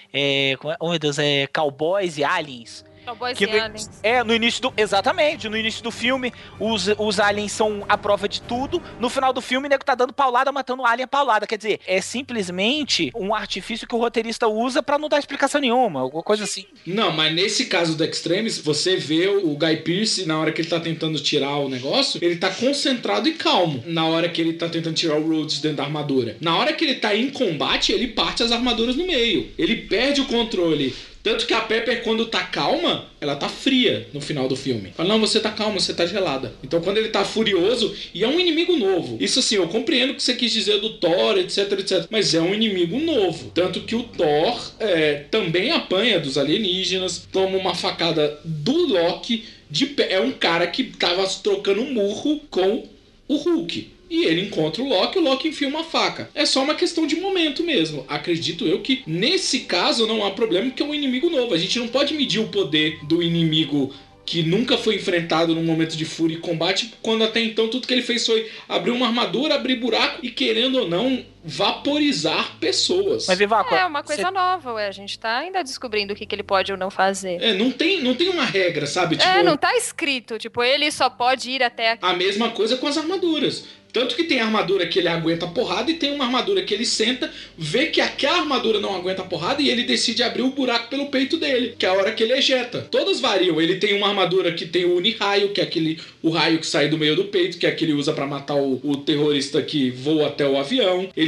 oh meu Deus, Cowboys e Aliens. Cowboys e Aliens. No início do... Exatamente, no início do filme, os aliens são a prova de tudo. No final do filme, o nego tá dando paulada, matando o alien a paulada. Quer dizer, é simplesmente um artifício que o roteirista usa pra não dar explicação nenhuma, alguma coisa assim. Não, mas nesse caso do Extremis, você vê o Guy Pearce, na hora que ele tá tentando tirar o negócio, ele tá concentrado e calmo. Na hora que ele tá tentando tirar o Rhodes dentro da armadura. Na hora que ele tá em combate, ele parte as armaduras no meio. Ele perde o controle. Tanto que a Pepper, quando tá calma, ela tá fria no final do filme. Fala, não, você tá calma, você tá gelada. Então quando ele tá furioso, e é um inimigo novo. Isso assim, eu compreendo o que você quis dizer do Thor, etc, etc. Mas é um inimigo novo. Tanto que o Thor também apanha dos alienígenas, toma uma facada do Loki. É um cara que tava trocando um murro com o Hulk. E ele encontra o Loki enfia uma faca. É só uma questão de momento mesmo. Acredito eu que nesse caso não há problema, porque é um inimigo novo. A gente não pode medir o poder do inimigo que nunca foi enfrentado num momento de fúria e combate, quando até então tudo que ele fez foi abrir uma armadura, abrir buraco e, querendo ou não, vaporizar pessoas. Mas, Vivaco, é uma coisa nova, a gente tá ainda descobrindo o que ele pode ou não fazer. Não tem uma regra, sabe? Tipo, não tá escrito, tipo, ele só pode ir até aqui. A mesma coisa com as armaduras. Tanto que tem armadura que ele aguenta a porrada e tem uma armadura que ele senta, vê que aquela armadura não aguenta a porrada e ele decide abrir o buraco pelo peito dele, que é a hora que ele ejeta. Todas variam. Ele tem uma armadura que tem o Uniraio, que é o raio que sai do meio do peito, que é aquele que usa pra matar o terrorista que voa até o avião. Ele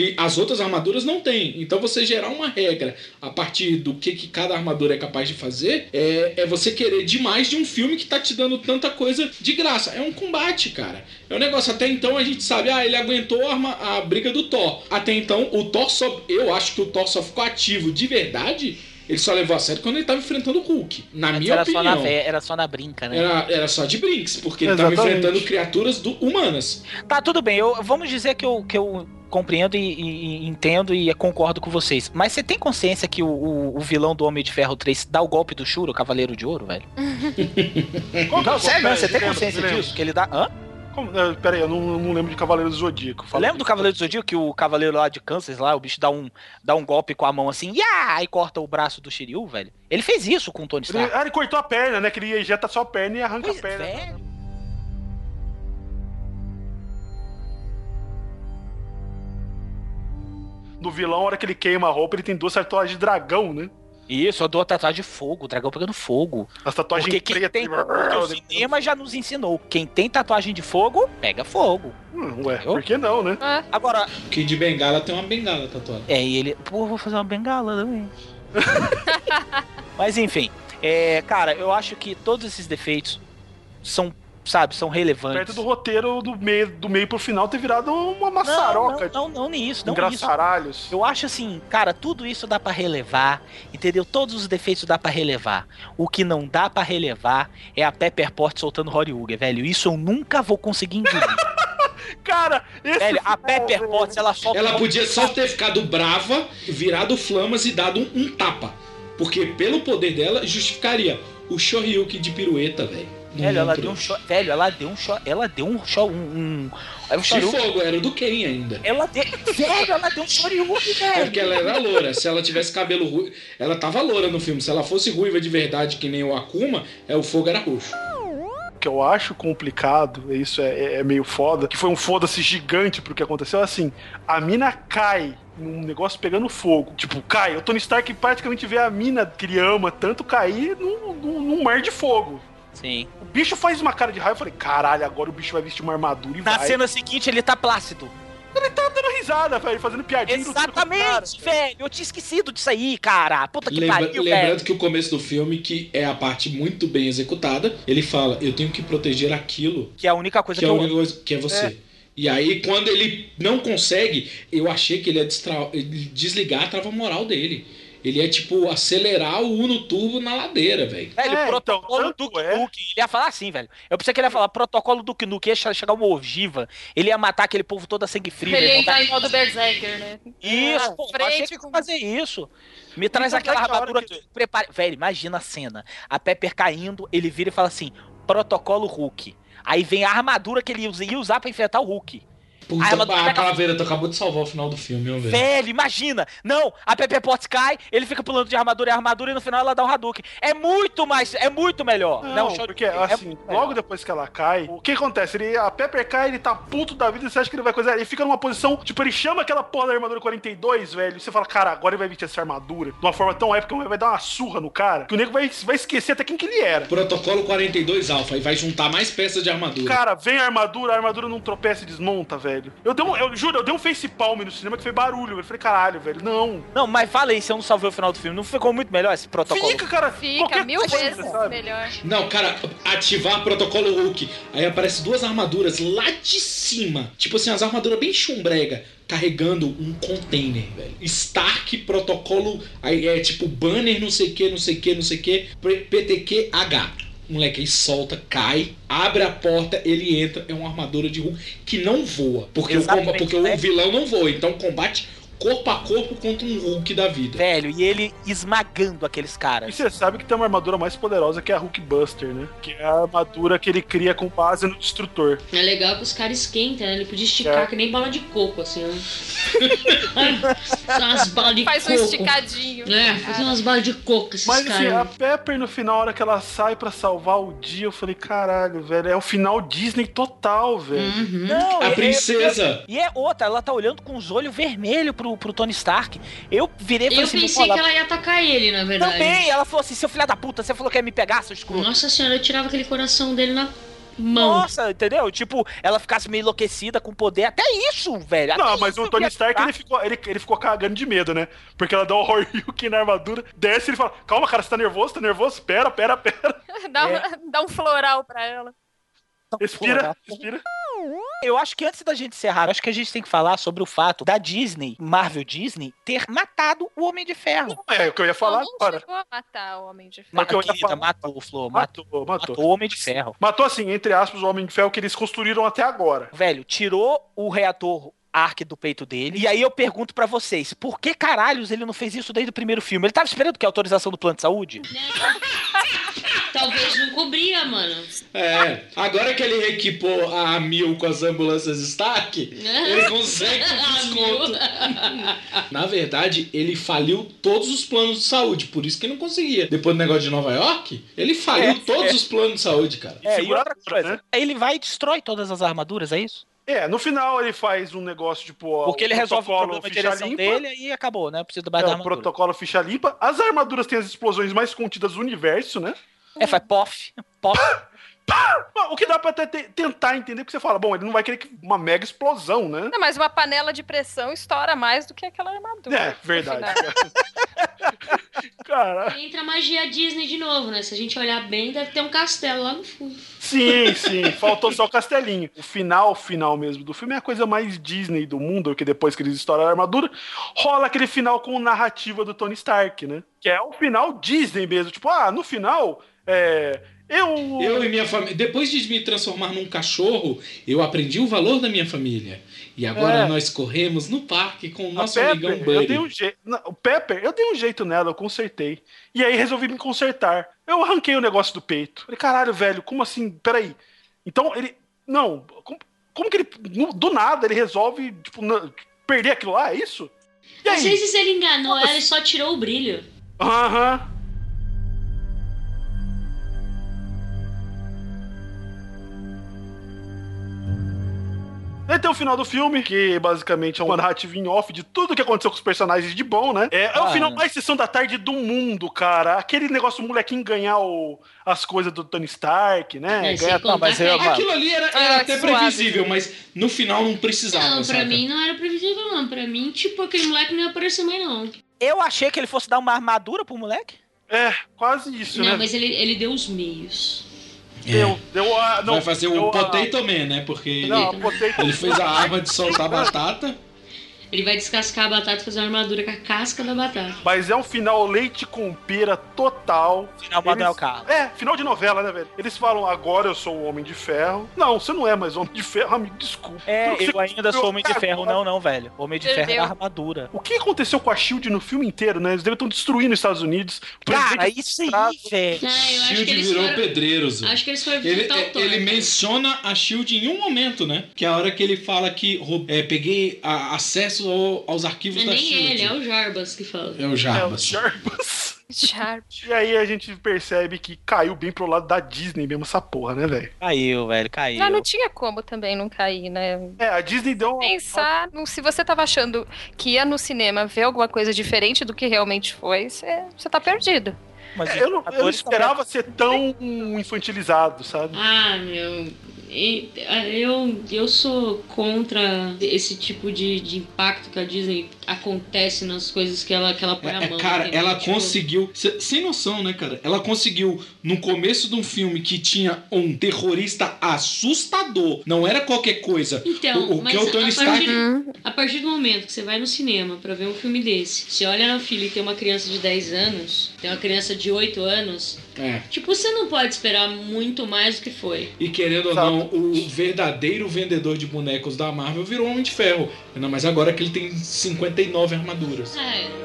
as outras armaduras não têm. Então você gerar uma regra a partir do que cada armadura é capaz de fazer é você querer demais de um filme que tá te dando tanta coisa de graça. É um combate, cara. É um negócio, até então a gente sabe, ele aguentou a briga do Thor. Até então, o Thor eu acho que o Thor só ficou ativo de verdade. Ele só levou a sério quando ele tava enfrentando o Hulk. Na minha opinião. Era só na brinca, né? Era só de brinks, porque ele tava enfrentando criaturas humanas. Tá, tudo bem. Vamos dizer que eu compreendo e entendo e concordo com vocês. Mas você tem consciência que o vilão do Homem de Ferro 3 dá o golpe do Shuro, o Cavaleiro de Ouro, velho? Não, sério, você tem consciência disso? Que ele dá... Hã? Pera aí, eu não lembro de Cavaleiro do Zodíaco. Lembra do Cavaleiro do Zodíaco que o Cavaleiro lá de Kansas, lá, o bicho dá um golpe com a mão assim, e corta o braço do Shiryu, velho? Ele fez isso com o Tony Stark. Ele cortou a perna, né? Que ele ejeta só a perna e arranca a perna. Velho. No vilão, a hora que ele queima a roupa, ele tem 2 tatuagens de dragão, né? Isso, eu dou a tatuagem de fogo, o dragão pegando fogo. As tatuagens porque o cinema já nos ensinou. Quem tem tatuagem de fogo, pega fogo. Ué, por que não, né? Agora... Kid de Bengala tem uma bengala tatuada. E ele... Pô, vou fazer uma bengala também. Mas enfim, cara, eu acho que todos esses defeitos são relevantes. Perto do roteiro do meio pro final ter virado uma maçaroca. Não nisso, não engraçaralhos. Isso. Eu acho assim, cara, tudo isso dá pra relevar, entendeu? Todos os defeitos dá pra relevar. O que não dá pra relevar é a Pepper Potts soltando Horyuga, velho. Isso eu nunca vou conseguir engolir. Cara, velho, a Pepper Potts, ela podia só ter ficado brava, virado flamas e dado um tapa. Porque pelo poder dela, justificaria o Shoryuken de pirueta, velho. Velho, ela deu um shot. Velho, ela deu um shot. Era um de fogo, era do Ken ainda. Velho, ela deu um Shoryuken, velho. É porque ela era loura. Se ela tivesse cabelo ruivo. Ela tava loura no filme. Se ela fosse ruiva de verdade, que nem o Akuma, o fogo era roxo. O que eu acho complicado, isso é meio foda, que foi um foda-se gigante pro que aconteceu, assim, a mina cai num negócio pegando fogo. Tipo, cai. O Tony Stark praticamente vê a mina que ele ama tanto cair num mar de fogo. Sim. O bicho faz uma cara de raiva. Eu falei, caralho, agora o bicho vai vestir uma armadura e vai. Na cena seguinte, ele tá plácido. Ele tá dando risada, velho, fazendo piadinha. Exatamente, velho. Eu tinha esquecido disso aí, cara. Puta que pariu, lembrando que o começo do filme, que é a parte muito bem executada, ele fala, eu tenho que proteger aquilo. Que é a única coisa que é você. E aí, quando ele não consegue, eu achei que ele ia desligar a trava moral dele. Ele ia, tipo, acelerar o Uno Turbo na ladeira, velho. Velho, o protocolo do Nuke. Ele ia falar assim, velho. Eu pensei que ele ia falar protocolo do Nuke, ia chegar uma ogiva. Ele ia matar aquele povo todo a sangue frio. Ele ia entrar em modo Berserker, né? Isso, pô, eu achei que ia fazer isso. Me traz aquela armadura que... Prepare... Velho, imagina a cena. A Pepper caindo, ele vira e fala assim, protocolo Hulk. Aí vem a armadura que ele ia usar pra enfrentar o Hulk. Puta, a Calaveira, tu acabou de salvar o final do filme, meu velho. Velho, imagina! Não, a Pepper Potts cai, ele fica pulando de armadura em armadura e no final ela dá um Hadouken. É muito melhor. Não, porque assim, logo depois que ela cai, o que acontece? A Pepper cai, ele tá puto da vida, você acha que ele vai coisar? Ele fica numa posição, tipo, ele chama aquela porra da armadura 42, velho, e você fala, cara, agora ele vai vestir essa armadura de uma forma tão épica, vai dar uma surra no cara, que o nego vai esquecer até quem que ele era. Protocolo 42 Alpha, e vai juntar mais peças de armadura. Cara, vem a armadura não tropeça e desmonta, velho. Eu juro, eu dei um facepalm no cinema que foi barulho. Eu falei, caralho, velho, não. Não, mas fala aí, se eu não salvei o final do filme, não ficou muito melhor esse protocolo? Fica, cara. Fica 1000 vezes melhor. Não, cara, ativar protocolo Hulk. Aí aparece 2 armaduras lá de cima. Tipo assim, as armaduras bem chumbrega. Carregando um container, velho. Stark, protocolo. Aí é tipo banner, não sei o que. PTQH. Moleque, aí solta, cai, abre a porta, ele entra, é uma armadura de Hulk que não voa. Porque o vilão não voa, então combate corpo a corpo contra um Hulk da vida. Velho, e ele esmagando aqueles caras. E você sabe que tem uma armadura mais poderosa que é a Hulk Buster, né? Que é a armadura que ele cria com base no Destrutor. É legal que os caras esquentam, né? Ele podia esticar que nem bala de coco, assim, ó. Umas balas de Faz coco. um esticadinho. Fazer umas balas de coco, esses caras. caras. Mas assim, a Pepper no final, a hora que ela sai pra salvar o dia, eu falei, caralho, velho, é o final Disney total, velho. Uhum. Não, a princesa. E é outra, ela tá olhando com os olhos vermelhos pro Tony Stark. Eu virei e falei assim... Eu pensei que ela ia atacar ele, na verdade. Também, ela falou assim, seu filho da puta, você falou que ia me pegar, seu escroto. Nossa senhora, eu tirava aquele coração dele na Nossa, entendeu? Tipo, ela ficasse meio enlouquecida com poder. Até isso, velho. Não, mas o Tony Stark, ele ficou cagando de medo, né? Porque ela dá o Horyuken na armadura, desce e ele fala, calma, cara, você tá nervoso? Tá nervoso? Pera. Dá um floral pra ela. Respira. Eu acho que antes da gente encerrar, acho que a gente tem que falar sobre o fato da Disney, Marvel Disney, ter matado o Homem de Ferro. É o que eu ia falar agora. Não chegou a matar o Homem de Ferro. Matou, Flor. Matou o Homem de Ferro. Matou, assim, entre aspas, o Homem de Ferro que eles construíram até agora. Velho, tirou o reator Ark do peito dele. E aí eu pergunto pra vocês, por que caralhos ele não fez isso desde o primeiro filme? Ele tava esperando que a autorização do plano de saúde? Talvez não cobria, mano. Agora que ele reequipou a 1000 com as ambulâncias Stark, ele consegue um desconto. Na verdade, ele faliu todos os planos de saúde, por isso que ele não conseguia. Depois do negócio de Nova York, ele faliu todos os planos de saúde, cara. E outra coisa, né? Ele vai e destrói todas as armaduras, é isso? No final ele faz um negócio tipo... Porque ele resolve o problema de direção dele e acabou, né? Precisa mais da armadura. O protocolo ficha limpa. As armaduras têm as explosões mais contidas do universo, né? Faz pof. O que dá pra até tentar entender, porque você fala, bom, ele não vai querer uma mega explosão, né? Não, mas uma panela de pressão estoura mais do que aquela armadura. Verdade. Cara. Entra a magia Disney de novo, né? Se a gente olhar bem, deve ter um castelo lá no fundo. Sim. Faltou só o castelinho. O final mesmo do filme é a coisa mais Disney do mundo, que depois que eles estouram a armadura, rola aquele final com narrativa do Tony Stark, né? Que é o final Disney mesmo. Tipo, no final, eu e minha família, depois de me transformar num cachorro, eu aprendi o valor da minha família. E agora nós corremos no parque com o nosso amigão Buddy. O Pepper, eu dei um jeito nela, eu consertei. E aí resolvi me consertar. Eu arranquei o negócio do peito. Falei, caralho, velho, como assim? Peraí. Então ele... Não, como que ele... Do nada ele resolve, tipo, perder aquilo lá, é isso? E aí? Às vezes ele enganou ela e só tirou o brilho. Aí tem o final do filme, que basicamente é uma narrativa em off de tudo que aconteceu com os personagens de bom, né? É o final mais sessão da tarde do mundo, cara. Aquele negócio do molequinho ganhar as coisas do Tony Stark, né? Aquilo ali era até previsível, mas no final não precisava. Não, pra mim não era previsível, não. Pra mim, tipo, aquele moleque não ia aparecer mais, não. Eu achei que ele fosse dar uma armadura pro moleque. Quase isso, né? Não, mas ele deu os meios. Vai fazer o Potato Man, né? Porque ele fez a arma de soltar batata. Ele vai descascar a batata e fazer uma armadura com a casca da batata. Mas é um final leite com pera total. Final Manuel Carlos. Final de novela, né, velho? Eles falam, agora eu sou o Homem de Ferro. Não, você não é mais Homem de Ferro, amigo, desculpa. Eu ainda sou Homem de Ferro. Não, velho. Homem de Ferro é a armadura. O que aconteceu com a SHIELD no filme inteiro, né? Eles devem estar destruindo os Estados Unidos. Cara, isso aí, velho. SHIELD virou pedreiros. Acho que eles foram visitar o Thor. Ele menciona a SHIELD em um momento, né? Que é a hora que ele fala que peguei acesso aos arquivos da SHIELD. Nem ele, é o Jarbas que fala. É o Jarbas. E aí a gente percebe que caiu bem pro lado da Disney mesmo essa porra, né, velho? Caiu, velho, caiu. Já não tinha como também não cair, né? A Disney deu Pensar, se você tava achando que ia no cinema ver alguma coisa diferente do que realmente foi, você tá perdido. Mas eu não esperava ser tão infantilizado, sabe? Eu sou contra esse tipo de impacto que a Disney acontece nas coisas que ela põe a mão. Cara, ela conseguiu... Sem noção, né, cara? Ela conseguiu, no começo de um filme que tinha um terrorista assustador, não era qualquer coisa. Então, mas o Tony Stark... A partir do momento que você vai no cinema pra ver um filme desse, você olha na fila e tem uma criança de 10 anos, tem uma criança de 8 anos... Tipo, você não pode esperar muito mais do que foi. E querendo ou não, o verdadeiro vendedor de bonecos da Marvel virou Homem de Ferro. Não, mas agora que ele tem 59 armaduras.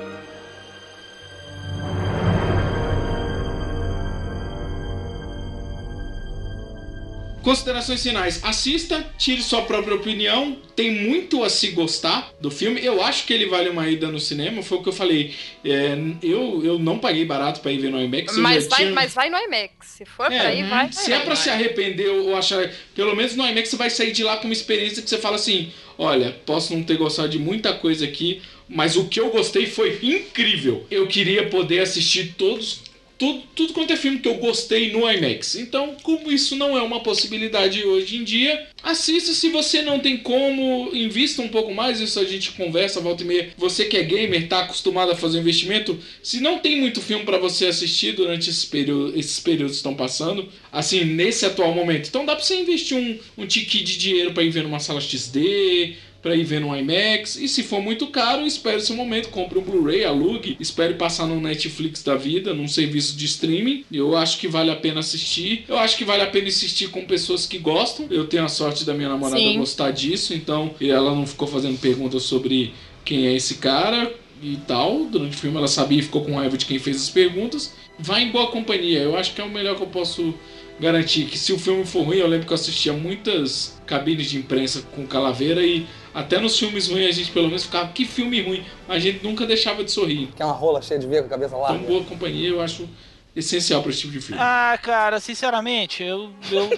Considerações finais. Assista, tire sua própria opinião. Tem muito a se gostar do filme. Eu acho que ele vale uma ida no cinema. Foi o que eu falei. Eu não paguei barato pra ir ver no IMAX. Mas vai no IMAX. Se for pra ir, vai. Se é pra se arrepender ou achar... Pelo menos no IMAX você vai sair de lá com uma experiência que você fala assim... Olha, posso não ter gostado de muita coisa aqui, mas o que eu gostei foi incrível. Eu queria poder assistir todos tudo quanto é filme que eu gostei no IMAX. Então, como isso não é uma possibilidade hoje em dia, assista. Se você não tem como, invista um pouco mais. Isso a gente conversa, volta e meia. Você que é gamer, tá acostumado a fazer investimento. Se não tem muito filme pra você assistir durante esses períodos que estão passando, assim, nesse atual momento, então dá pra você investir um tiquinho de dinheiro pra ir ver numa sala XD, pra ir ver no IMAX. E se for muito caro, espere seu momento, compre um Blu-ray, alugue, espere passar no Netflix da vida, num serviço de streaming. Eu acho que vale a pena assistir. Eu acho que vale a pena assistir com pessoas que gostam. Eu tenho a sorte da minha namorada gostar disso, então ela não ficou fazendo perguntas sobre quem é esse cara e tal. Durante o filme ela sabia e ficou com raiva de quem fez as perguntas. Vai em boa companhia. Eu acho que é o melhor que eu posso garantir. Que se o filme for ruim, eu lembro que eu assistia muitas cabines de imprensa com Calaveira e até nos filmes ruins a gente pelo menos ficava, que filme ruim, a gente nunca deixava de sorrir. Quer uma rola cheia de veia com a cabeça larga? Então, boa companhia, eu acho essencial para esse tipo de filme. Ah, cara, sinceramente, eu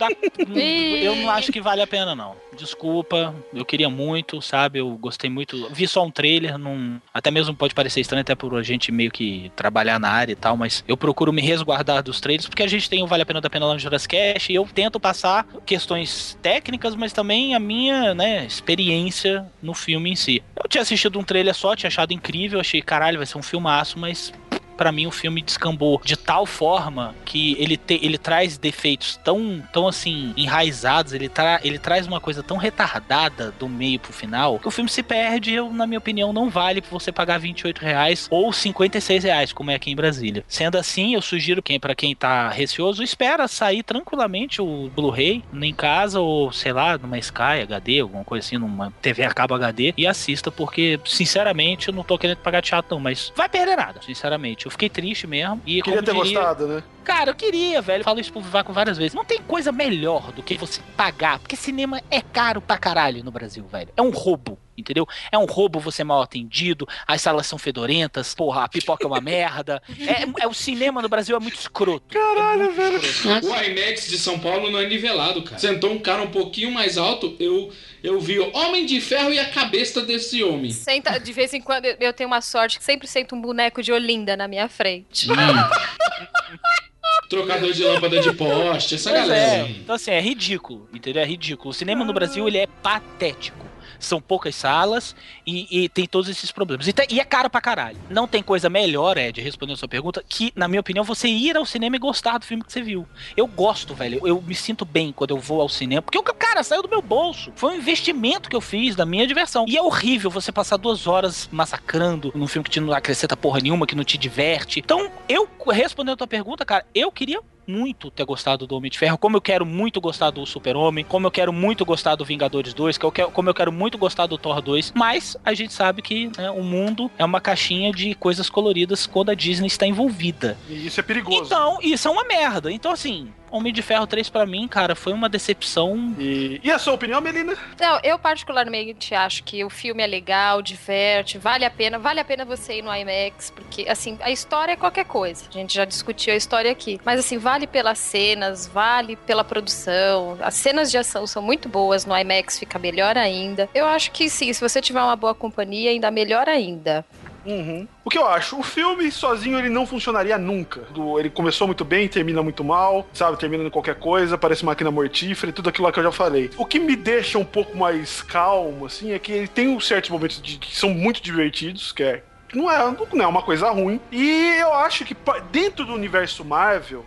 não acho que vale a pena, não. Desculpa, eu queria muito, sabe? Eu gostei muito. Vi só um trailer, até mesmo pode parecer estranho, até por a gente meio que trabalhar na área e tal, mas eu procuro me resguardar dos trailers, porque a gente tem o Vale a Pena da Pena lá no Jurassic Cast, e eu tento passar questões técnicas, mas também a minha, experiência no filme em si. Eu tinha assistido um trailer só, tinha achado incrível, achei, caralho, vai ser um filmaço, mas pra mim o filme descambou de tal forma que ele traz defeitos tão assim, enraizados, ele traz uma coisa tão retardada do meio pro final, que o filme se perde. Na minha opinião, não vale pra você pagar R$28 ou R$56, como é aqui em Brasília. Sendo assim, eu sugiro pra quem tá receoso, espera sair tranquilamente o Blu-ray em casa, ou sei lá, numa Sky HD, alguma coisa assim, numa TV a cabo HD, e assista, porque, sinceramente, eu não tô querendo pagar teatro não, mas vai perder nada, sinceramente. Eu fiquei triste mesmo. E queria ter gostado, né? Cara, eu queria, velho. Eu falo isso pro Vivaco várias vezes. Não tem coisa melhor do que você pagar, porque cinema é caro pra caralho no Brasil, velho. É um roubo, entendeu? É um roubo você mal atendido, as salas são fedorentas, porra, a pipoca é uma merda. O cinema no Brasil é muito escroto. Caralho, velho. O IMAX de São Paulo não é nivelado, cara. Sentou um cara um pouquinho mais alto, eu vi o Homem de Ferro e a cabeça desse homem. De vez em quando eu tenho uma sorte que sempre sento um boneco de Olinda na minha frente. Trocador de lâmpada de poste, essa galera. Então assim, é ridículo, entendeu? É ridículo. O cinema no Brasil, ele é patético. São poucas salas e tem todos esses problemas. E é caro pra caralho. Não tem coisa melhor, Ed, respondendo a sua pergunta, que, na minha opinião, você ir ao cinema e gostar do filme que você viu. Eu gosto, velho. Eu me sinto bem quando eu vou ao cinema, porque o cara saiu do meu bolso. Foi um investimento que eu fiz da minha diversão. E é horrível você passar 2 horas massacrando num filme que te não acrescenta porra nenhuma, que não te diverte. Então, respondendo a tua pergunta, cara, eu queria muito ter gostado do Homem de Ferro, como eu quero muito gostar do Super-Homem, como eu quero muito gostar do Vingadores 2, como eu quero muito gostar do Thor 2, mas a gente sabe que o mundo é uma caixinha de coisas coloridas quando a Disney está envolvida. E isso é perigoso. Então, isso é uma merda. Então, assim, Homem de Ferro 3 pra mim, cara, foi uma decepção. E a sua opinião, Melina? Não, eu particularmente acho que o filme é legal, diverte, vale a pena você ir no IMAX, porque, assim, a história é qualquer coisa. A gente já discutiu a história aqui. Mas, assim, vale pelas cenas, vale pela produção. As cenas de ação são muito boas, no IMAX fica melhor ainda. Eu acho que, sim, se você tiver uma boa companhia, ainda melhor ainda. Uhum. O que eu acho? O filme sozinho ele não funcionaria nunca. Ele começou muito bem, termina muito mal, sabe? Termina em qualquer coisa, parece máquina mortífera e tudo aquilo lá que eu já falei. O que me deixa um pouco mais calmo, assim, é que ele tem uns certos momentos que são muito divertidos, não é uma coisa ruim. E eu acho que dentro do universo Marvel,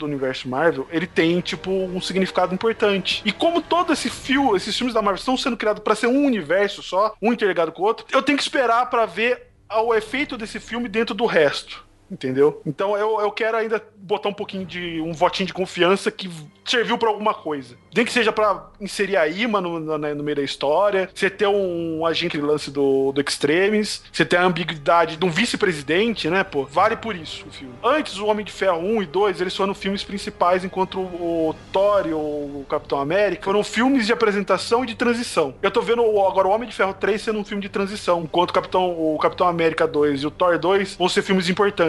ele tem, tipo, um significado importante. E como todo esses filmes da Marvel estão sendo criados pra ser um universo só, um interligado com o outro, eu tenho que esperar pra ver o efeito desse filme dentro do resto. Entendeu? Então eu quero ainda botar um votinho de confiança que serviu pra alguma coisa. Nem que seja pra inserir a Ima no meio da história, você ter um agente lance do Extremis, você ter a ambiguidade de um vice-presidente, né, pô? Vale por isso o filme. Antes, o Homem de Ferro 1 e 2, eles foram filmes principais, enquanto o Thor e o Capitão América foram filmes de apresentação e de transição. Eu tô vendo agora o Homem de Ferro 3 sendo um filme de transição, enquanto o Capitão América 2 e o Thor 2 vão ser filmes importantes.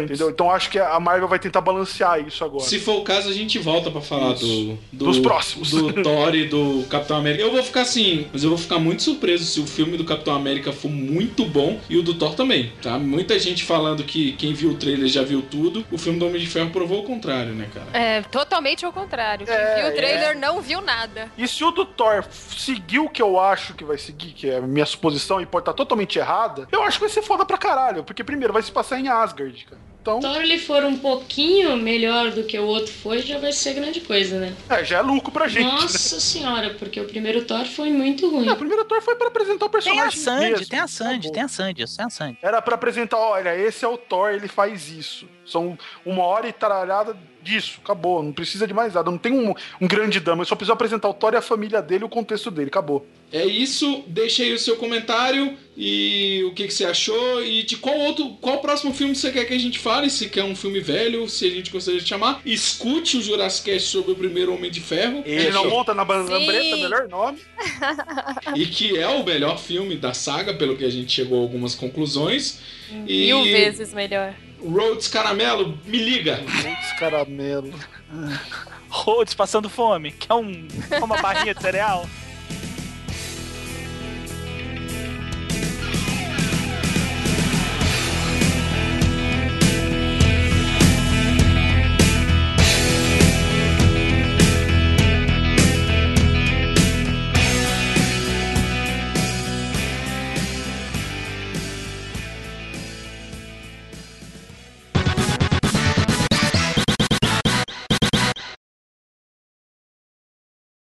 Entendeu? Então acho que a Marvel vai tentar balancear isso agora. Se for o caso, a gente volta pra falar dos próximos. Do Thor e do Capitão América. Eu vou ficar assim, mas eu vou ficar muito surpreso se o filme do Capitão América for muito bom e o do Thor também, tá? Muita gente falando que quem viu o trailer já viu tudo. O filme do Homem de Ferro provou o contrário, né, cara? É, totalmente ao contrário. Quem viu o trailer não viu nada. E se o do Thor seguir o que eu acho que vai seguir, que é a minha suposição, e pode estar totalmente errada, eu acho que vai ser foda pra caralho. Porque primeiro vai se passar em Asgard, cara. Então... Thor ele for um pouquinho melhor do que o outro foi, já vai ser grande coisa, né? Já é lucro pra gente. Nossa senhora, porque o primeiro Thor foi muito ruim. O primeiro Thor foi pra apresentar o personagem. Tem a Sandy. Era pra apresentar, olha, esse é o Thor, ele faz isso. São 1 hora e taralhada disso, acabou. Não precisa de mais nada. Não tem um grande drama. Eu só preciso apresentar o Thor e a família dele, o contexto dele, acabou. É isso, deixa aí o seu comentário e o que você achou e de qual próximo filme você quer que a gente fale, se quer um filme velho, se a gente gostaria de chamar. Escute o Jurassic Cast sobre o primeiro Homem de Ferro. Ele não monta na Lambreta, melhor nome. E que é o melhor filme da saga, pelo que a gente chegou a algumas conclusões. Mil vezes melhor. Rhodes Caramelo, me liga. Rhodes Caramelo. Rhodes passando fome, quer uma barrinha de cereal?